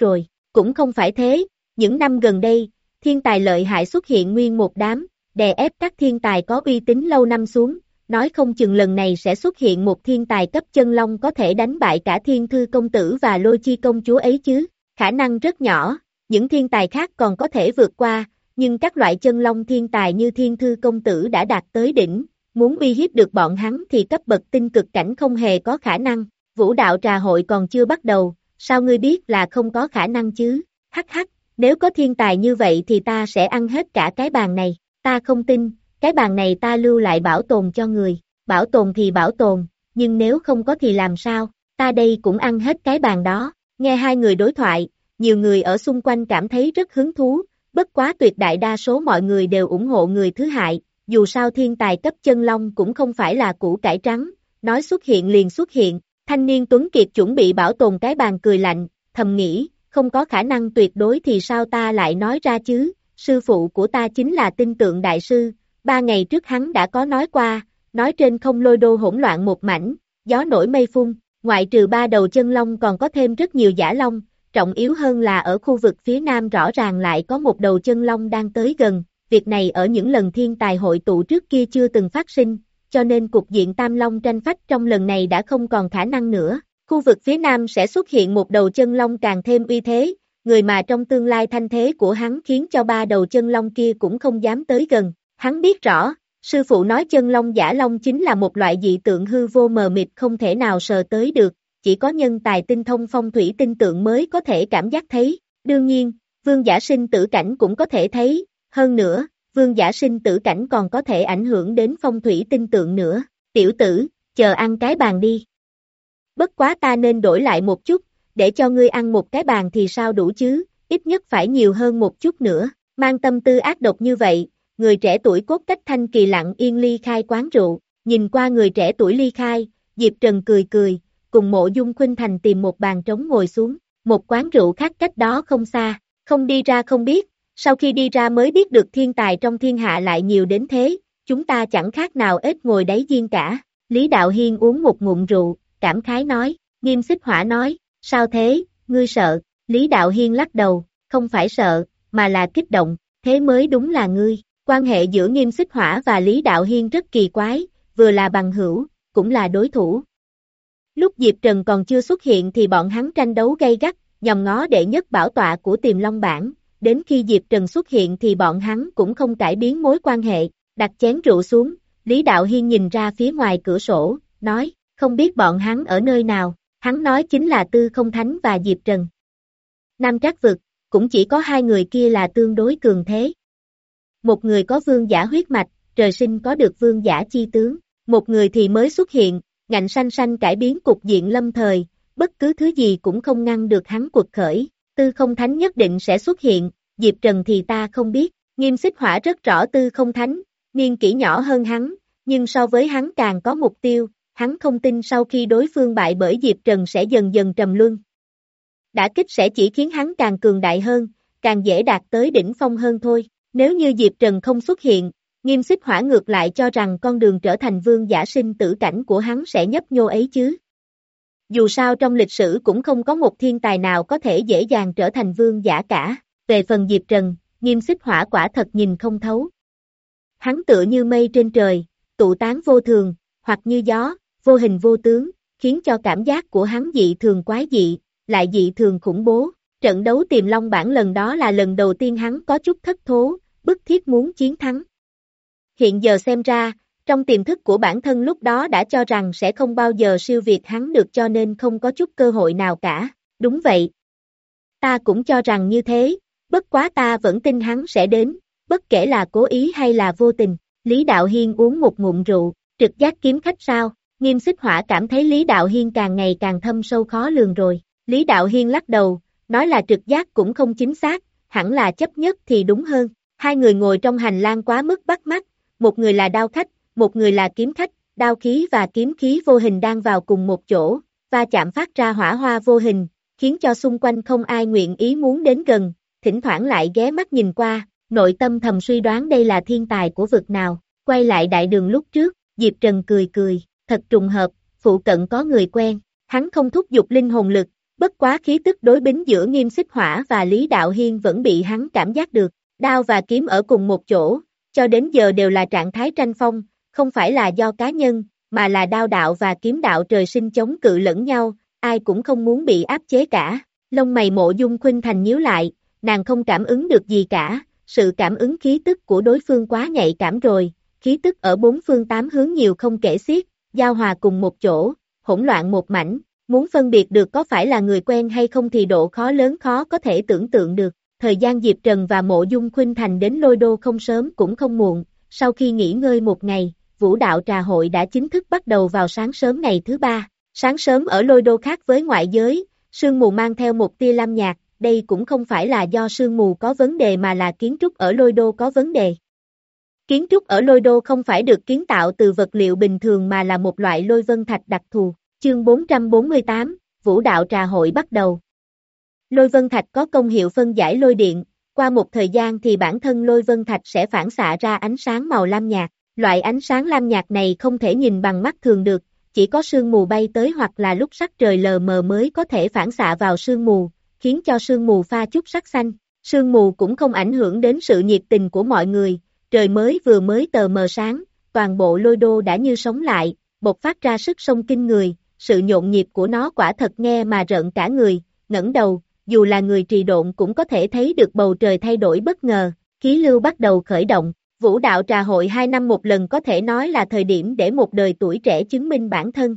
Cũng không phải thế, những năm gần đây, thiên tài lợi hại xuất hiện nguyên một đám, đè ép các thiên tài có uy tín lâu năm xuống, nói không chừng lần này sẽ xuất hiện một thiên tài cấp chân long có thể đánh bại cả Thiên Thư công tử và Lôi Chi công chúa ấy chứ, khả năng rất nhỏ, những thiên tài khác còn có thể vượt qua, nhưng các loại chân long thiên tài như Thiên Thư công tử đã đạt tới đỉnh, muốn uy hiếp được bọn hắn thì cấp bậc tinh cực cảnh không hề có khả năng, vũ đạo trà hội còn chưa bắt đầu, sao ngươi biết là không có khả năng chứ, hắc hắc, nếu có thiên tài như vậy thì ta sẽ ăn hết cả cái bàn này, ta không tin, cái bàn này ta lưu lại bảo tồn cho người, bảo tồn thì bảo tồn, nhưng nếu không có thì làm sao, ta đây cũng ăn hết cái bàn đó, nghe hai người đối thoại, nhiều người ở xung quanh cảm thấy rất hứng thú, bất quá tuyệt đại đa số mọi người đều ủng hộ người thứ hại, dù sao thiên tài cấp chân long cũng không phải là củ cải trắng, nói xuất hiện liền xuất hiện, thanh niên Tuấn Kiệt chuẩn bị bảo tồn cái bàn cười lạnh, thầm nghĩ, không có khả năng tuyệt đối thì sao ta lại nói ra chứ, sư phụ của ta chính là tinh tượng đại sư, ba ngày trước hắn đã có nói qua, nói trên không lôi đô hỗn loạn một mảnh, gió nổi mây phun, ngoại trừ ba đầu chân long còn có thêm rất nhiều giả long, trọng yếu hơn là ở khu vực phía nam rõ ràng lại có một đầu chân long đang tới gần, việc này ở những lần thiên tài hội tụ trước kia chưa từng phát sinh, cho nên cục diện tam long tranh phách trong lần này đã không còn khả năng nữa. Khu vực phía nam sẽ xuất hiện một đầu chân long càng thêm uy thế, người mà trong tương lai thanh thế của hắn khiến cho ba đầu chân long kia cũng không dám tới gần. Hắn biết rõ, sư phụ nói chân long giả long chính là một loại dị tượng hư vô mờ mịt không thể nào sờ tới được, chỉ có nhân tài tinh thông phong thủy tinh tượng mới có thể cảm giác thấy. Đương nhiên, vương giả sinh tử cảnh cũng có thể thấy, hơn nữa, vương giả sinh tử cảnh còn có thể ảnh hưởng đến phong thủy tinh tượng nữa. Tiểu tử, chờ ăn cái bàn đi. Bất quá ta nên đổi lại một chút, để cho ngươi ăn một cái bàn thì sao đủ chứ, ít nhất phải nhiều hơn một chút nữa. Mang tâm tư ác độc như vậy, người trẻ tuổi cốt cách thanh kỳ lặng yên ly khai quán rượu, nhìn qua người trẻ tuổi ly khai, Diệp Trần cười cười, cùng Mộ Dung Khuynh Thành tìm một bàn trống ngồi xuống, một quán rượu khác cách đó không xa, không đi ra không biết, sau khi đi ra mới biết được thiên tài trong thiên hạ lại nhiều đến thế, chúng ta chẳng khác nào ếch ngồi đáy giếng cả. Lý Đạo Hiên uống một ngụm rượu, cảm khái nói, Nghiêm Xích Hỏa nói, sao thế, ngươi sợ, Lý Đạo Hiên lắc đầu, không phải sợ, mà là kích động, thế mới đúng là ngươi, quan hệ giữa Nghiêm Xích Hỏa và Lý Đạo Hiên rất kỳ quái, vừa là bằng hữu, cũng là đối thủ. Lúc Diệp Trần còn chưa xuất hiện thì bọn hắn tranh đấu gay gắt, nhòm ngó đệ nhất bảo tọa của Tiềm Long bảng, đến khi Diệp Trần xuất hiện thì bọn hắn cũng không cải biến mối quan hệ, đặt chén rượu xuống, Lý Đạo Hiên nhìn ra phía ngoài cửa sổ, nói, không biết bọn hắn ở nơi nào, hắn nói chính là Tư Không Thánh và Diệp Trần. Nam Trác vực, cũng chỉ có hai người kia là tương đối cường thế. Một người có vương giả huyết mạch, trời sinh có được vương giả chi tướng, một người thì mới xuất hiện, ngạnh sanh sanh cải biến cục diện lâm thời, bất cứ thứ gì cũng không ngăn được hắn quật khởi, Tư Không Thánh nhất định sẽ xuất hiện, Diệp Trần thì ta không biết, Nghiêm Xích Hỏa rất rõ Tư Không Thánh, niên kỷ nhỏ hơn hắn, nhưng so với hắn càng có mục tiêu, hắn không tin sau khi đối phương bại bởi Diệp Trần sẽ dần dần trầm luân. Đả kích sẽ chỉ khiến hắn càng cường đại hơn, càng dễ đạt tới đỉnh phong hơn thôi, nếu như Diệp Trần không xuất hiện, Nghiêm Xích Hỏa ngược lại cho rằng con đường trở thành vương giả sinh tử cảnh của hắn sẽ nhấp nhô ấy chứ. Dù sao trong lịch sử cũng không có một thiên tài nào có thể dễ dàng trở thành vương giả cả, về phần Diệp Trần, Nghiêm Xích Hỏa quả thật nhìn không thấu. Hắn tựa như mây trên trời, tụ tán vô thường, hoặc như gió, vô hình vô tướng, khiến cho cảm giác của hắn dị thường quái dị, lại dị thường khủng bố. Trận đấu Tiềm Long bảng lần đó là lần đầu tiên hắn có chút thất thố, bức thiết muốn chiến thắng. Hiện giờ xem ra, trong tiềm thức của bản thân lúc đó đã cho rằng sẽ không bao giờ siêu việt hắn được cho nên không có chút cơ hội nào cả. Đúng vậy. Ta cũng cho rằng như thế, bất quá ta vẫn tin hắn sẽ đến, bất kể là cố ý hay là vô tình. Lý Đạo Hiên uống một ngụm rượu, trực giác kiếm khách sao? Nghiêm Xích Hỏa cảm thấy Lý Đạo Hiên càng ngày càng thâm sâu khó lường rồi. Lý Đạo Hiên lắc đầu, nói là trực giác cũng không chính xác, hẳn là chấp nhất thì đúng hơn. Hai người ngồi trong hành lang quá mức bắt mắt, một người là đao khách, một người là kiếm khách, đao khí và kiếm khí vô hình đang vào cùng một chỗ, va chạm phát ra hỏa hoa vô hình, khiến cho xung quanh không ai nguyện ý muốn đến gần, thỉnh thoảng lại ghé mắt nhìn qua, nội tâm thầm suy đoán đây là thiên tài của vực nào. Quay lại đại đường lúc trước, Diệp Trần cười cười, thật trùng hợp, phụ cận có người quen, hắn không thúc giục linh hồn lực, Bất quá khí tức đối bính giữa Nghiêm Xích Hỏa và Lý Đạo Hiên vẫn bị hắn cảm giác được, đao và kiếm ở cùng một chỗ, cho đến giờ đều là trạng thái tranh phong, không phải là do cá nhân, mà là đao đạo và kiếm đạo trời sinh chống cự lẫn nhau, ai cũng không muốn bị áp chế cả. Lông mày Mộ Dung Khuynh Thành nhíu lại, nàng không cảm ứng được gì cả, sự cảm ứng khí tức của đối phương quá nhạy cảm rồi, khí tức ở bốn phương tám hướng nhiều không kể xiết, giao hòa cùng một chỗ, hỗn loạn một mảnh, muốn phân biệt được có phải là người quen hay không thì độ khó lớn khó có thể tưởng tượng được. Thời gian Diệp Trần và Mộ Dung Khuynh Thành đến Lôi Đô không sớm cũng không muộn, sau khi nghỉ ngơi một ngày, Vũ Đạo Trà Hội đã chính thức bắt đầu vào sáng sớm ngày thứ ba. Sáng sớm ở Lôi Đô khác với ngoại giới, sương mù mang theo một tia lam nhạt, đây cũng không phải là do sương mù có vấn đề mà là kiến trúc ở Lôi Đô có vấn đề. Kiến trúc ở Lôi Đô không phải được kiến tạo từ vật liệu bình thường mà là một loại lôi vân thạch đặc thù. Chương bốn trăm bốn mươi tám, Vũ Đạo Trà Hội bắt đầu. Lôi vân thạch có công hiệu phân giải lôi điện, qua một thời gian thì bản thân lôi vân thạch sẽ phản xạ ra ánh sáng màu lam nhạt. Loại ánh sáng lam nhạt này không thể nhìn bằng mắt thường được, chỉ có sương mù bay tới hoặc là lúc sắc trời lờ mờ mới có thể phản xạ vào sương mù, khiến cho sương mù pha chút sắc xanh. Sương mù cũng không ảnh hưởng đến sự nhiệt tình của mọi người, trời mới vừa mới tờ mờ sáng, toàn bộ Lôi Đô đã như sống lại, bộc phát ra sức sông kinh người, sự nhộn nhịp của nó quả thật nghe mà rợn cả người, ngẩng đầu, dù là người trì độn cũng có thể thấy được bầu trời thay đổi bất ngờ, khí lưu bắt đầu khởi động. Vũ Đạo Trà Hội hai năm một lần có thể nói là thời điểm để một đời tuổi trẻ chứng minh bản thân.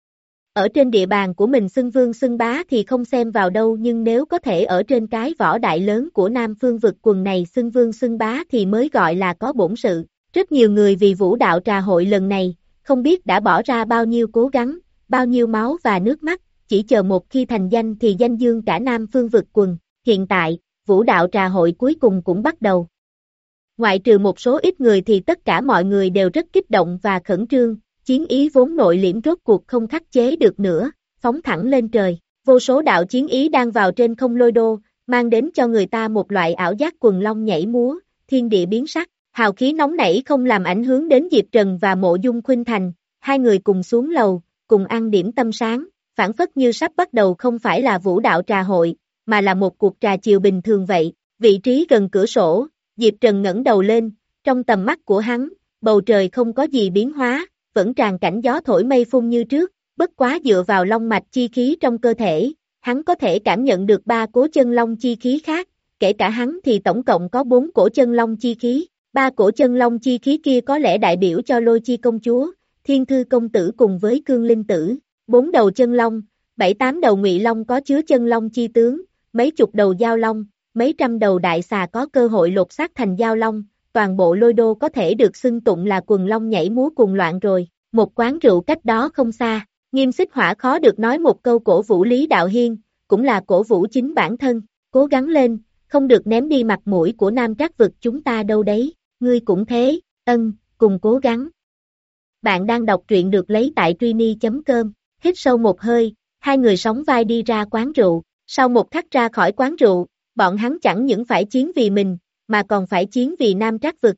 Ở trên địa bàn của mình xưng vương xưng bá thì không xem vào đâu, nhưng nếu có thể ở trên cái võ đại lớn của Nam Phương vực quần này xưng vương xưng bá thì mới gọi là có bổn sự. Rất nhiều người vì Vũ Đạo Trà Hội lần này, không biết đã bỏ ra bao nhiêu cố gắng, bao nhiêu máu và nước mắt, chỉ chờ một khi thành danh thì danh dương cả Nam Phương vực quần. Hiện tại, Vũ Đạo Trà Hội cuối cùng cũng bắt đầu. Ngoại trừ một số ít người thì tất cả mọi người đều rất kích động và khẩn trương, chiến ý vốn nội liễm rốt cuộc không khắc chế được nữa, phóng thẳng lên trời. Vô số đạo chiến ý đang vào trên không Lôi Đô, mang đến cho người ta một loại ảo giác quần long nhảy múa, thiên địa biến sắc, hào khí nóng nảy không làm ảnh hưởng đến Diệp Trần và Mộ Dung Khuynh Thành, hai người cùng xuống lầu, cùng ăn điểm tâm sáng, phản phất như sắp bắt đầu không phải là Vũ Đạo Trà Hội, mà là một cuộc trà chiều bình thường vậy. Vị trí gần cửa sổ, Diệp Trần ngẩng đầu lên, trong tầm mắt của hắn, bầu trời không có gì biến hóa, vẫn tràn cảnh gió thổi mây phun như trước, bất quá dựa vào long mạch chi khí trong cơ thể, hắn có thể cảm nhận được ba cổ chân long chi khí khác, kể cả hắn thì tổng cộng có bốn cổ chân long chi khí, ba cổ chân long chi khí kia có lẽ đại biểu cho Lôi Chi công chúa, Thiên Thư công tử cùng với Cương Linh tử, bốn đầu chân long, bảy tám đầu ngụy long có chứa chân long chi tướng, mấy chục đầu giao long, mấy trăm đầu đại xà có cơ hội lột xác thành giao long, toàn bộ Lôi Đô có thể được xưng tụng là quần long nhảy múa cùng loạn rồi. Một quán rượu cách đó không xa, Nghiêm Xích Hỏa khó được nói một câu cổ vũ Lý Đạo Hiên, cũng là cổ vũ chính bản thân, cố gắng lên, không được ném đi mặt mũi của Nam Trác vực chúng ta đâu đấy, ngươi cũng thế, ân, cùng cố gắng. Bạn đang đọc truyện được lấy tại Trini chấm com, hít sâu một hơi, hai người sóng vai đi ra quán rượu, sau một khắc ra khỏi quán rượu, bọn hắn chẳng những phải chiến vì mình, mà còn phải chiến vì Nam Trác vực.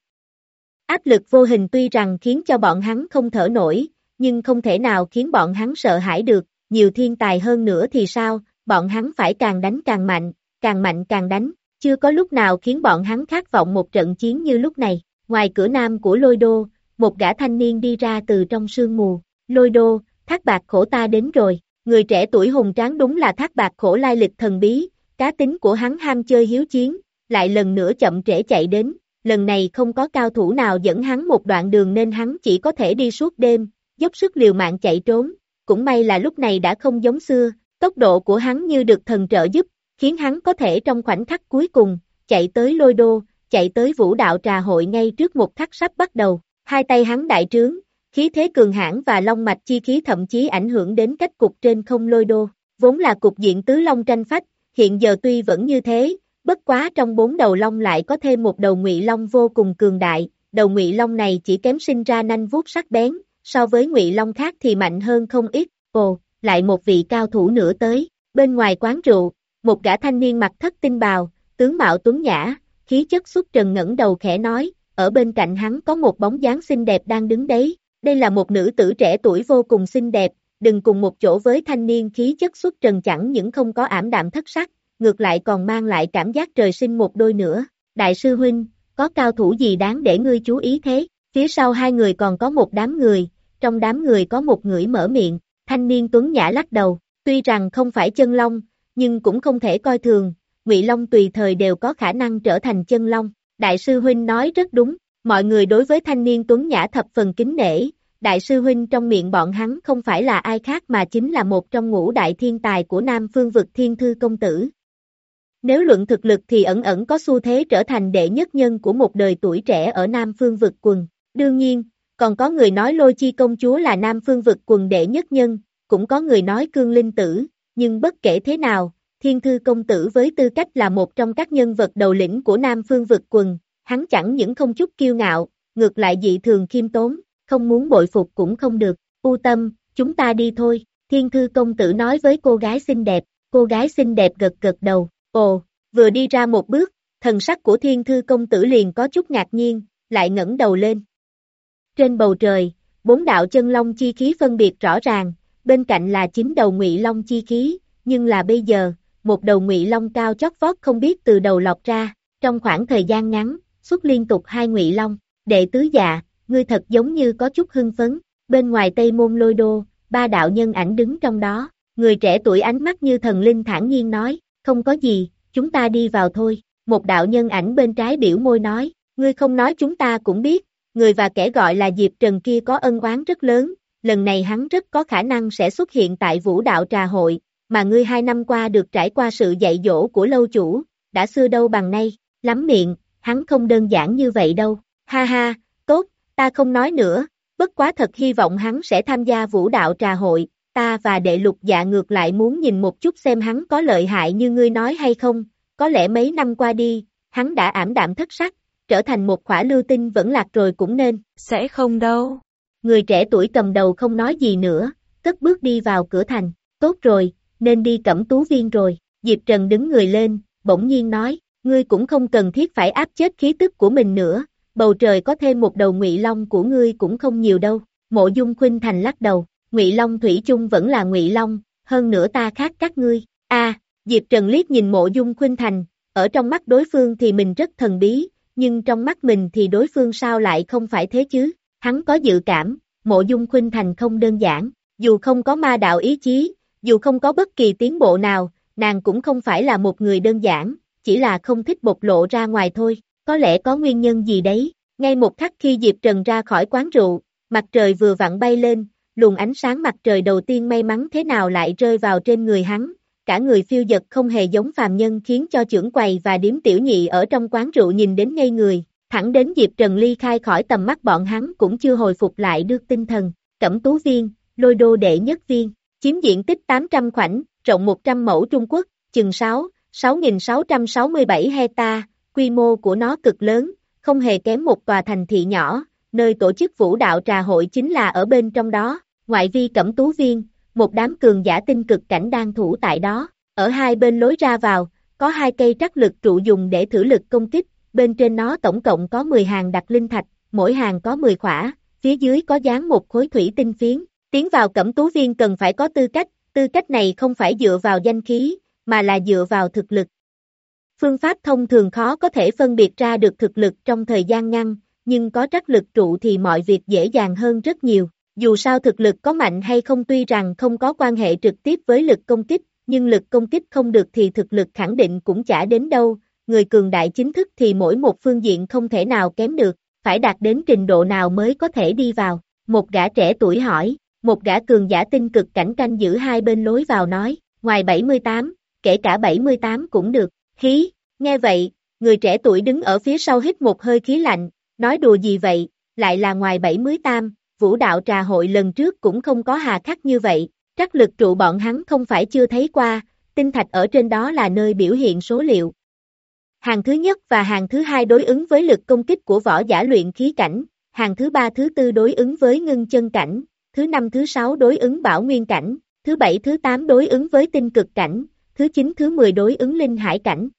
Áp lực vô hình tuy rằng khiến cho bọn hắn không thở nổi, nhưng không thể nào khiến bọn hắn sợ hãi được, nhiều thiên tài hơn nữa thì sao, bọn hắn phải càng đánh càng mạnh, càng mạnh càng đánh, chưa có lúc nào khiến bọn hắn khát vọng một trận chiến như lúc này. Ngoài cửa nam của Lôi Đô, một gã thanh niên đi ra từ trong sương mù, Lôi Đô, Thác Bạt Khổ ta đến rồi, người trẻ tuổi hùng tráng đúng là Thác Bạt Khổ lai lịch thần bí, cá tính của hắn ham chơi hiếu chiến, lại lần nữa chậm trễ chạy đến. Lần này không có cao thủ nào dẫn hắn một đoạn đường nên hắn chỉ có thể đi suốt đêm, dốc sức liều mạng chạy trốn, cũng may là lúc này đã không giống xưa, tốc độ của hắn như được thần trợ giúp, khiến hắn có thể trong khoảnh khắc cuối cùng, chạy tới Lôi Đô, chạy tới Vũ Đạo Trà Hội ngay trước một khắc sắp bắt đầu, hai tay hắn đại trướng, khí thế cường hãn và long mạch chi khí thậm chí ảnh hưởng đến cách cục trên không Lôi Đô, vốn là cục diện tứ long tranh phách, hiện giờ tuy vẫn như thế, bất quá trong bốn đầu long lại có thêm một đầu ngụy long vô cùng cường đại, đầu ngụy long này chỉ kém sinh ra nanh vuốt sắc bén, so với ngụy long khác thì mạnh hơn không ít. Ồ, lại một vị cao thủ nữa tới, bên ngoài quán rượu, một gã thanh niên mặc thất tinh bào, tướng mạo tuấn nhã, khí chất xuất trần ngẩng đầu khẽ nói, ở bên cạnh hắn có một bóng dáng xinh đẹp đang đứng đấy, đây là một nữ tử trẻ tuổi vô cùng xinh đẹp, đừng cùng một chỗ với thanh niên khí chất xuất trần chẳng những không có ảm đạm thất sắc, ngược lại còn mang lại cảm giác trời sinh một đôi nữa. Đại sư huynh, có cao thủ gì đáng để ngươi chú ý thế? Phía sau hai người còn có một đám người, trong đám người có một người mở miệng, thanh niên tuấn nhã lắc đầu, tuy rằng không phải chân long, nhưng cũng không thể coi thường, Ngụy Long tùy thời đều có khả năng trở thành chân long. Đại sư huynh nói rất đúng, mọi người đối với thanh niên tuấn nhã thập phần kính nể, đại sư huynh trong miệng bọn hắn không phải là ai khác mà chính là một trong ngũ đại thiên tài của Nam Phương vực Thiên Thư công tử. Nếu luận thực lực thì ẩn ẩn có xu thế trở thành đệ nhất nhân của một đời tuổi trẻ ở Nam Phương vực quần. Đương nhiên, còn có người nói Lôi Chi công chúa là Nam Phương vực quần đệ nhất nhân, cũng có người nói Cương Linh tử, nhưng bất kể thế nào, Thiên Thư công tử với tư cách là một trong các nhân vật đầu lĩnh của Nam Phương vực quần, hắn chẳng những không chút kiêu ngạo, ngược lại dị thường khiêm tốn, không muốn bội phục cũng không được. U Tâm, chúng ta đi thôi, Thiên Thư công tử nói với cô gái xinh đẹp, cô gái xinh đẹp gật gật đầu, ồ, vừa đi ra một bước, thần sắc của Thiên Thư công tử liền có chút ngạc nhiên, lại ngẩng đầu lên. Trên bầu trời, bốn đạo chân long chi khí phân biệt rõ ràng, bên cạnh là chín đầu Ngụy Long chi khí, nhưng là bây giờ, một đầu Ngụy Long cao chót vót không biết từ đầu lọt ra, trong khoảng thời gian ngắn, xuất liên tục hai Ngụy Long. Đệ tứ dạ, ngươi thật giống như có chút hưng phấn, bên ngoài Tây Môn Lôi Đô, ba đạo nhân ảnh đứng trong đó, người trẻ tuổi ánh mắt như thần linh thản nhiên nói, không có gì, chúng ta đi vào thôi. Một đạo nhân ảnh bên trái biểu môi nói, ngươi không nói chúng ta cũng biết, người và kẻ gọi là Diệp Trần kia có ân oán rất lớn, lần này hắn rất có khả năng sẽ xuất hiện tại Vũ Đạo Trà Hội, mà ngươi hai năm qua được trải qua sự dạy dỗ của lâu chủ, đã xưa đâu bằng nay, lắm miệng, hắn không đơn giản như vậy đâu, ha ha, tốt, ta không nói nữa, bất quá thật hy vọng hắn sẽ tham gia Vũ Đạo Trà Hội, ta và đệ Lục Dạ ngược lại muốn nhìn một chút xem hắn có lợi hại như ngươi nói hay không, có lẽ mấy năm qua đi, hắn đã ảm đạm thất sắc, trở thành một khỏa lưu tinh vẫn lạc rồi cũng nên, sẽ không đâu. Người trẻ tuổi cầm đầu không nói gì nữa, cất bước đi vào cửa thành, tốt rồi, nên đi Cẩm Tú Viên rồi, Diệp Trần đứng người lên, bỗng nhiên nói, ngươi cũng không cần thiết phải áp chết khí tức của mình nữa, bầu trời có thêm một đầu Ngụy Long của ngươi cũng không nhiều đâu. Mộ Dung Khuynh Thành lắc đầu, Ngụy Long thủy chung vẫn là Ngụy Long, hơn nữa ta khác các ngươi. A, Diệp Trần liếc nhìn Mộ Dung Khuynh Thành, ở trong mắt đối phương thì mình rất thần bí, nhưng trong mắt mình thì đối phương sao lại không phải thế chứ? Hắn có dự cảm, Mộ Dung Khuynh Thành không đơn giản, dù không có ma đạo ý chí, dù không có bất kỳ tiến bộ nào, nàng cũng không phải là một người đơn giản, chỉ là không thích bộc lộ ra ngoài thôi, có lẽ có nguyên nhân gì đấy. Ngay một khắc khi Diệp Trần ra khỏi quán rượu, mặt trời vừa vặn bay lên, luồng ánh sáng mặt trời đầu tiên may mắn thế nào lại rơi vào trên người hắn, cả người phiêu dật không hề giống phàm nhân khiến cho trưởng quầy và điếm tiểu nhị ở trong quán rượu nhìn đến ngây người, thẳng đến Diệp Trần ly khai khỏi tầm mắt bọn hắn cũng chưa hồi phục lại được tinh thần. Cẩm Tú Viên, Lôi Đô đệ nhất viên, chiếm diện tích tám trăm khoảnh, rộng một trăm mẫu Trung Quốc, chừng sáu, sáu nghìn sáu trăm sáu mươi bảy hecta, quy mô của nó cực lớn, không hề kém một tòa thành thị nhỏ, nơi tổ chức Vũ Đạo Trà Hội chính là ở bên trong đó. Ngoại vi Cẩm Tú Viên, một đám cường giả tinh cực cảnh đang thủ tại đó, ở hai bên lối ra vào, có hai cây trắc lực trụ dùng để thử lực công kích, bên trên nó tổng cộng có mười hàng đặc linh thạch, mỗi hàng có mười khỏa, phía dưới có dán một khối thủy tinh phiến. Tiến vào Cẩm Tú Viên cần phải có tư cách, tư cách này không phải dựa vào danh khí, mà là dựa vào thực lực. Phương pháp thông thường khó có thể phân biệt ra được thực lực trong thời gian ngắn, nhưng có trắc lực trụ thì mọi việc dễ dàng hơn rất nhiều. Dù sao thực lực có mạnh hay không tuy rằng không có quan hệ trực tiếp với lực công kích, nhưng lực công kích không được thì thực lực khẳng định cũng chả đến đâu, người cường đại chính thức thì mỗi một phương diện không thể nào kém được, phải đạt đến trình độ nào mới có thể đi vào. Một gã trẻ tuổi hỏi, một gã cường giả tinh cực cảnh canh giữ hai bên lối vào nói, ngoài bảy mươi tám, kể cả bảy mươi tám cũng được, hí, nghe vậy, người trẻ tuổi đứng ở phía sau hít một hơi khí lạnh, nói đùa gì vậy, lại là ngoài bảy mươi tám. Vũ Đạo Trà Hội lần trước cũng không có hà khắc như vậy, trắc lực trụ bọn hắn không phải chưa thấy qua, tinh thạch ở trên đó là nơi biểu hiện số liệu. Hàng thứ nhất và hàng thứ hai đối ứng với lực công kích của võ giả luyện khí cảnh, hàng thứ ba thứ tư đối ứng với ngưng chân cảnh, thứ năm thứ sáu đối ứng bảo nguyên cảnh, thứ bảy thứ tám đối ứng với tinh cực cảnh, thứ chín thứ mười đối ứng linh hải cảnh.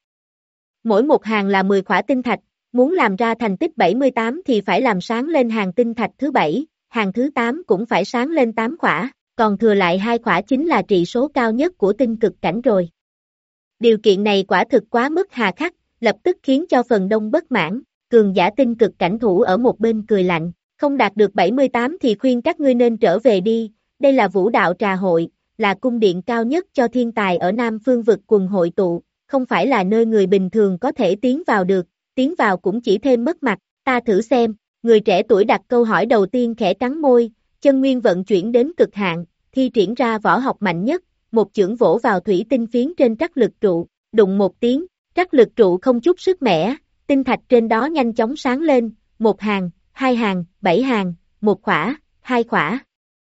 Mỗi một hàng là mười khỏa tinh thạch, muốn làm ra thành tích bảy mươi tám thì phải làm sáng lên hàng tinh thạch thứ bảy. Hàng thứ tám cũng phải sáng lên tám khỏa, còn thừa lại hai khỏa chính là trị số cao nhất của tinh cực cảnh rồi. Điều kiện này quả thực quá mức hà khắc, lập tức khiến cho phần đông bất mãn, cường giả tinh cực cảnh thủ ở một bên cười lạnh, không đạt được bảy mươi tám thì khuyên các ngươi nên trở về đi, đây là vũ đạo trà hội, là cung điện cao nhất cho thiên tài ở Nam Phương vực quần hội tụ, không phải là nơi người bình thường có thể tiến vào được, tiến vào cũng chỉ thêm mất mặt, ta thử xem, người trẻ tuổi đặt câu hỏi đầu tiên khẽ cắn môi, chân nguyên vận chuyển đến cực hạn, thi triển ra võ học mạnh nhất, một chưởng vỗ vào thủy tinh phiến trên trắc lực trụ, đụng một tiếng, trắc lực trụ không chút sức mẻ, tinh thạch trên đó nhanh chóng sáng lên, một hàng, hai hàng, bảy hàng, một khỏa, hai khỏa,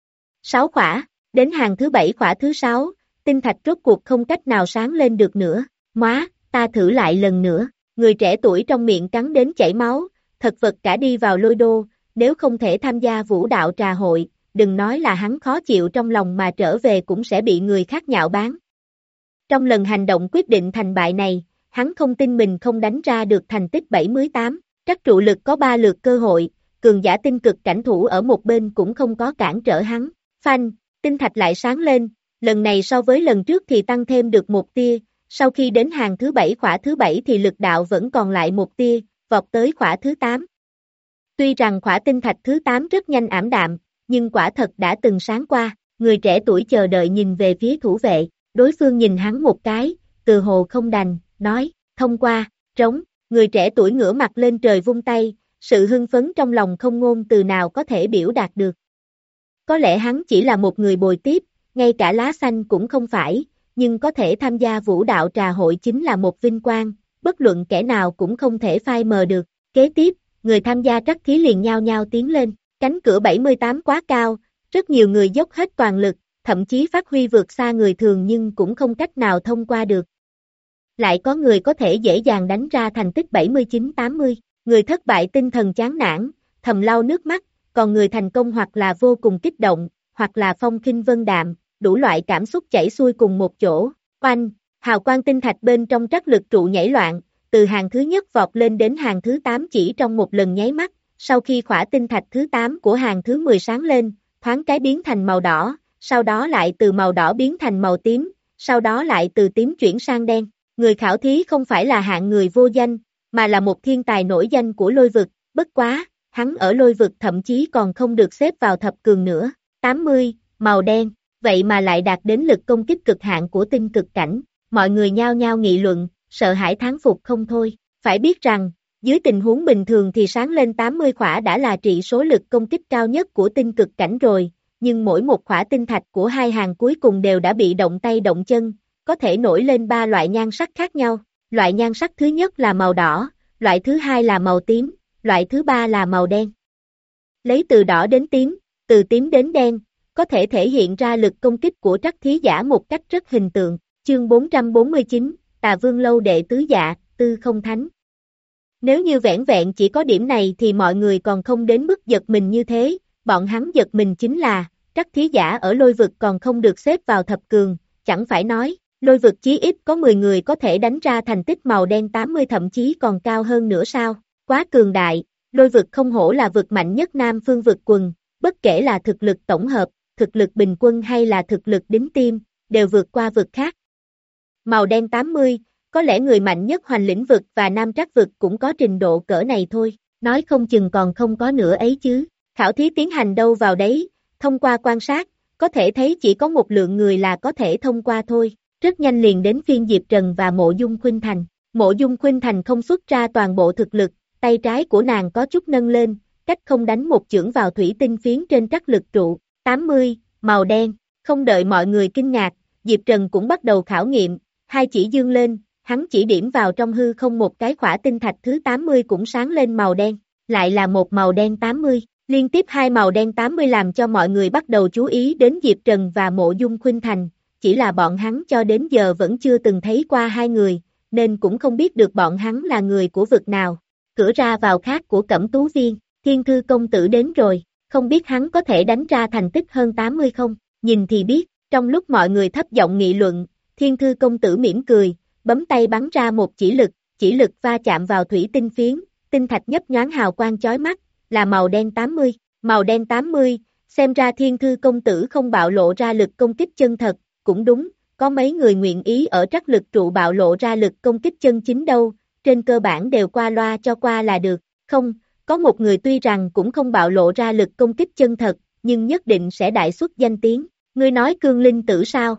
sáu khỏa, đến hàng thứ bảy khỏa thứ sáu, tinh thạch rốt cuộc không cách nào sáng lên được nữa, móa, ta thử lại lần nữa, người trẻ tuổi trong miệng cắn đến chảy máu, thật vật cả đi vào lôi đô, nếu không thể tham gia vũ đạo trà hội, đừng nói là hắn khó chịu trong lòng mà trở về cũng sẽ bị người khác nhạo báng. Trong lần hành động quyết định thành bại này, hắn không tin mình không đánh ra được thành tích bảy mươi tám, trắc trụ lực có ba lượt cơ hội, cường giả tinh cực cảnh thủ ở một bên cũng không có cản trở hắn, phanh, tinh thạch lại sáng lên, lần này so với lần trước thì tăng thêm được một tia, sau khi đến hàng thứ bảy khỏa thứ bảy thì lực đạo vẫn còn lại một tia, vọt tới khỏa thứ tám. Tuy rằng khỏa tinh thạch thứ tám rất nhanh ảm đạm, nhưng quả thật đã từng sáng qua, người trẻ tuổi chờ đợi nhìn về phía thủ vệ, đối phương nhìn hắn một cái, từ hồ không đành, nói, thông qua, trống, người trẻ tuổi ngửa mặt lên trời vung tay, sự hưng phấn trong lòng không ngôn từ nào có thể biểu đạt được. Có lẽ hắn chỉ là một người bồi tiếp, ngay cả lá xanh cũng không phải, nhưng có thể tham gia vũ đạo trà hội chính là một vinh quang, bất luận kẻ nào cũng không thể phai mờ được. Kế tiếp, người tham gia trắc thí liền nhao nhao tiến lên, cánh cửa bảy mươi tám quá cao, rất nhiều người dốc hết toàn lực, thậm chí phát huy vượt xa người thường nhưng cũng không cách nào thông qua được. Lại có người có thể dễ dàng đánh ra thành tích bảy mươi chín tám mươi, người thất bại tinh thần chán nản, thầm lau nước mắt, còn người thành công hoặc là vô cùng kích động, hoặc là phong khinh vân đạm, đủ loại cảm xúc chảy xuôi cùng một chỗ. Oanh, hào quang tinh thạch bên trong trắc lực trụ nhảy loạn, từ hàng thứ nhất vọt lên đến hàng thứ tám chỉ trong một lần nháy mắt, sau khi khỏa tinh thạch thứ tám của hàng thứ mười sáng lên, thoáng cái biến thành màu đỏ, sau đó lại từ màu đỏ biến thành màu tím, sau đó lại từ tím chuyển sang đen. Người khảo thí không phải là hạng người vô danh, mà là một thiên tài nổi danh của lôi vực, bất quá, hắn ở lôi vực thậm chí còn không được xếp vào thập cường nữa. tám mươi, màu đen, vậy mà lại đạt đến lực công kích cực hạn của tinh cực cảnh, mọi người nhao nhao nghị luận, sợ hãi thán phục không thôi. Phải biết rằng, dưới tình huống bình thường thì sáng lên tám mươi khỏa đã là trị số lực công kích cao nhất của tinh cực cảnh rồi, nhưng mỗi một khỏa tinh thạch của hai hàng cuối cùng đều đã bị động tay động chân, có thể nổi lên ba loại nhan sắc khác nhau. Loại nhan sắc thứ nhất là màu đỏ, loại thứ hai là màu tím, loại thứ ba là màu đen. Lấy từ đỏ đến tím, từ tím đến đen, có thể thể hiện ra lực công kích của trắc thí giả một cách rất hình tượng. Chương bốn trăm bốn mươi chín, Tà Vương Lâu đệ tứ dạ, Tư Không Thánh. Nếu như vẻn vẹn chỉ có điểm này thì mọi người còn không đến mức giật mình như thế, bọn hắn giật mình chính là, trắc thí giả ở lôi vực còn không được xếp vào thập cường, chẳng phải nói, lôi vực chí ít có mười người có thể đánh ra thành tích màu đen tám mươi thậm chí còn cao hơn nữa sao, quá cường đại, lôi vực không hổ là vực mạnh nhất Nam Phương vực quần, bất kể là thực lực tổng hợp, thực lực bình quân hay là thực lực đính tim, đều vượt qua vực khác. Màu đen tám mươi, có lẽ người mạnh nhất Hoành Lĩnh vực và Nam Trắc vực cũng có trình độ cỡ này thôi, nói không chừng còn không có nữa ấy chứ. Khảo thí tiến hành đâu vào đấy, thông qua quan sát, có thể thấy chỉ có một lượng người là có thể thông qua thôi. Rất nhanh liền đến phiên Diệp Trần và Mộ Dung Khuynh Thành. Mộ Dung Khuynh Thành không xuất ra toàn bộ thực lực, tay trái của nàng có chút nâng lên, cách không đánh một chưởng vào thủy tinh phiến trên trắc lực trụ. tám mươi, màu đen, không đợi mọi người kinh ngạc, Diệp Trần cũng bắt đầu khảo nghiệm, hai chỉ dương lên, hắn chỉ điểm vào trong hư không một cái khỏa tinh thạch thứ tám mươi cũng sáng lên màu đen, lại là một màu đen tám mươi, liên tiếp hai màu đen tám mươi làm cho mọi người bắt đầu chú ý đến Diệp Trần và Mộ Dung Khuynh Thành, chỉ là bọn hắn cho đến giờ vẫn chưa từng thấy qua hai người, nên cũng không biết được bọn hắn là người của vực nào. Cửa ra vào khác của Cẩm Tú Viên, Thiên Thư công tử đến rồi, không biết hắn có thể đánh ra thành tích hơn tám mươi không, nhìn thì biết, trong lúc mọi người thấp giọng nghị luận, Thiên Thư công tử mỉm cười, bấm tay bắn ra một chỉ lực, chỉ lực va chạm vào thủy tinh phiến, tinh thạch nhấp nhoáng hào quang chói mắt, là màu đen tám mươi, màu đen tám mươi, xem ra Thiên Thư công tử không bạo lộ ra lực công kích chân thật, cũng đúng, có mấy người nguyện ý ở trắc lực trụ bạo lộ ra lực công kích chân chính đâu, trên cơ bản đều qua loa cho qua là được, không, có một người tuy rằng cũng không bạo lộ ra lực công kích chân thật, nhưng nhất định sẽ đại xuất danh tiếng, ngươi nói Cương Linh Tử sao?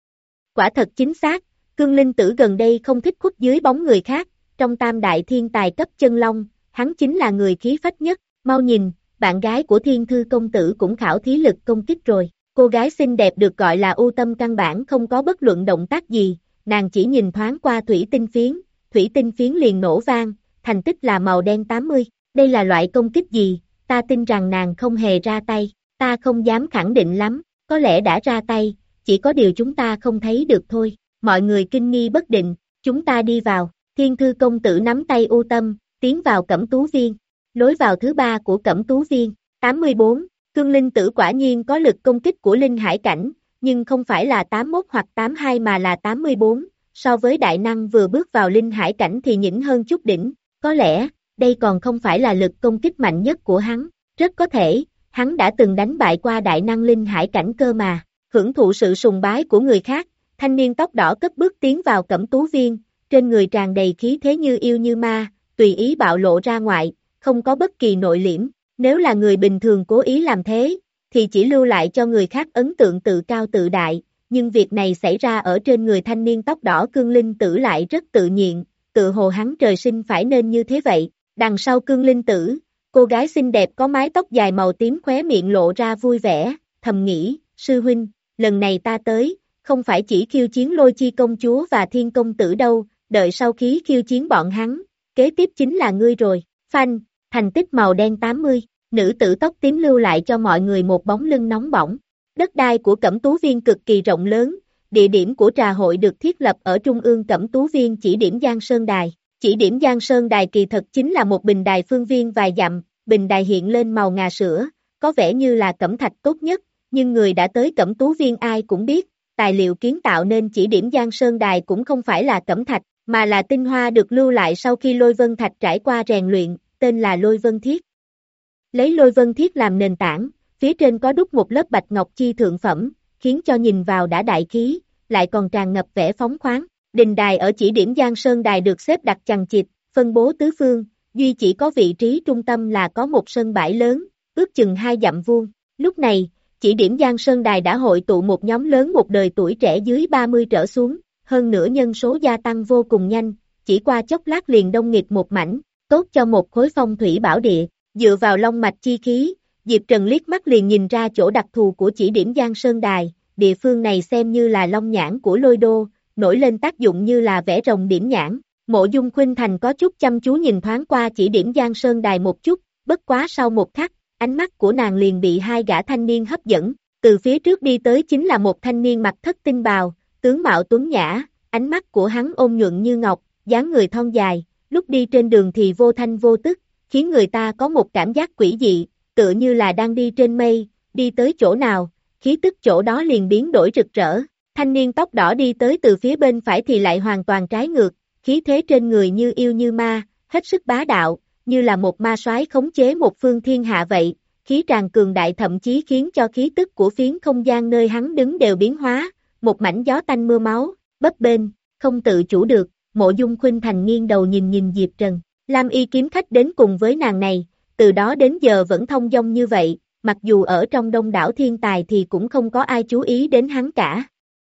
Quả thật chính xác, Cương Linh Tử gần đây không thích khuất dưới bóng người khác, trong tam đại thiên tài cấp chân long, hắn chính là người khí phách nhất, mau nhìn, bạn gái của Thiên Thư công tử cũng khảo thí lực công kích rồi, cô gái xinh đẹp được gọi là ưu tâm căn bản không có bất luận động tác gì, nàng chỉ nhìn thoáng qua thủy tinh phiến, thủy tinh phiến liền nổ vang, thành tích là màu đen tám mươi, đây là loại công kích gì, ta tin rằng nàng không hề ra tay, ta không dám khẳng định lắm, có lẽ đã ra tay, chỉ có điều chúng ta không thấy được thôi, mọi người kinh nghi bất định, chúng ta đi vào, Thiên Thư công tử nắm tay ưu tâm, tiến vào Cẩm Tú Viên, lối vào thứ ba của Cẩm Tú Viên, tám mươi bốn, Cương Linh Tử quả nhiên có lực công kích của linh hải cảnh, nhưng không phải là tám mươi mốt hoặc tám mươi hai mà là tám mươi bốn, so với đại năng vừa bước vào linh hải cảnh thì nhỉnh hơn chút đỉnh, có lẽ, đây còn không phải là lực công kích mạnh nhất của hắn, rất có thể, hắn đã từng đánh bại qua đại năng linh hải cảnh cơ mà, hưởng thụ sự sùng bái của người khác, thanh niên tóc đỏ cất bước tiến vào Cẩm Tú Viên, trên người tràn đầy khí thế như yêu như ma, tùy ý bạo lộ ra ngoại, không có bất kỳ nội liễm, nếu là người bình thường cố ý làm thế, thì chỉ lưu lại cho người khác ấn tượng tự cao tự đại, nhưng việc này xảy ra ở trên người thanh niên tóc đỏ Cương Linh Tử lại rất tự nhiên, tự hồ hắn trời sinh phải nên như thế vậy, đằng sau Cương Linh Tử, cô gái xinh đẹp có mái tóc dài màu tím khóe miệng lộ ra vui vẻ, thầm nghĩ, sư huynh, lần này ta tới, không phải chỉ khiêu chiến Lôi Chi công chúa và Thiên công tử đâu, đợi sau khi khiêu chiến bọn hắn, kế tiếp chính là ngươi rồi, phanh, thành tích màu đen tám mươi, nữ tử tóc tím lưu lại cho mọi người một bóng lưng nóng bỏng. Đất đai của Cẩm Tú Viên cực kỳ rộng lớn, địa điểm của trà hội được thiết lập ở trung ương Cẩm Tú Viên chỉ điểm Giang Sơn Đài. Chỉ điểm Giang Sơn Đài kỳ thật chính là một bình đài phương viên vài dặm, bình đài hiện lên màu ngà sữa, có vẻ như là cẩm thạch tốt nhất, nhưng người đã tới Cẩm Tú Viên ai cũng biết, tài liệu kiến tạo nên chỉ điểm Giang Sơn Đài cũng không phải là cẩm thạch, mà là tinh hoa được lưu lại sau khi lôi vân thạch trải qua rèn luyện, tên là lôi vân thiết. Lấy lôi vân thiết làm nền tảng, phía trên có đúc một lớp bạch ngọc chi thượng phẩm, khiến cho nhìn vào đã đại khí, lại còn tràn ngập vẻ phóng khoáng. Đình đài ở chỉ điểm Giang Sơn Đài được xếp đặt chằng chịt, phân bố tứ phương, duy chỉ có vị trí trung tâm là có một sân bãi lớn, ước chừng hai dặm vuông. Lúc này, chỉ điểm Giang Sơn Đài đã hội tụ một nhóm lớn một đời tuổi trẻ dưới ba mươi trở xuống, hơn nữa nhân số gia tăng vô cùng nhanh, chỉ qua chốc lát liền đông nghịt một mảnh, tốt cho một khối phong thủy bảo địa. Dựa vào long mạch chi khí, Diệp Trần liếc mắt liền nhìn ra chỗ đặc thù của chỉ điểm Giang Sơn Đài, địa phương này xem như là long nhãn của Lôi Đô, nổi lên tác dụng như là vẽ rồng điểm nhãn. Mộ Dung Khuynh Thành có chút chăm chú nhìn thoáng qua chỉ điểm Giang Sơn Đài một chút, bất quá sau một khắc, ánh mắt của nàng liền bị hai gã thanh niên hấp dẫn, từ phía trước đi tới chính là một thanh niên mặc thất tinh bào, tướng mạo tuấn nhã, ánh mắt của hắn ôn nhuận như ngọc, dáng người thon dài, lúc đi trên đường thì vô thanh vô tức, khiến người ta có một cảm giác quỷ dị, tựa như là đang đi trên mây, đi tới chỗ nào, khí tức chỗ đó liền biến đổi rực rỡ. Thanh niên tóc đỏ đi tới từ phía bên phải thì lại hoàn toàn trái ngược, khí thế trên người như yêu như ma, hết sức bá đạo, như là một ma soái khống chế một phương thiên hạ vậy, khí tràn cường đại thậm chí khiến cho khí tức của phiến không gian nơi hắn đứng đều biến hóa, một mảnh gió tanh mưa máu, bấp bênh, không tự chủ được, Mộ Dung Khuynh Thành nghiêng đầu nhìn nhìn Diệp Trần. Lam Y kiếm khách đến cùng với nàng này, từ đó đến giờ vẫn thông dong như vậy, mặc dù ở trong đông đảo thiên tài thì cũng không có ai chú ý đến hắn cả.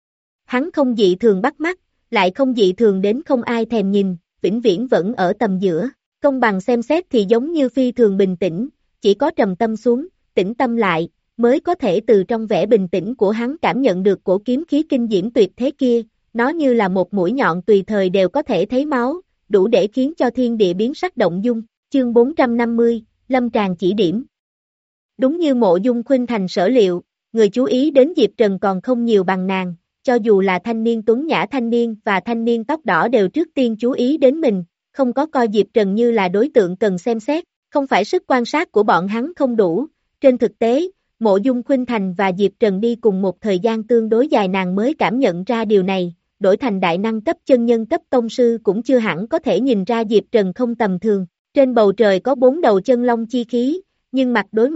Hắn không dị thường bắt mắt, lại không dị thường đến không ai thèm nhìn, vĩnh viễn vẫn ở tầm giữa, công bằng xem xét thì giống như phi thường bình tĩnh, chỉ có trầm tâm xuống, tĩnh tâm lại, mới có thể từ trong vẻ bình tĩnh của hắn cảm nhận được cổ kiếm khí kinh diễm tuyệt thế kia, nó như là một mũi nhọn tùy thời đều có thể thấy máu, đủ để khiến cho thiên địa biến sắc động dung. Chương bốn trăm năm mươi, Lâm Tràng chỉ điểm. Đúng như Mộ Dung Khuynh Thành sở liệu, người chú ý đến Diệp Trần còn không nhiều bằng nàng, cho dù là thanh niên tuấn nhã thanh niên và thanh niên tóc đỏ đều trước tiên chú ý đến mình, không có coi Diệp Trần như là đối tượng cần xem xét, không phải sức quan sát của bọn hắn không đủ, trên thực tế, Mộ Dung Khuynh Thành và Diệp Trần đi cùng một thời gian tương đối dài nàng mới cảm nhận ra điều này. Đổi thành đại năng cấp chân nhân cấp tông sư cũng chưa hẳn có thể nhìn ra Diệp Trần không tầm thường. Trên bầu trời có bốn đầu chân long chi khí, nhưng mặt đối mặt,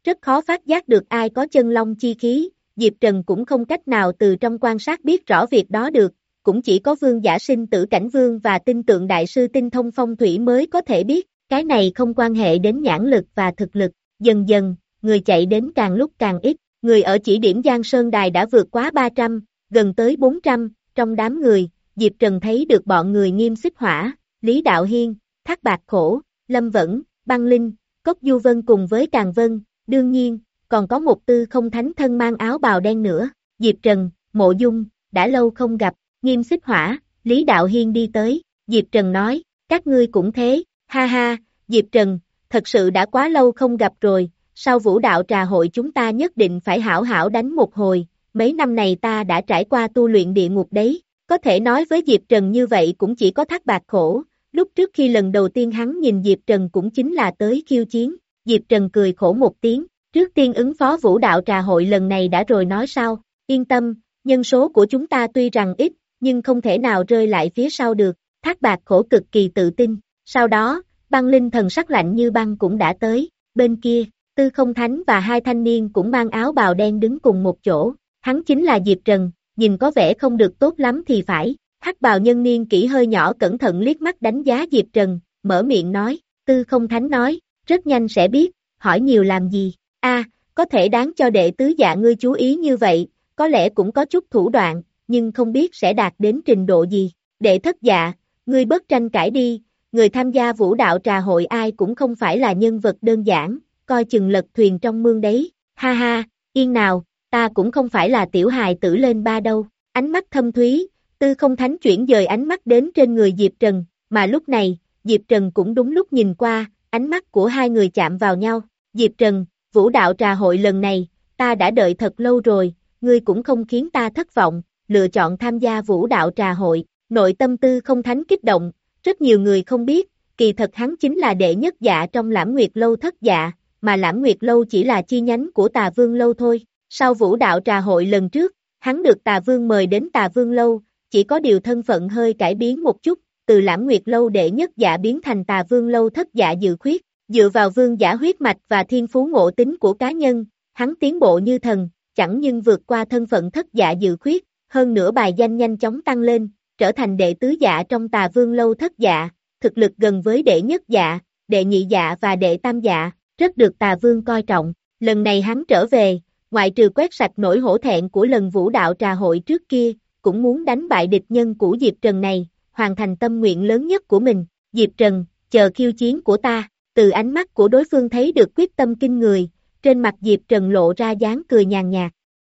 rất khó phát giác được ai có chân long chi khí, Diệp Trần cũng không cách nào từ trong quan sát biết rõ việc đó được, cũng chỉ có vương giả sinh tử cảnh vương và tinh tượng đại sư tinh thông phong thủy mới có thể biết, cái này không quan hệ đến nhãn lực và thực lực, dần dần, người chạy đến càng lúc càng ít, người ở chỉ điểm Giang Sơn Đài đã vượt quá ba trăm, gần tới bốn trăm, trong đám người, Diệp Trần thấy được bọn người Nghiêm Xích Hỏa, Lý Đạo Hiên, Thác Bạt Khổ, Lâm Vẫn, Băng Linh, Cốc Du Vân cùng với Càn Vân, đương nhiên, còn có một tư không thánh thân mang áo bào đen nữa, Diệp Trần, Mộ Dung, đã lâu không gặp, Nghiêm Xích Hỏa, Lý Đạo Hiên đi tới, Diệp Trần nói, các ngươi cũng thế, ha ha, Diệp Trần, thật sự đã quá lâu không gặp rồi, sau vũ đạo trà hội chúng ta nhất định phải hảo hảo đánh một hồi, mấy năm này ta đã trải qua tu luyện địa ngục đấy, có thể nói với Diệp Trần như vậy cũng chỉ có Thác Bạt Khổ, lúc trước khi lần đầu tiên hắn nhìn Diệp Trần cũng chính là tới khiêu chiến, Diệp Trần cười khổ một tiếng, trước tiên ứng phó vũ đạo trà hội lần này đã rồi nói sao, yên tâm, nhân số của chúng ta tuy rằng ít, nhưng không thể nào rơi lại phía sau được, Thác Bạt Khổ cực kỳ tự tin, sau đó, Băng Linh thần sắc lạnh như băng cũng đã tới, bên kia, Tư Không Thánh và hai thanh niên cũng mang áo bào đen đứng cùng một chỗ, hắn chính là Diệp Trần, nhìn có vẻ không được tốt lắm thì phải, hắc bào nhân niên kỹ hơi nhỏ cẩn thận liếc mắt đánh giá Diệp Trần, mở miệng nói, Tư Không Thánh nói, rất nhanh sẽ biết, hỏi nhiều làm gì, a, có thể đáng cho đệ tứ dạ ngươi chú ý như vậy, có lẽ cũng có chút thủ đoạn, nhưng không biết sẽ đạt đến trình độ gì, đệ thất dạ, ngươi bớt tranh cãi đi, người tham gia vũ đạo trà hội ai cũng không phải là nhân vật đơn giản, coi chừng lật thuyền trong mương đấy, ha ha, yên nào, ta cũng không phải là tiểu hài tử lên ba đâu, ánh mắt thâm thúy, Tư Không Thánh chuyển dời ánh mắt đến trên người Diệp Trần, mà lúc này, Diệp Trần cũng đúng lúc nhìn qua, ánh mắt của hai người chạm vào nhau, Diệp Trần, vũ đạo trà hội lần này, ta đã đợi thật lâu rồi, ngươi cũng không khiến ta thất vọng, lựa chọn tham gia vũ đạo trà hội, nội tâm Tư Không Thánh kích động, rất nhiều người không biết, kỳ thật hắn chính là đệ nhất dạ trong Lãm Nguyệt Lâu thất dạ, mà Lãm Nguyệt Lâu chỉ là chi nhánh của Tà Vương Lâu thôi, sau vũ đạo trà hội lần trước, hắn được Tà Vương mời đến Tà Vương Lâu, chỉ có điều thân phận hơi cải biến một chút, từ Lãm Nguyệt Lâu đệ nhất dạ biến thành Tà Vương Lâu thất dạ dự khuyết, dựa vào vương giả huyết mạch và thiên phú ngộ tính của cá nhân, hắn tiến bộ như thần, chẳng nhưng vượt qua thân phận thất dạ dự khuyết, hơn nữa bài danh nhanh chóng tăng lên, trở thành đệ tứ dạ trong Tà Vương Lâu thất dạ, thực lực gần với đệ nhất dạ, đệ nhị dạ và đệ tam dạ, rất được Tà Vương coi trọng, lần này hắn trở về, ngoại trừ quét sạch nỗi hổ thẹn của lần vũ đạo trà hội trước kia, cũng muốn đánh bại địch nhân của Diệp Trần này, hoàn thành tâm nguyện lớn nhất của mình, Diệp Trần, chờ khiêu chiến của ta, từ ánh mắt của đối phương thấy được quyết tâm kinh người, trên mặt Diệp Trần lộ ra dáng cười nhàn nhạt.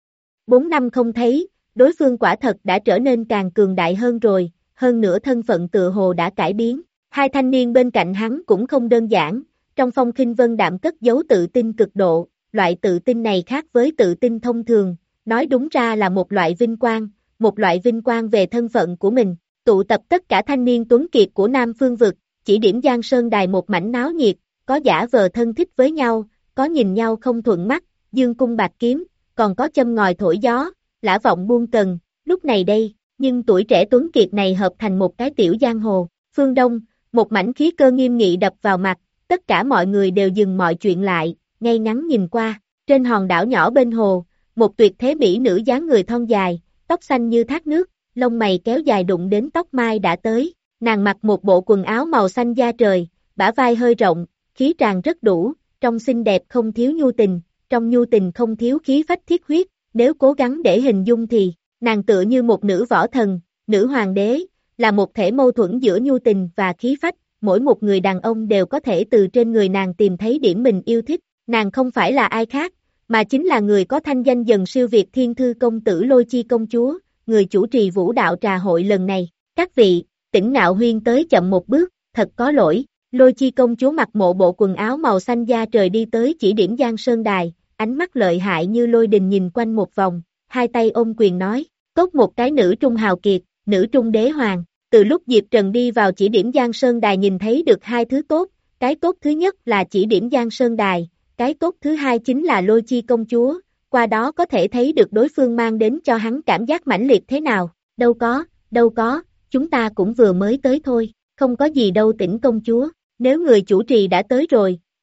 Bốn năm không thấy, đối phương quả thật đã trở nên càng cường đại hơn rồi, hơn nữa thân phận tựa hồ đã cải biến, hai thanh niên bên cạnh hắn cũng không đơn giản, trong phong khinh vân đạm cất giấu tự tin cực độ, loại tự tin này khác với tự tin thông thường, nói đúng ra là một loại vinh quang, một loại vinh quang về thân phận của mình, tụ tập tất cả thanh niên tuấn kiệt của Nam Phương Vực, chỉ điểm Giang Sơn Đài một mảnh náo nhiệt, có giả vờ thân thích với nhau, có nhìn nhau không thuận mắt, dương cung bạc kiếm, còn có châm ngòi thổi gió, lã vọng buông cần, lúc này đây, nhưng tuổi trẻ tuấn kiệt này hợp thành một cái tiểu giang hồ, phương Đông, một mảnh khí cơ nghiêm nghị đập vào mặt, tất cả mọi người đều dừng mọi chuyện lại, ngay ngắn nhìn qua, trên hòn đảo nhỏ bên hồ, một tuyệt thế mỹ nữ dáng người thon dài, tóc xanh như thác nước, lông mày kéo dài đụng đến tóc mai đã tới, nàng mặc một bộ quần áo màu xanh da trời, bả vai hơi rộng, khí tràn rất đủ, trong xinh đẹp không thiếu nhu tình, trong nhu tình không thiếu khí phách thiết huyết, nếu cố gắng để hình dung thì, nàng tựa như một nữ võ thần, nữ hoàng đế, là một thể mâu thuẫn giữa nhu tình và khí phách, mỗi một người đàn ông đều có thể từ trên người nàng tìm thấy điểm mình yêu thích, nàng không phải là ai khác, mà chính là người có thanh danh dần siêu việt thiên thư công tử Lôi Chi công chúa, người chủ trì vũ đạo trà hội lần này, các vị, Tỉnh Ngạo Huyên tới chậm một bước, thật có lỗi, Lôi Chi công chúa mặc một bộ quần áo màu xanh da trời đi tới chỉ điểm Giang Sơn Đài, ánh mắt lợi hại như lôi đình nhìn quanh một vòng, hai tay ôm quyền nói, tốt một cái nữ trung hào kiệt, nữ trung đế hoàng, từ lúc Diệp Trần đi vào chỉ điểm Giang Sơn Đài nhìn thấy được hai thứ tốt, cái tốt thứ nhất là chỉ điểm Giang Sơn Đài, cái tốt thứ hai chính là Lôi Chi công chúa, qua đó có thể thấy được đối phương mang đến cho hắn cảm giác mãnh liệt thế nào, đâu có, đâu có, chúng ta cũng vừa mới tới thôi, không có gì đâu Tỉnh công chúa, nếu người chủ trì đã tới rồi,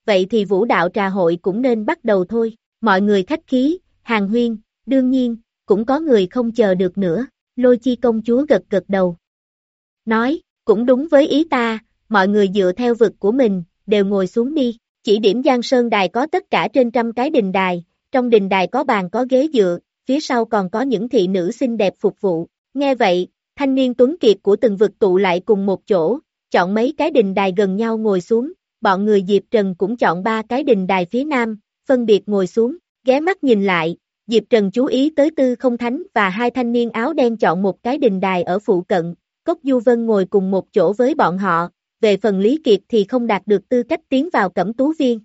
vậy thì vũ đạo trà hội cũng nên bắt đầu thôi, mọi người khách khí, hàn huyên, đương nhiên, cũng có người không chờ được nữa, Lôi Chi công chúa gật gật đầu. Nói, cũng đúng với ý ta, mọi người dựa theo vực của mình, đều ngồi xuống đi, chỉ điểm Giang Sơn Đài có tất cả trên trăm cái đình đài, trong đình đài có bàn có ghế dựa, phía sau còn có những thị nữ xinh đẹp phục vụ, nghe vậy, thanh niên tuấn kiệt của từng vực tụ lại cùng một chỗ, chọn mấy cái đình đài gần nhau ngồi xuống, bọn người Diệp Trần cũng chọn ba cái đình đài phía nam, phân biệt ngồi xuống, ghé mắt nhìn lại, Diệp Trần chú ý tới Tư Không Thánh và hai thanh niên áo đen chọn một cái đình đài ở phụ cận, Cốc Du Vân ngồi cùng một chỗ với bọn họ, về phần Lý Kiệt thì không đạt được tư cách tiến vào Cẩm Tú Viên.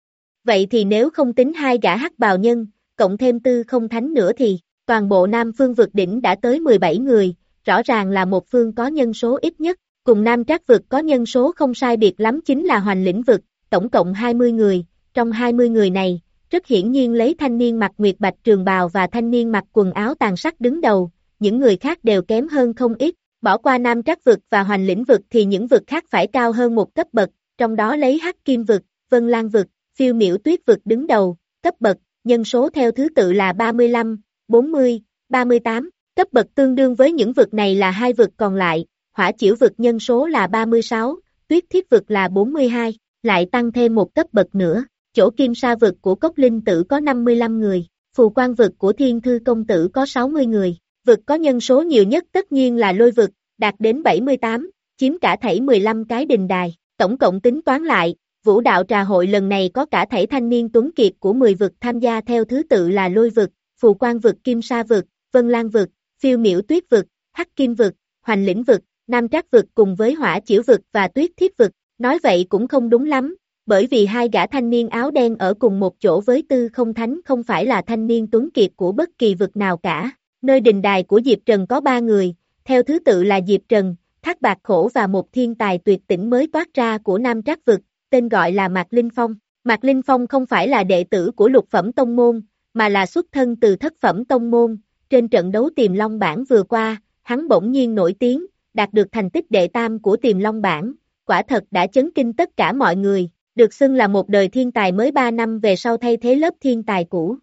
Vậy thì nếu không tính hai gã hắc bào nhân, cộng thêm Tư Không Thánh nữa thì, toàn bộ Nam Phương vực đỉnh đã tới mười bảy người, rõ ràng là một phương có nhân số ít nhất, cùng Nam Trác vực có nhân số không sai biệt lắm chính là Hoành Lĩnh vực, tổng cộng hai mươi người, trong hai mươi người này, rất hiển nhiên lấy thanh niên mặc nguyệt bạch trường bào và thanh niên mặc quần áo tàn sắc đứng đầu, những người khác đều kém hơn không ít, bỏ qua Nam Trác vực và Hoành Lĩnh vực thì những vực khác phải cao hơn một cấp bậc, trong đó lấy Hắc Kim vực, Vân Lan vực, Phiêu Miểu Tuyết vực đứng đầu, cấp bậc, nhân số theo thứ tự là ba mươi lăm, bốn mươi, ba mươi tám, cấp bậc tương đương với những vực này là hai vực còn lại, Hỏa Chiểu vực nhân số là ba mươi sáu, Tuyết Thiết vực là bốn mươi hai, lại tăng thêm một cấp bậc nữa, chỗ Kim Sa vực của Cốc Linh Tử có năm mươi lăm người, Phù Quan vực của Thiên Thư công tử có sáu mươi người, vực có nhân số nhiều nhất tất nhiên là Lôi vực, đạt đến bảy mươi tám, chiếm cả thảy mười lăm cái đình đài, tổng cộng tính toán lại, Vũ đạo trà hội lần này có cả thảy thanh niên tuấn kiệt của mười vực tham gia theo thứ tự là Lôi vực, Phù Quan vực, Kim Sa vực, Vân Lan vực, Phiêu Miểu Tuyết vực, Hắc Kim vực, Hoành Lĩnh vực, Nam Trác vực cùng với Hỏa Chiểu vực và Tuyết Thiết vực, nói vậy cũng không đúng lắm, bởi vì hai gã thanh niên áo đen ở cùng một chỗ với Tư Không Thánh không phải là thanh niên tuấn kiệt của bất kỳ vực nào cả, nơi đình đài của Diệp Trần có ba người, theo thứ tự là Diệp Trần, Thác Bạt Khổ và một thiên tài tuyệt tỉnh mới toát ra của Nam Trác vực, tên gọi là Mạc Linh Phong. Mạc Linh Phong không phải là đệ tử của lục phẩm tông môn, mà là xuất thân từ thất phẩm tông môn, trên trận đấu Tiềm Long bảng vừa qua, hắn bỗng nhiên nổi tiếng, đạt được thành tích đệ tam của Tiềm Long bảng, quả thật đã chấn kinh tất cả mọi người, được xưng là một đời thiên tài mới ba năm về sau thay thế lớp thiên tài cũ.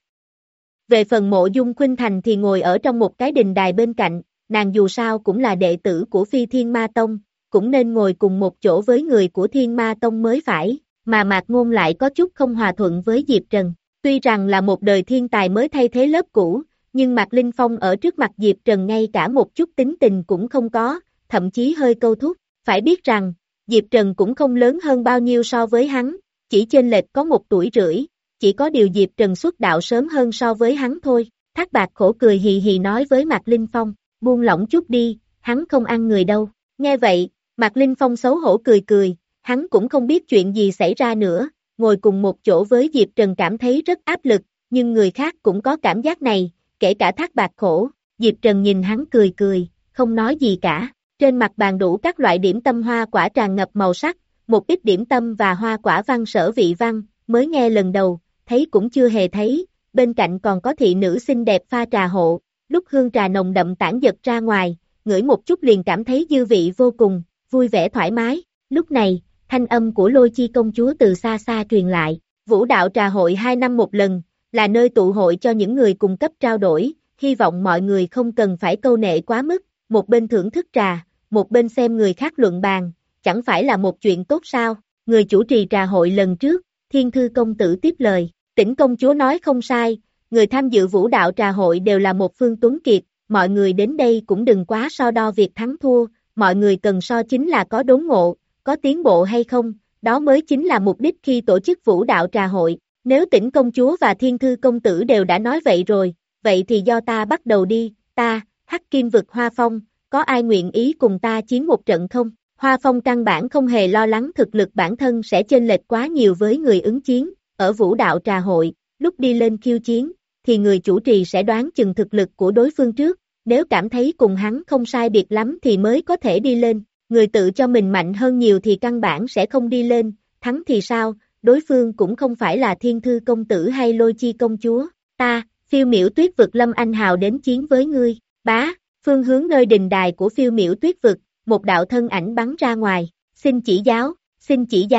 Về phần Mộ Dung Khuynh Thành thì ngồi ở trong một cái đình đài bên cạnh, nàng dù sao cũng là đệ tử của Phi Thiên Ma Tông, cũng nên ngồi cùng một chỗ với người của Thiên Ma Tông mới phải, mà Mạc Ngôn lại có chút không hòa thuận với Diệp Trần. Tuy rằng là một đời thiên tài mới thay thế lớp cũ, nhưng Mạc Linh Phong ở trước mặt Diệp Trần ngay cả một chút tính tình cũng không có, thậm chí hơi câu thúc. Phải biết rằng, Diệp Trần cũng không lớn hơn bao nhiêu so với hắn, chỉ chênh lệch có một tuổi rưỡi, chỉ có điều Diệp Trần xuất đạo sớm hơn so với hắn thôi. Thác Bạt Khổ cười hì hì nói với Mạc Linh Phong, buông lỏng chút đi, hắn không ăn người đâu. Nghe vậy, Mạc Linh Phong xấu hổ cười cười, hắn cũng không biết chuyện gì xảy ra nữa, ngồi cùng một chỗ với Diệp Trần cảm thấy rất áp lực, nhưng người khác cũng có cảm giác này, kể cả Thác Bạt Khổ. Diệp Trần nhìn hắn cười cười, không nói gì cả. Trên mặt bàn đủ các loại điểm tâm hoa quả tràn ngập màu sắc, một ít điểm tâm và hoa quả văn sở vị văn, mới nghe lần đầu, thấy cũng chưa hề thấy, bên cạnh còn có thị nữ xinh đẹp pha trà hộ, lúc hương trà nồng đậm tản giật ra ngoài, ngửi một chút liền cảm thấy dư vị vô cùng, vui vẻ thoải mái. Lúc này, thanh âm của Lôi Chi công chúa từ xa xa truyền lại, Vũ đạo trà hội hai năm một lần, là nơi tụ hội cho những người cùng cấp trao đổi, hy vọng mọi người không cần phải câu nệ quá mức, một bên thưởng thức trà, một bên xem người khác luận bàn, chẳng phải là một chuyện tốt sao? Người chủ trì trà hội lần trước, Thiên Thư công tử tiếp lời, Tĩnh công chúa nói không sai, người tham dự vũ đạo trà hội đều là một phương tuấn kiệt, mọi người đến đây cũng đừng quá so đo việc thắng thua, mọi người cần so chính là có đốn ngộ, có tiến bộ hay không, đó mới chính là mục đích khi tổ chức vũ đạo trà hội. Nếu Tĩnh công chúa và Thiên Thư công tử đều đã nói vậy rồi, vậy thì do ta bắt đầu đi, ta, Hắc Kim vực Hoa Phong, có ai nguyện ý cùng ta chiến một trận không? Hoa Phong căn bản không hề lo lắng thực lực bản thân sẽ chênh lệch quá nhiều với người ứng chiến, ở vũ đạo trà hội, lúc đi lên khiêu chiến, thì người chủ trì sẽ đoán chừng thực lực của đối phương trước, nếu cảm thấy cùng hắn không sai biệt lắm thì mới có thể đi lên, người tự cho mình mạnh hơn nhiều thì căn bản sẽ không đi lên, thắng thì sao, đối phương cũng không phải là Thiên Thư công tử hay Lôi Chi công chúa, ta, Phiêu Miểu Tuyết vực Lâm Anh Hào đến chiến với ngươi, bá, phương hướng nơi đình đài của Phiêu Miểu Tuyết vực, một đạo thân ảnh bắn ra ngoài, xin chỉ giáo, xin chỉ giáo,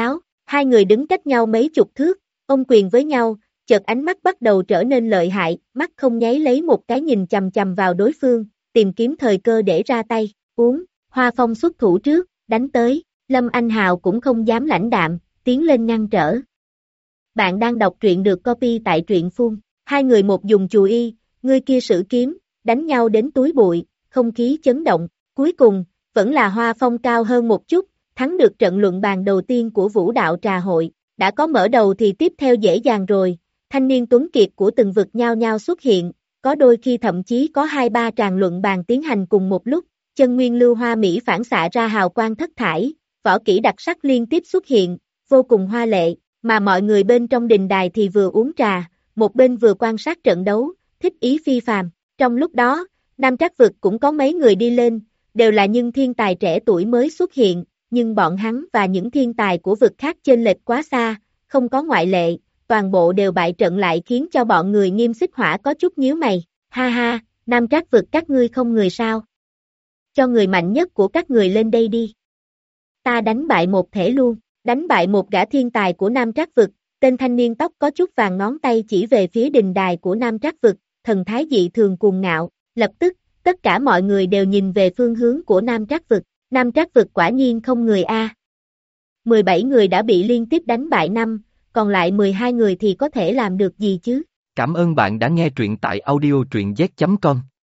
Hai người đứng cách nhau mấy chục thước, ôm quyền với nhau, chợt ánh mắt bắt đầu trở nên lợi hại, mắt không nháy lấy một cái nhìn chằm chằm vào đối phương, tìm kiếm thời cơ để ra tay, uống, Hoa Phong xuất thủ trước, đánh tới, Lâm Anh Hào cũng không dám lãnh đạm, tiến lên ngăn trở. Bạn đang đọc truyện được copy tại truyện phun, hai người một dùng chùy y, người kia sử kiếm, đánh nhau đến túi bụi, không khí chấn động, cuối cùng, vẫn là Hoa Phong cao hơn một chút, thắng được trận luận bàn đầu tiên của vũ đạo trà hội, đã có mở đầu thì tiếp theo dễ dàng rồi, thanh niên tuấn kiệt của từng vực nhao nhao xuất hiện, có đôi khi thậm chí có hai ba tràng luận bàn tiến hành cùng một lúc, chân nguyên lưu hoa mỹ phản xạ ra hào quang thất thải, võ kỹ đặc sắc liên tiếp xuất hiện, vô cùng hoa lệ, mà mọi người bên trong đình đài thì vừa uống trà, một bên vừa quan sát trận đấu, thích ý phi phàm. Trong lúc đó, Nam Trắc vực cũng có mấy người đi lên, đều là những thiên tài trẻ tuổi mới xuất hiện, nhưng bọn hắn và những thiên tài của vực khác chênh lệch quá xa, không có ngoại lệ, toàn bộ đều bại trận lại khiến cho bọn người Nghiêm Xích Hỏa có chút nhíu mày, ha ha, Nam Trắc vực các ngươi không người sao? Cho người mạnh nhất của các người lên đây đi. Ta đánh bại một thể luôn, đánh bại một gã thiên tài của Nam Trắc vực, tên thanh niên tóc có chút vàng ngón tay chỉ về phía đình đài của Nam Trắc vực, thần thái dị thường cuồng ngạo, lập tức, tất cả mọi người đều nhìn về phương hướng của Nam Trắc vực, Nam Trắc vực quả nhiên không người a. mười bảy người đã bị liên tiếp đánh bại năm, còn lại mười hai người thì có thể làm được gì chứ? Cảm ơn bạn đã nghe truyện tại audio truyện z chấm com.